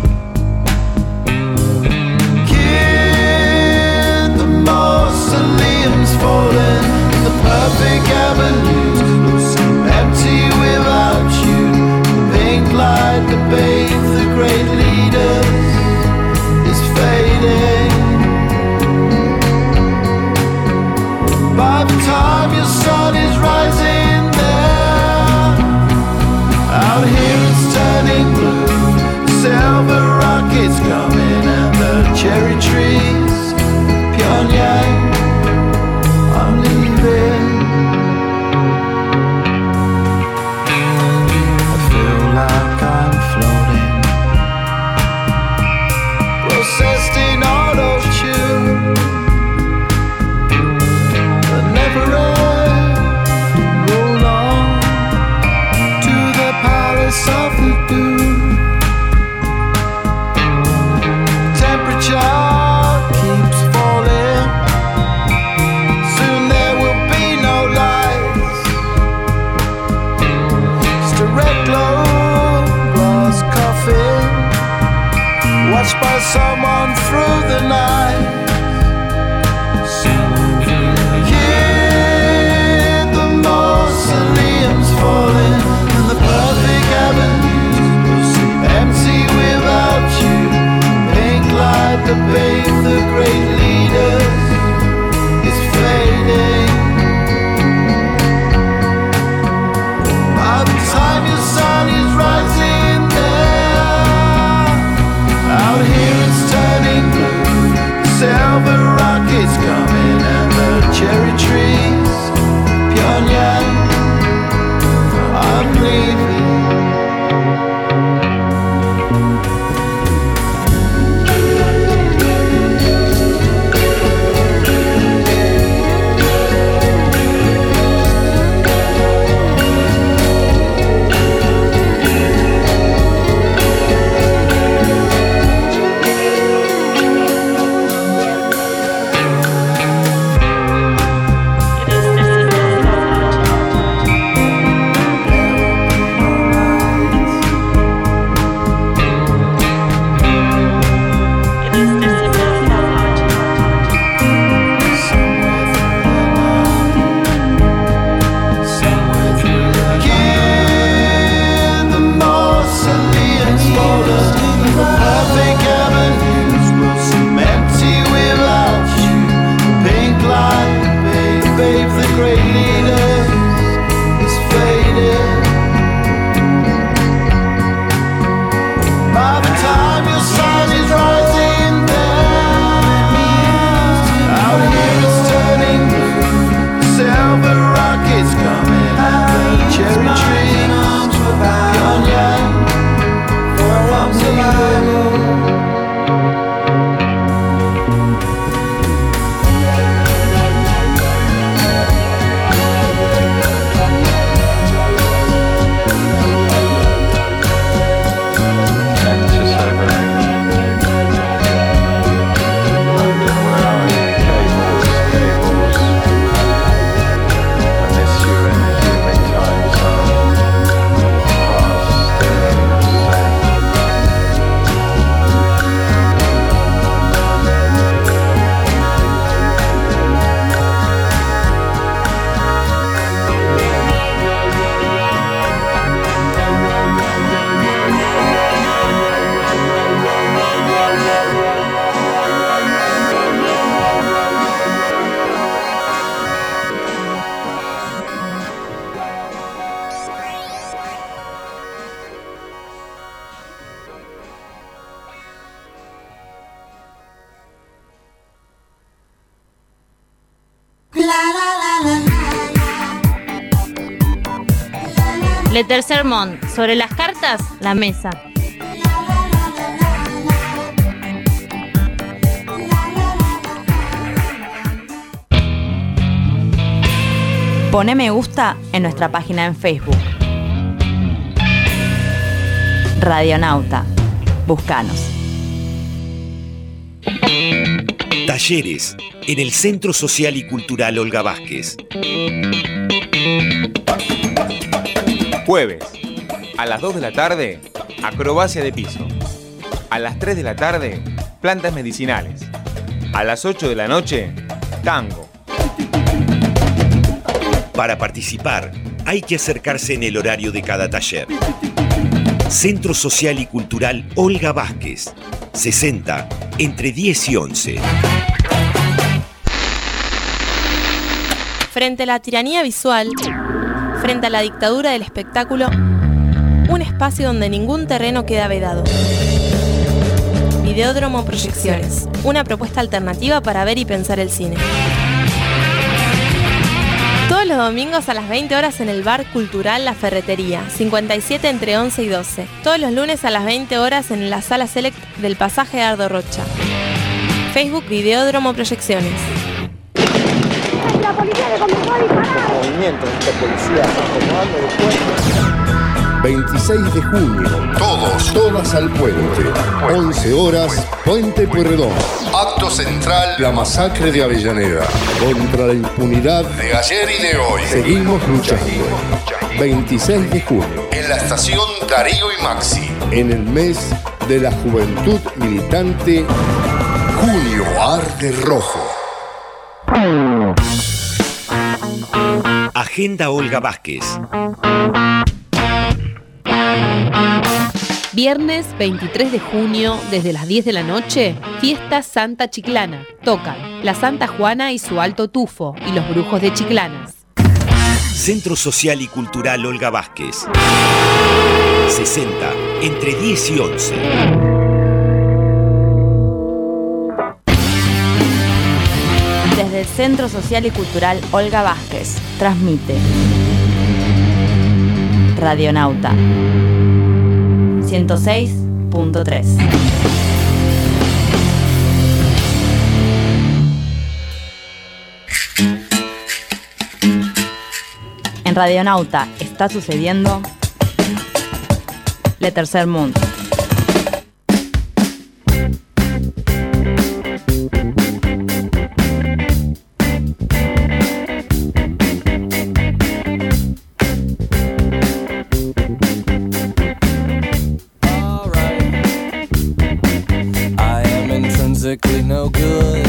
Kid, the mausoleum's fallen, the perfect avenue seem empty without you. The pink light that bathes the great leaders is fading. By the time your sun is rising there, out here it's turning blue. Silver rockets coming and the cherry trees. Pyongyang, I'm leaving. I feel like I'm floating, processed in auto tune. Never end, roll on to the palace of the dune. Temperature Le Tercer Monde. Sobre las cartas, la mesa. Poné me gusta en nuestra página en Facebook. Radionauta. Búscanos. Talleres en el Centro Social y Cultural Olga Vázquez. Jueves, a las dos de la tarde, acrobacia de piso. A las tres de la tarde, plantas medicinales. A las ocho de la noche, tango. Para participar, hay que acercarse en el horario de cada taller. Centro Social y Cultural Olga Vázquez, sesenta, entre diez y once. Frente a la tiranía visual, frente a la dictadura del espectáculo, un espacio donde ningún terreno queda vedado. Videódromo Proyecciones, una propuesta alternativa para ver y pensar el cine. Todos los domingos a las veinte horas en el Bar Cultural La Ferretería, cincuenta y siete entre once y doce. Todos los lunes a las veinte horas en la Sala Select del Pasaje Ardo Rocha. Facebook Videódromo Proyecciones. La policía de comenzó a disparar. Movimientos de policía acomodando el puente. veintiséis de junio, todos, todas al puente. once horas, Puente Pueyrredón. Acto central, la masacre de Avellaneda. Contra la impunidad de ayer y de hoy. Seguimos luchando. veintiséis de junio, en la estación Darío y Maxi. En el mes de la juventud militante, Junio Arde Rojo. Agenda Olga Vázquez. Viernes veintitrés de junio, desde las diez de la noche, Fiesta Santa Chiclana. Tocan la Santa Juana y su Alto Tufo y los Brujos de Chiclanas. Centro Social y Cultural Olga Vázquez, sesenta, entre diez y once. Desde el Centro Social y Cultural Olga Vázquez, transmite Radionauta ciento seis punto tres. En Radionauta está sucediendo Le Tercer Monde. No good.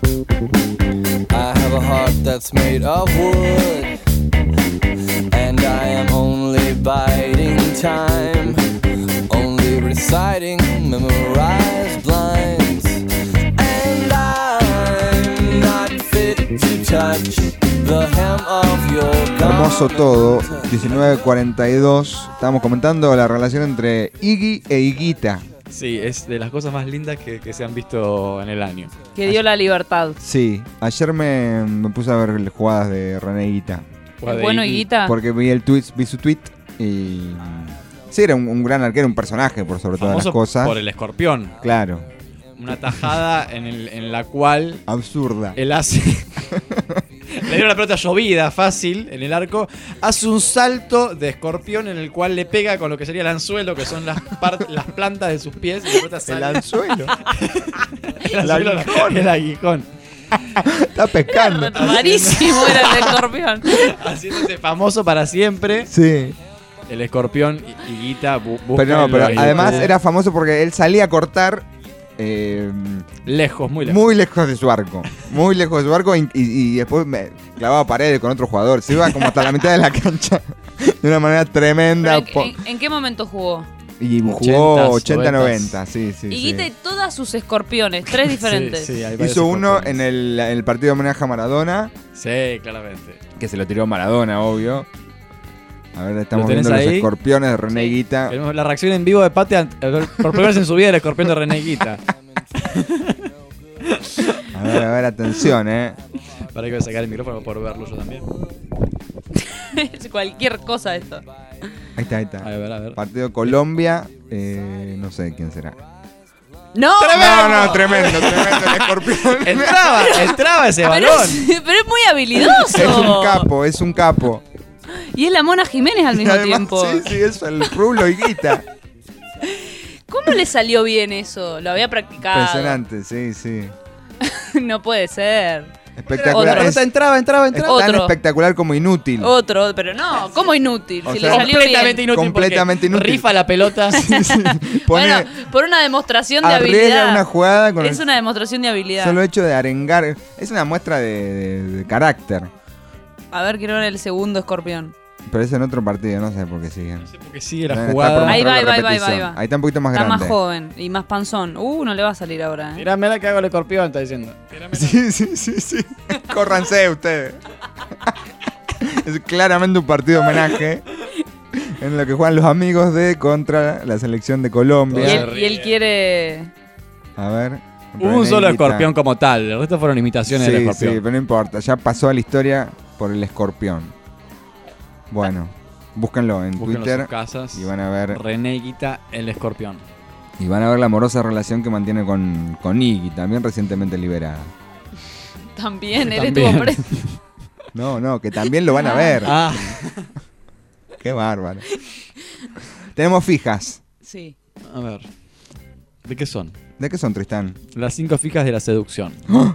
I have a heart that's made of wood, and I am only biding time, only reciting memorized lines, and I'm not fit to touch the hem of your Hermoso garment. todo, diecinueve cuarenta y dos. Estábamos comentando la relación entre Iggy e Higuita. Sí, es de las cosas más lindas que, que se han visto en el año. Que dio la libertad. Sí, ayer me, me puse a ver jugadas de René Higuita. ¿Es bueno Higuita? Porque vi el tweet, vi su tweet y sí, era un, un gran arquero, un personaje por sobre todas las Famoso cosas. por el escorpión. Claro. Una tajada en, el, en la cual absurda. Él hace le dio una pelota llovida fácil en el arco, hace un salto de escorpión en el cual le pega con lo que sería el anzuelo, que son las, part- las plantas de sus pies, y la pelota sale. El anzuelo. el anzuelo, El aguijón. el aguijón. Está pescando. Rarísimo era el escorpión. Haciéndose famoso para siempre. Sí. El escorpión, Higuita, bu- Pero no, pero búsquenlo ahí. además era famoso porque él salía a cortar eh, lejos, muy lejos. Muy lejos de su arco. Muy lejos de su arco y, y- y después me clavaba paredes con otro jugador. Se iba como hasta la mitad de la cancha de una manera tremenda. Pero ¿en, en, en qué momento jugó? Y jugó ochentas, ochenta noventas. noventa, sí, sí. Higuita sí. y todas sus escorpiones, tres diferentes. Sí, sí, hay varios Hizo uno escorpiones. en el, en el partido de homenaje a Maradona. Sí, claramente. Que se lo tiró Maradona, obvio. A ver, estamos ¿Lo tenés viendo los ahí? escorpiones de René Higuita. Tenemos la reacción en vivo de Pate ant- por primera vez en su vida el escorpión de René Higuita. A ver, a ver, atención, eh. Para que voy a sacar el micrófono por verlo yo también. Es cualquier cosa esto. Ahí está, ahí está. A ver, a ver. Partido Colombia, eh, no sé quién será. ¡No! No, no, tremendo, tremendo el escorpión. Entraba, entraba ese Pero balón. es, pero es muy habilidoso. Es un capo, es un capo. Y es la Mona Jiménez al mismo Además, tiempo. Sí, sí, eso, el Rulo y Guita. ¿Cómo le salió bien eso? Lo había practicado. Impresionante, sí, sí. No puede ser. Espectacular. Otro. Es, entraba, entraba, entraba. es tan Otro. espectacular como inútil. Otro, pero no, ¿cómo inútil? O Si sea, le salió completamente bien. inútil. Completamente porque inútil. Rifa la pelota. Sí, sí. Pone, Bueno, por una demostración de arriesga habilidad. una jugada con es el una demostración de habilidad. solo hecho de arengar. Es una muestra de, de- de carácter. A ver, quiero ver el segundo escorpión. Pero es en otro partido, no sé por qué siguen. Porque sigue Deben la estar jugada. por Ahí va, mostrar ahí la va, ahí va, ahí repetición. va, ahí va. Ahí está un poquito más Está grande. más joven y más panzón. Uh, no le va a salir ahora, ¿eh? Mirame la que hago el escorpión, está diciendo. Sí, sí, sí, sí. Córranse ustedes. Es claramente un partido homenaje en lo que juegan los amigos de contra la selección de Y Colombia. él, y él quiere... A ver. Hubo un René solo Guita. escorpión como tal. El resto fueron imitaciones Sí, del sí, escorpión. pero no importa. Ya pasó a la historia por el escorpión. Bueno, búsquenlo en Búsquenlo en Twitter sus casas. y van a ver René Guita, el escorpión. y van a ver la amorosa relación que mantiene con, con Iggy, también recientemente liberada. También, él También. estuvo preso. No, no, que también lo van a ver. Ah, Qué bárbaro. Tenemos fijas. Sí. a ver. ¿De qué son? ¿De qué son, Tristán? Las cinco fijas de la seducción. ¡Oh!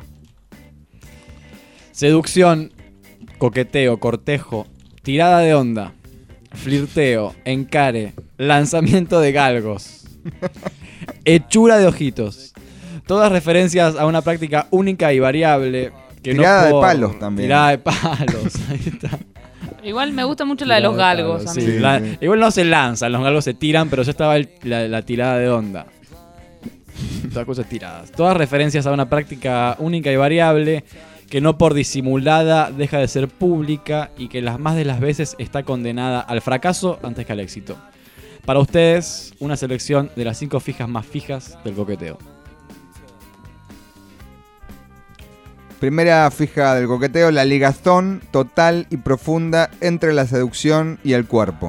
Seducción, coqueteo, cortejo, tirada de onda, flirteo, encare, lanzamiento de galgos, hechura de ojitos. Todas referencias a una práctica única y variable. Que Tirada no de por- palos también. Tirada de palos, ahí está. Igual me gusta mucho la de los Tirada galgos. palos, a mí. sí. Sí, La- sí. Igual no se lanzan, los galgos se tiran, pero ya estaba el- la, la tirada de onda. Todas cosas tiradas. Todas referencias a una práctica única y variable que no por disimulada deja de ser pública y que las más de las veces está condenada al fracaso antes que al éxito. Para ustedes, una selección de las cinco fijas más fijas del coqueteo. Primera fija del coqueteo, la ligazón total y profunda entre la seducción y el cuerpo.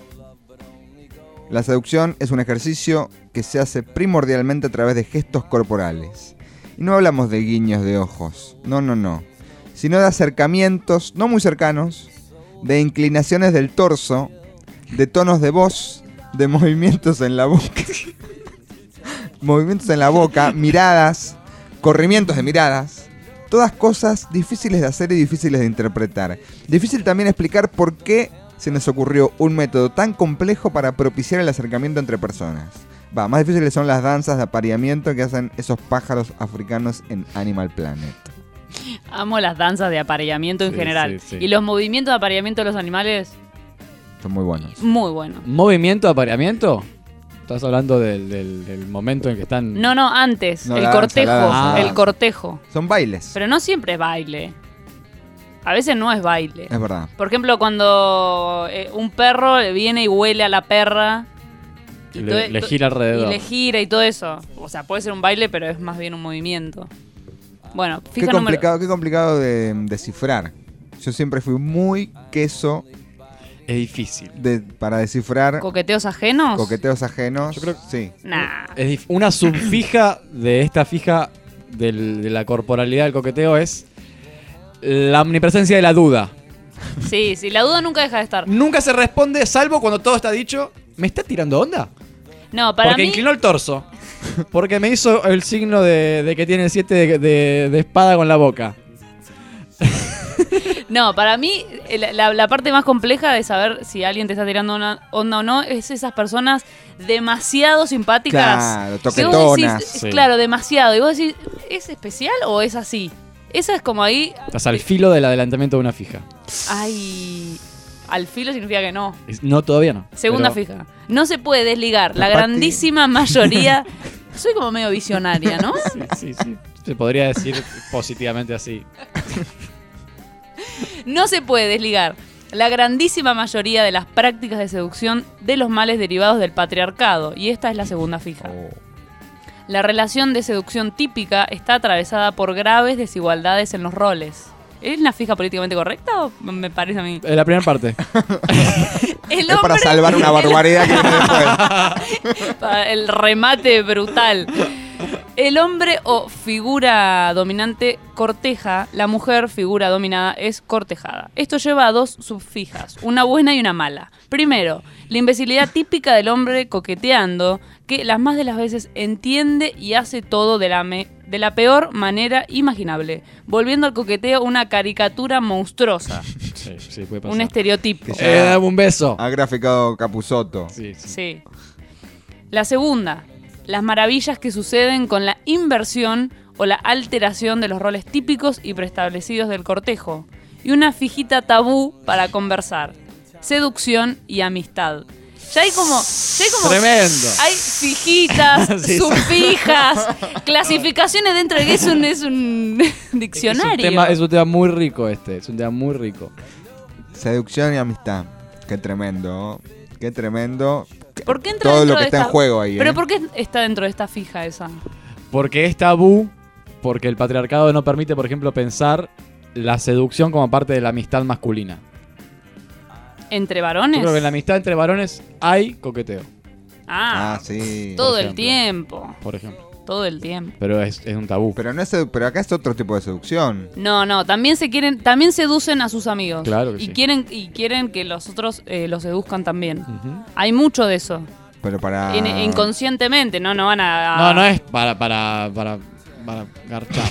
La seducción es un ejercicio que se hace primordialmente a través de gestos corporales. Y no hablamos de guiños de ojos, no, no, no. Sino de acercamientos no muy cercanos, de inclinaciones del torso, de tonos de voz, de movimientos en la boca. movimientos en la boca, miradas, corrimientos de miradas. Todas cosas difíciles de hacer y difíciles de interpretar. Difícil también explicar por qué se nos ocurrió un método tan complejo para propiciar el acercamiento entre personas. Va, más difíciles son las danzas de apareamiento que hacen esos pájaros africanos en Animal Planet. Amo las danzas de apareamiento en Sí, general. sí, sí. Y los movimientos de apareamiento de los animales, Son muy buenos. muy buenos. ¿Movimiento de apareamiento? ¿Estás hablando del, del- del momento en que están...? No, no, antes. No, el la danza, cortejo. la danza, la el danza. cortejo. Son bailes. Pero no siempre es baile. A veces no es baile. Es verdad. Por ejemplo, cuando eh, un perro viene y huele a la perra. y Le- todo- le to- gira alrededor. Y le gira y todo eso. O sea, puede ser un baile, pero es más bien un movimiento. Bueno, Qué fija número... complicado, qué complicado de descifrar. Yo siempre fui muy queso Es difícil. de, para descifrar ¿Coqueteos ajenos? coqueteos ajenos. Yo creo- sí. Nah. Es dif- una subfija de esta fija del- de la corporalidad del coqueteo es la omnipresencia de la duda. Sí, sí, la duda nunca deja de estar. Nunca se responde, salvo cuando todo está dicho. ¿Me está tirando onda? No, para Porque mí... inclinó el torso. Porque me hizo el signo de, de que tiene el siete de, de- de espada con la boca. No, para mí eh, la, la- la parte más compleja de saber si alguien te está tirando una onda o no es esas personas demasiado simpáticas. Claro, Que vos decís, toquetonas. Sí. Claro, demasiado. Y vos decís, ¿es especial o es así? Esa es como ahí... Estás al filo del adelantamiento de una fija. Ay, al filo significa que no. Es- No, todavía no. Segunda Pero fija. No se puede desligar la Pati- grandísima mayoría... Soy como medio visionaria, ¿no? Sí, sí, sí. Se podría decir positivamente así. No se puede desligar la grandísima mayoría de las prácticas de seducción de los males derivados del patriarcado. Y esta es la segunda fija. La relación de seducción típica está atravesada por graves desigualdades en los roles. ¿Es una fija políticamente correcta o me parece a mí? Eh, la primera parte. El Es para salvar una barbaridad que viene después. Para el remate brutal. El hombre o figura dominante corteja, la mujer, figura dominada, es cortejada. Esto lleva a dos subfijas, una buena y una mala. Primero, la imbecilidad típica del hombre coqueteando, que las más de las veces entiende y hace todo de la, me- de la peor manera imaginable, volviendo al coqueteo una caricatura monstruosa, Sí, sí, puede pasar. un estereotipo. Eh, dame un beso. Ha graficado Capusotto. Sí, sí. Sí. La segunda, las maravillas que suceden con la inversión o la alteración de los roles típicos y preestablecidos del cortejo. Y una fijita tabú para conversar. Seducción y amistad. Ya hay como... Ya hay como Tremendo. Hay fijitas, Sí, sí. subfijas, clasificaciones dentro de que es un, es un diccionario. Es un, tema, es un tema muy rico este. Es un tema muy rico. Seducción y amistad. Qué tremendo. Qué tremendo. ¿Por qué entra Todo dentro lo que de está esta- en juego ahí. Pero ¿eh? ¿por qué está dentro de esta fija esa? Porque es tabú, porque el patriarcado no permite, por ejemplo, pensar la seducción como parte de la amistad masculina. ¿Entre varones? Yo creo que en la amistad entre varones hay coqueteo, Ah, Ah, sí. todo por el ejemplo. tiempo. por ejemplo. Todo el tiempo. Pero es, es un tabú. Pero, no es sedu- pero acá es otro tipo de seducción. No, no, también se quieren, también seducen a sus amigos. Claro que y sí. quieren, y quieren que los otros eh, los seduzcan también. Ujú. Hay mucho de eso. Pero para. In- inconscientemente, no, no van a. No, no es para, para, para, para garchar.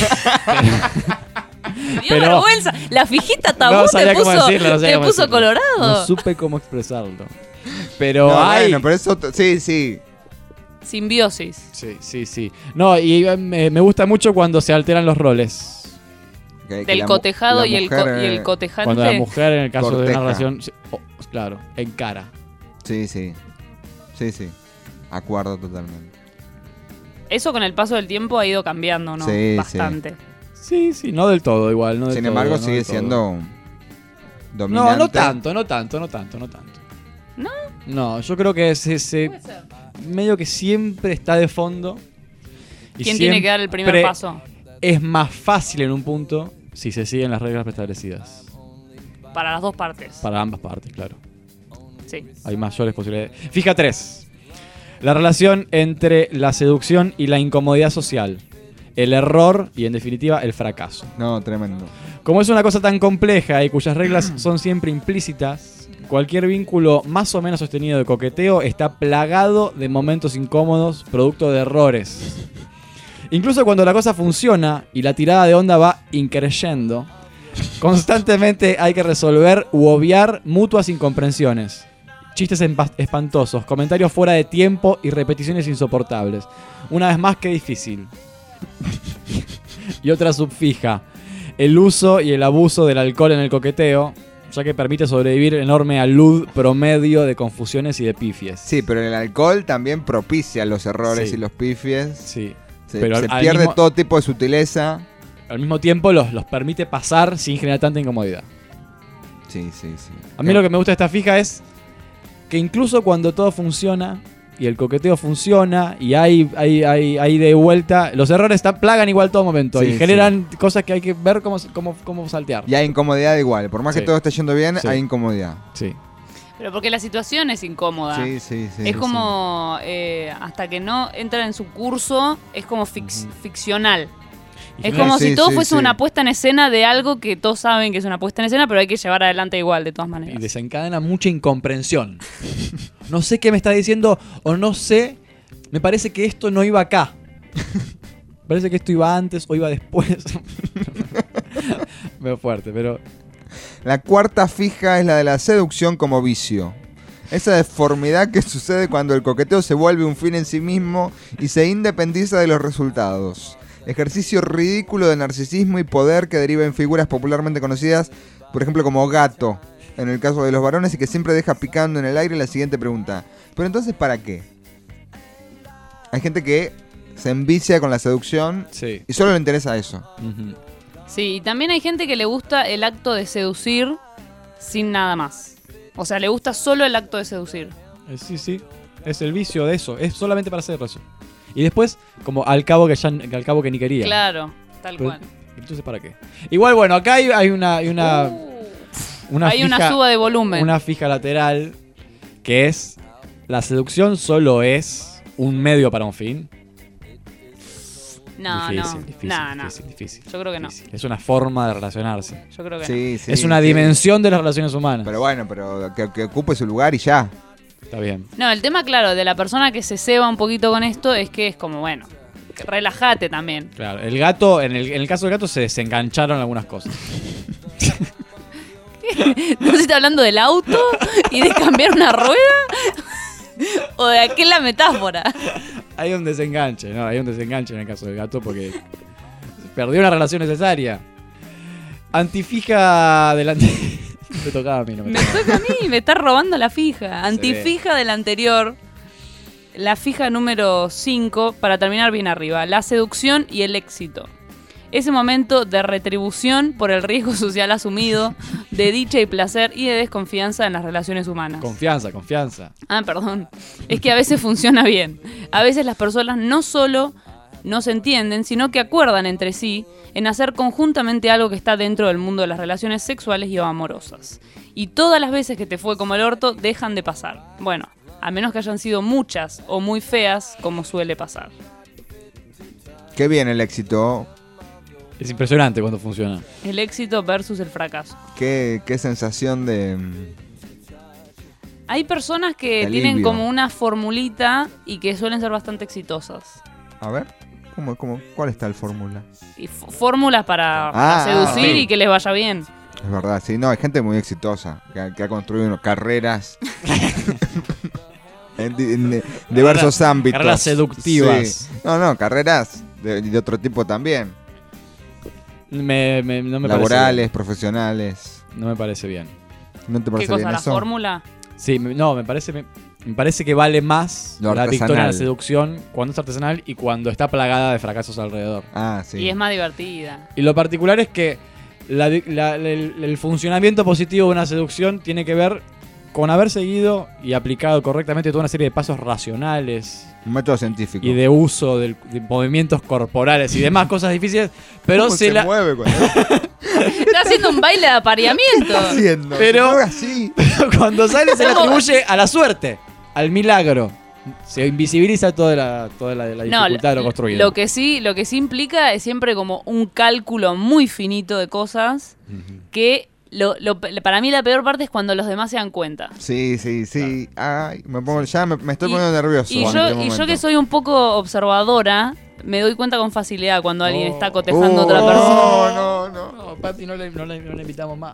Me dio pero- vergüenza. La fijita tabú No te sabía cómo puso, decirlo, no sabía te cómo puso decirlo. colorado. No supe cómo expresarlo. Pero No, hay... bueno, pero es otro. Sí, sí. Simbiosis. Sí, sí, sí. No, y eh, me, me gusta mucho cuando se alteran los roles. Que- que Del la mu- cotejado la y el, co- mujer, y el eh, cotejante. Cuando la mujer, en el caso de corteja. una relación... sí, oh, claro, encara. Sí, sí. Sí, sí. Acuerdo totalmente. Eso con el paso del tiempo ha ido cambiando, ¿no? Sí, sí. Bastante. Sí, sí, no del todo igual. No del Sin todo, embargo, no sigue del todo. siendo. Dominante. No, no tanto, no tanto, no tanto, no tanto. ¿No? No, yo creo que se, se medio que siempre está de fondo. y ¿Quién tiene que dar el primer siempre paso? Es más fácil en un punto si se siguen las reglas preestablecidas. Para las dos partes. Para ambas partes, claro. Sí. Hay mayores posibilidades. Fija tres. La relación entre la seducción y la incomodidad social. El error y, en definitiva, el fracaso. No, tremendo. Como es una cosa tan compleja y cuyas reglas son siempre implícitas, cualquier vínculo más o menos sostenido de coqueteo está plagado de momentos incómodos, producto de errores. Incluso cuando la cosa funciona y la tirada de onda va increyendo, constantemente hay que resolver u obviar mutuas incomprensiones. Chistes empa- espantosos, comentarios fuera de tiempo y repeticiones insoportables. Una vez más, qué difícil. Y otra subfija. El uso y el abuso del alcohol en el coqueteo, ya que permite sobrevivir el enorme alud promedio de confusiones y de pifies. Sí, pero el alcohol también propicia los errores Sí. y los pifies. Sí. Se, Pero se al- al pierde mismo- todo tipo de sutileza. Al mismo tiempo los, los permite pasar sin generar tanta incomodidad. Sí, sí, sí. A mí lo que me gusta de esta fija es que incluso cuando todo funciona y el coqueteo funciona y hay, hay, hay, hay de vuelta, los errores están, plagan igual todo momento Sí, y generan cosas que hay que ver cómo, cómo, cómo saltear. Y hay incomodidad igual. Por más Sí. que todo esté yendo bien, Sí. hay incomodidad. Sí. Pero porque la situación es incómoda. Sí, sí, sí. es sí. como, eh, hasta que no entra en su curso, es como fix- ficcional. Es como Sí, si todo sí, fuese sí. una puesta en escena de algo que todos saben que es una puesta en escena, pero hay que llevar adelante igual, de todas Y maneras. desencadena mucha incomprensión. No sé qué me está diciendo o no sé, me parece que esto no iba acá. Me parece que esto iba antes o iba después. Veo fuerte, pero... La cuarta fija es la de la seducción como vicio. Esa deformidad que sucede cuando el coqueteo se vuelve un fin en sí mismo y se independiza de los resultados. Ejercicio ridículo de narcisismo y poder que deriva en figuras popularmente conocidas, por ejemplo como gato, en el caso de los varones, y que siempre deja picando en el aire la siguiente pregunta. Pero entonces, ¿para qué? Hay gente que se envicia con la seducción Sí. y solo le interesa eso. Ujú. Sí, y también hay gente que le gusta el acto de seducir sin nada más. O sea, le gusta solo el acto de seducir. Eh, Sí, sí. Es el vicio de eso. Es solamente para hacer eso. Y después, como al cabo que ya al cabo que ni quería. Claro, tal Pero cual. Entonces, ¿para qué? Igual, bueno, acá hay, hay una... Hay una, Uh, una hay fija, una suba de volumen. Una fija lateral que es... La seducción solo es un medio para un fin. No, difícil, no. difícil, Nah, nah. difícil, difícil. Yo creo que no. Es una forma de relacionarse. Yo creo que Sí, no. sí, es una sí. dimensión de las relaciones humanas. Pero bueno, pero que, que ocupe su lugar y ya. Está bien. No, el tema, claro, de la persona que se ceba un poquito con esto es que es como, bueno, que relájate también. Claro, el gato, en el, en el caso del gato se desengancharon algunas cosas. ¿No se está hablando del auto y de cambiar una rueda? ¿O de qué es la metáfora? Hay un desenganche, ¿no? Hay un desenganche en el caso del gato porque perdió una relación necesaria. Antifija delante... Me tocaba a mí, no me Me tocaba. toca a mí, me está robando la fija. Antifija del anterior. La fija número cinco, para terminar bien arriba. La seducción y el éxito. Ese momento de retribución por el riesgo social asumido, de dicha y placer y de desconfianza en las relaciones humanas. Confianza, confianza. Ah, perdón. Es que a veces funciona bien. A veces las personas no solo no se entienden, sino que acuerdan entre sí en hacer conjuntamente algo que está dentro del mundo de las relaciones sexuales y o amorosas. Y todas las veces que te fue como el orto, dejan de pasar. Bueno, a menos que hayan sido muchas o muy feas, como suele pasar. Qué bien el éxito. Es impresionante cuando funciona. El éxito versus el fracaso. Qué, qué sensación de... Hay personas que De tienen alivio. como una formulita y que suelen ser bastante exitosas. A ver, ¿cómo, cómo, ¿cuál está el fórmula? Y f- fórmulas para, Ah, para seducir sí. y que les vaya bien. Es verdad, sí, no, hay gente muy exitosa que, ha- que ha construido unas carreras en, di- en de- diversos Carreras- ámbitos. carreras seductivas. Sí. No, no, carreras de, de otro tipo también. Me, me- no me Laborales, parece bien. profesionales. No me parece bien. ¿No te ¿Qué parece cosa? bien ¿La eso? fórmula? Sí, me- no, me parece, me, me parece que vale más Lo la victoria en la artesanal. seducción cuando es artesanal y cuando está plagada de fracasos alrededor. Ah, sí. Y es más divertida. Y lo particular es que la di- la- el, el funcionamiento positivo de una seducción tiene que ver con haber seguido y aplicado correctamente toda una serie de pasos racionales Un método científico. y de uso del- de movimientos corporales y demás cosas difíciles, pero ¿Cómo se, se la... mueve cuando Está haciendo un baile de apareamiento. está haciendo? Pero- Se mueve así. cuando sale se le atribuye a la suerte, al milagro. Se invisibiliza toda la, toda la, la No, dificultad de lo lo, construido. lo que sí, lo que sí implica es siempre como un cálculo muy finito de cosas que lo, lo- para mí la peor parte es cuando los demás se dan cuenta. Sí, sí, sí. Ay, me pongo, ya me, me estoy Y- poniendo nervioso. Y en yo, este y yo momento. que soy un poco observadora, me doy cuenta con facilidad cuando alguien está cotejando a Oh, otra persona. no, no, No, Pati, no le, no le- no le invitamos más.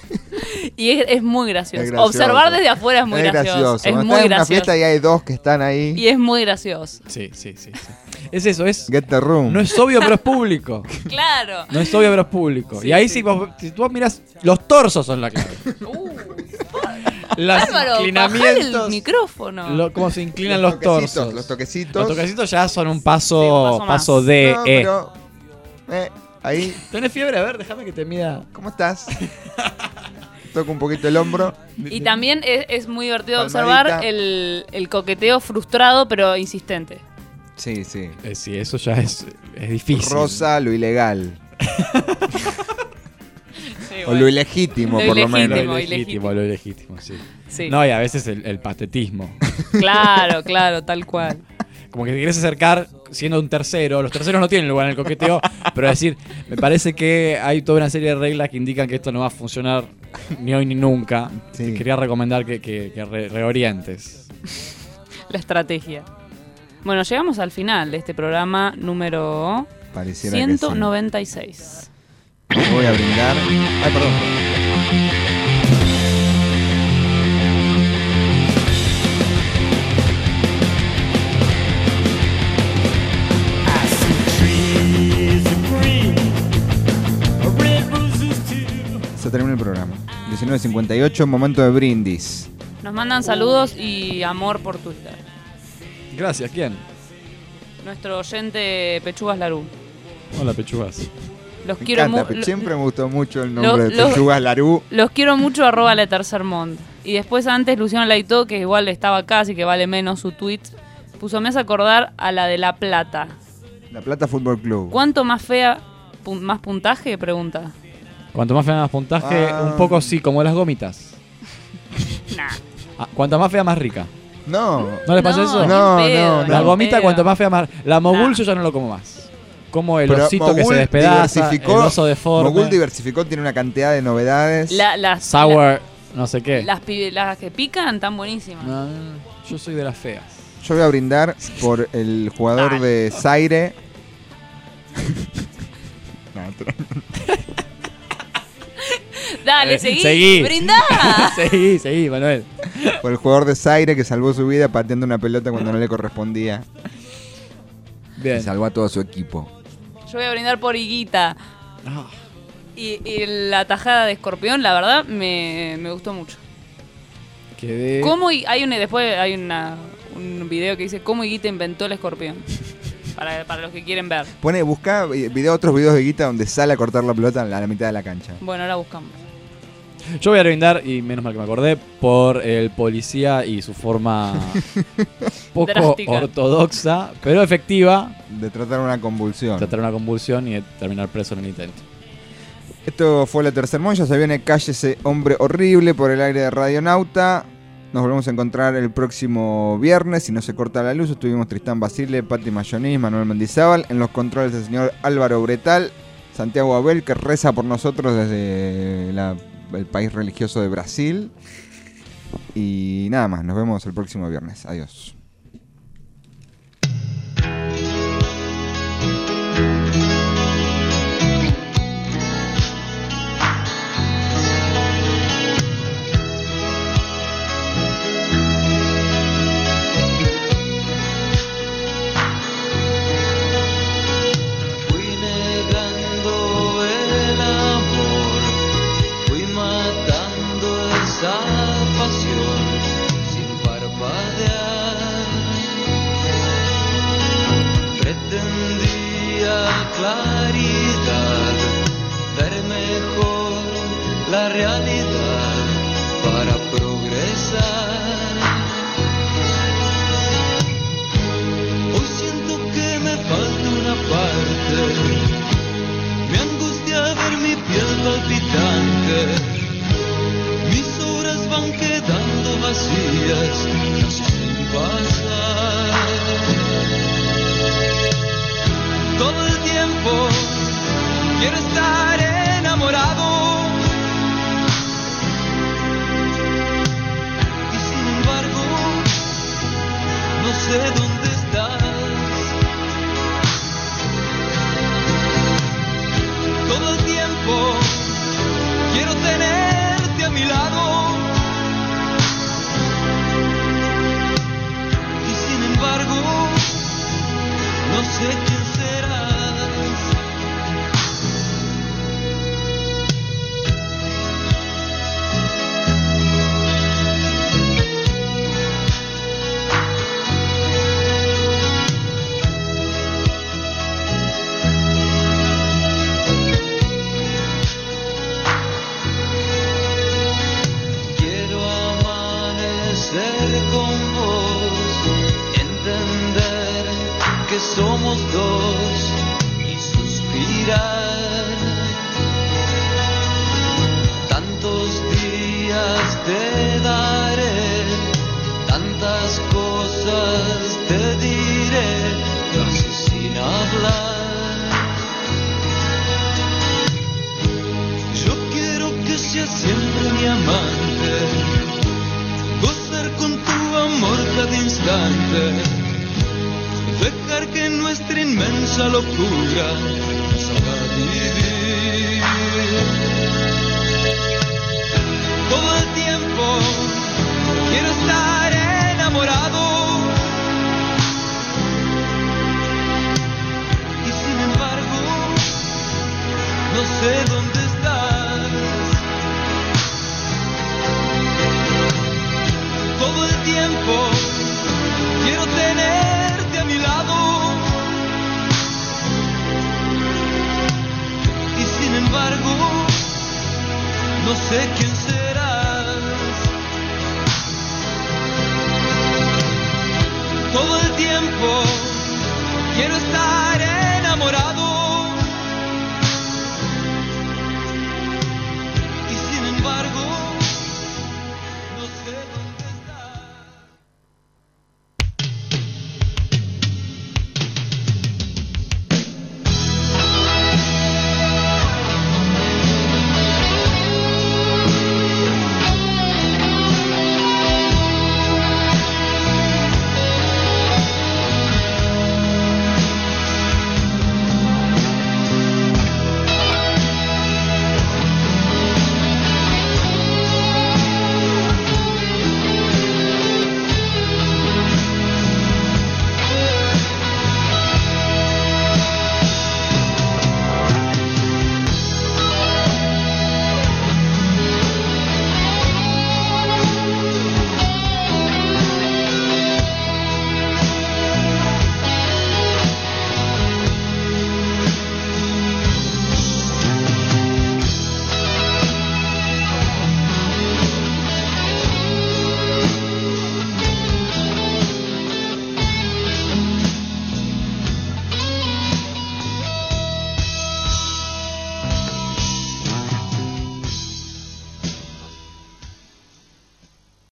Y es, es muy gracioso. Es gracioso. Observar desde afuera es muy gracioso. Es Cuando muy estás en una gracioso. fiesta y hay dos que están ahí. Y es muy gracioso. Sí, sí, sí, sí. Es eso, es. Get the room. No es obvio, pero es público. Claro. No es obvio, pero es público. Sí, y ahí sí. si, vos, si tú miras, los torsos son la clave. Los Álvaro, bajale el inclinamientos. micrófono. Lo- cómo se inclinan los, toquecitos, torsos. Los toquecitos. Los toquecitos ya son un paso, Sí, un paso paso, más. de No, E. pero, eh, ahí, ¿Tenés fiebre? A ver, déjame que te mida. ¿cómo estás? Toco un poquito el hombro. Y también es, es muy divertido Palmadita. observar el, el coqueteo frustrado pero insistente. Sí, sí. Eh, sí, eso ya es, es difícil. Rosa lo ilegal. Sí, O bueno. lo ilegítimo, Lo por lo ilegítimo. menos. Lo ilegítimo. ilegítimo, lo ilegítimo, sí. Sí. No, y a veces el, el patetismo. Claro, claro, tal cual. Como que te quieres acercar siendo un tercero. Los terceros no tienen lugar en el coqueteo, pero decir, me parece que hay toda una serie de reglas que indican que esto no va a funcionar ni hoy ni nunca. Sí. Te quería recomendar que, que- que re- reorientes. La estrategia. Bueno, llegamos al final de este programa número Pareciera que sí. ciento noventa y seis. Voy a brindar. Ay, perdón. Se termina el programa. diecinueve cincuenta y ocho, momento de brindis. Nos mandan saludos y amor por Twitter. Gracias, ¿quién? Nuestro oyente Pechugas Larú. Hola, pechugas. Los Me quiero encanta, mu- lo- siempre me gustó mucho el lo- nombre de lo- Pechugas Larú. Los quiero mucho, arroba la tercer mond. Y después antes Luciano Laito, que igual estaba acá, así que vale menos su tweet, puso, me hace acordar a la de La Plata. La Plata Fútbol Club. ¿Cuánto más fea pun- más puntaje? Pregunta. Cuanto más fea más puntaje, Ah. un poco sí, como las gomitas. Nah. Ah, cuanto más fea, más rica. No. ¿No les pasa No, eso? ni No, pedo, no, La ni gomita, pedo. cuanto más fea, más. La mogul yo ya no lo como más. Como el Pero osito que Mogul se despedaza, el diversificó- oso deforme, Mogul diversificó, tiene una cantidad de novedades. La- las, sour, no sé qué. la- las, pi- las que pican están buenísimas. No, no, no, yo soy de las feas. Yo voy a brindar por el jugador Dale. de Zaire. No, otro. Dale, Eh, seguí. seguí. Brindá. seguí, seguí, Manuel. Por el jugador de Zaire que salvó su vida pateando una pelota cuando no le correspondía. Bien. Y salvó a todo su equipo. Yo voy a brindar por Higuita. Ah, Y, y la tajada de Escorpión, la verdad, me, me gustó mucho. quedé. ¿Cómo? Hi- Hay un, después hay una, un video que dice cómo Higuita inventó el escorpión. Para, para los que quieren ver. Pone, busca video, otros videos de Guita donde sale a cortar la pelota a la mitad de la cancha. Bueno, ahora buscamos. Yo voy a brindar, y menos mal que me acordé, por el policía y su forma poco Drástica. ortodoxa, pero efectiva, De tratar una convulsión. tratar una convulsión y de terminar preso en el intento. Esto fue La Tercer Mon, ya se viene Cállese Hombre Horrible por el aire de Radionauta. Nos volvemos a encontrar el próximo viernes, si no se corta la luz. Estuvimos Tristán Basile, Pati Mayonís, Manuel Mendizábal. En los controles el señor Álvaro Bretal, Santiago Abel, que reza por nosotros desde la- el país religioso de Brasil. Y nada más, nos vemos el próximo viernes. Adiós. Fui negando el amor, fui matando esa pasión sin parpadear. Pretendía claridad, ver mejor la realidad para progresar. Hoy siento que me falta una parte, me angustia ver mi piel palpitante, mis horas van quedando vacías, casi sin pasar. Todo el tiempo quiero estar enamorado, y sin embargo no sé dónde estás. Todo el tiempo quiero tenerte a mi lado, y sin embargo no sé quién serás. Quiero amanecer con vos, entender que somos dos y suspirar. Tantos días te daré, tantas cosas te diré, casi sin hablar. Yo quiero que seas siempre mi amante, gozar con tu amor cada instante, dejar que nuestra inmensa locura nos haga vivir. Todo el tiempo quiero estar enamorado, y sin embargo no sé dónde estás. Todo el tiempo quiero tenerte a mi lado, y sin embargo no sé quién será.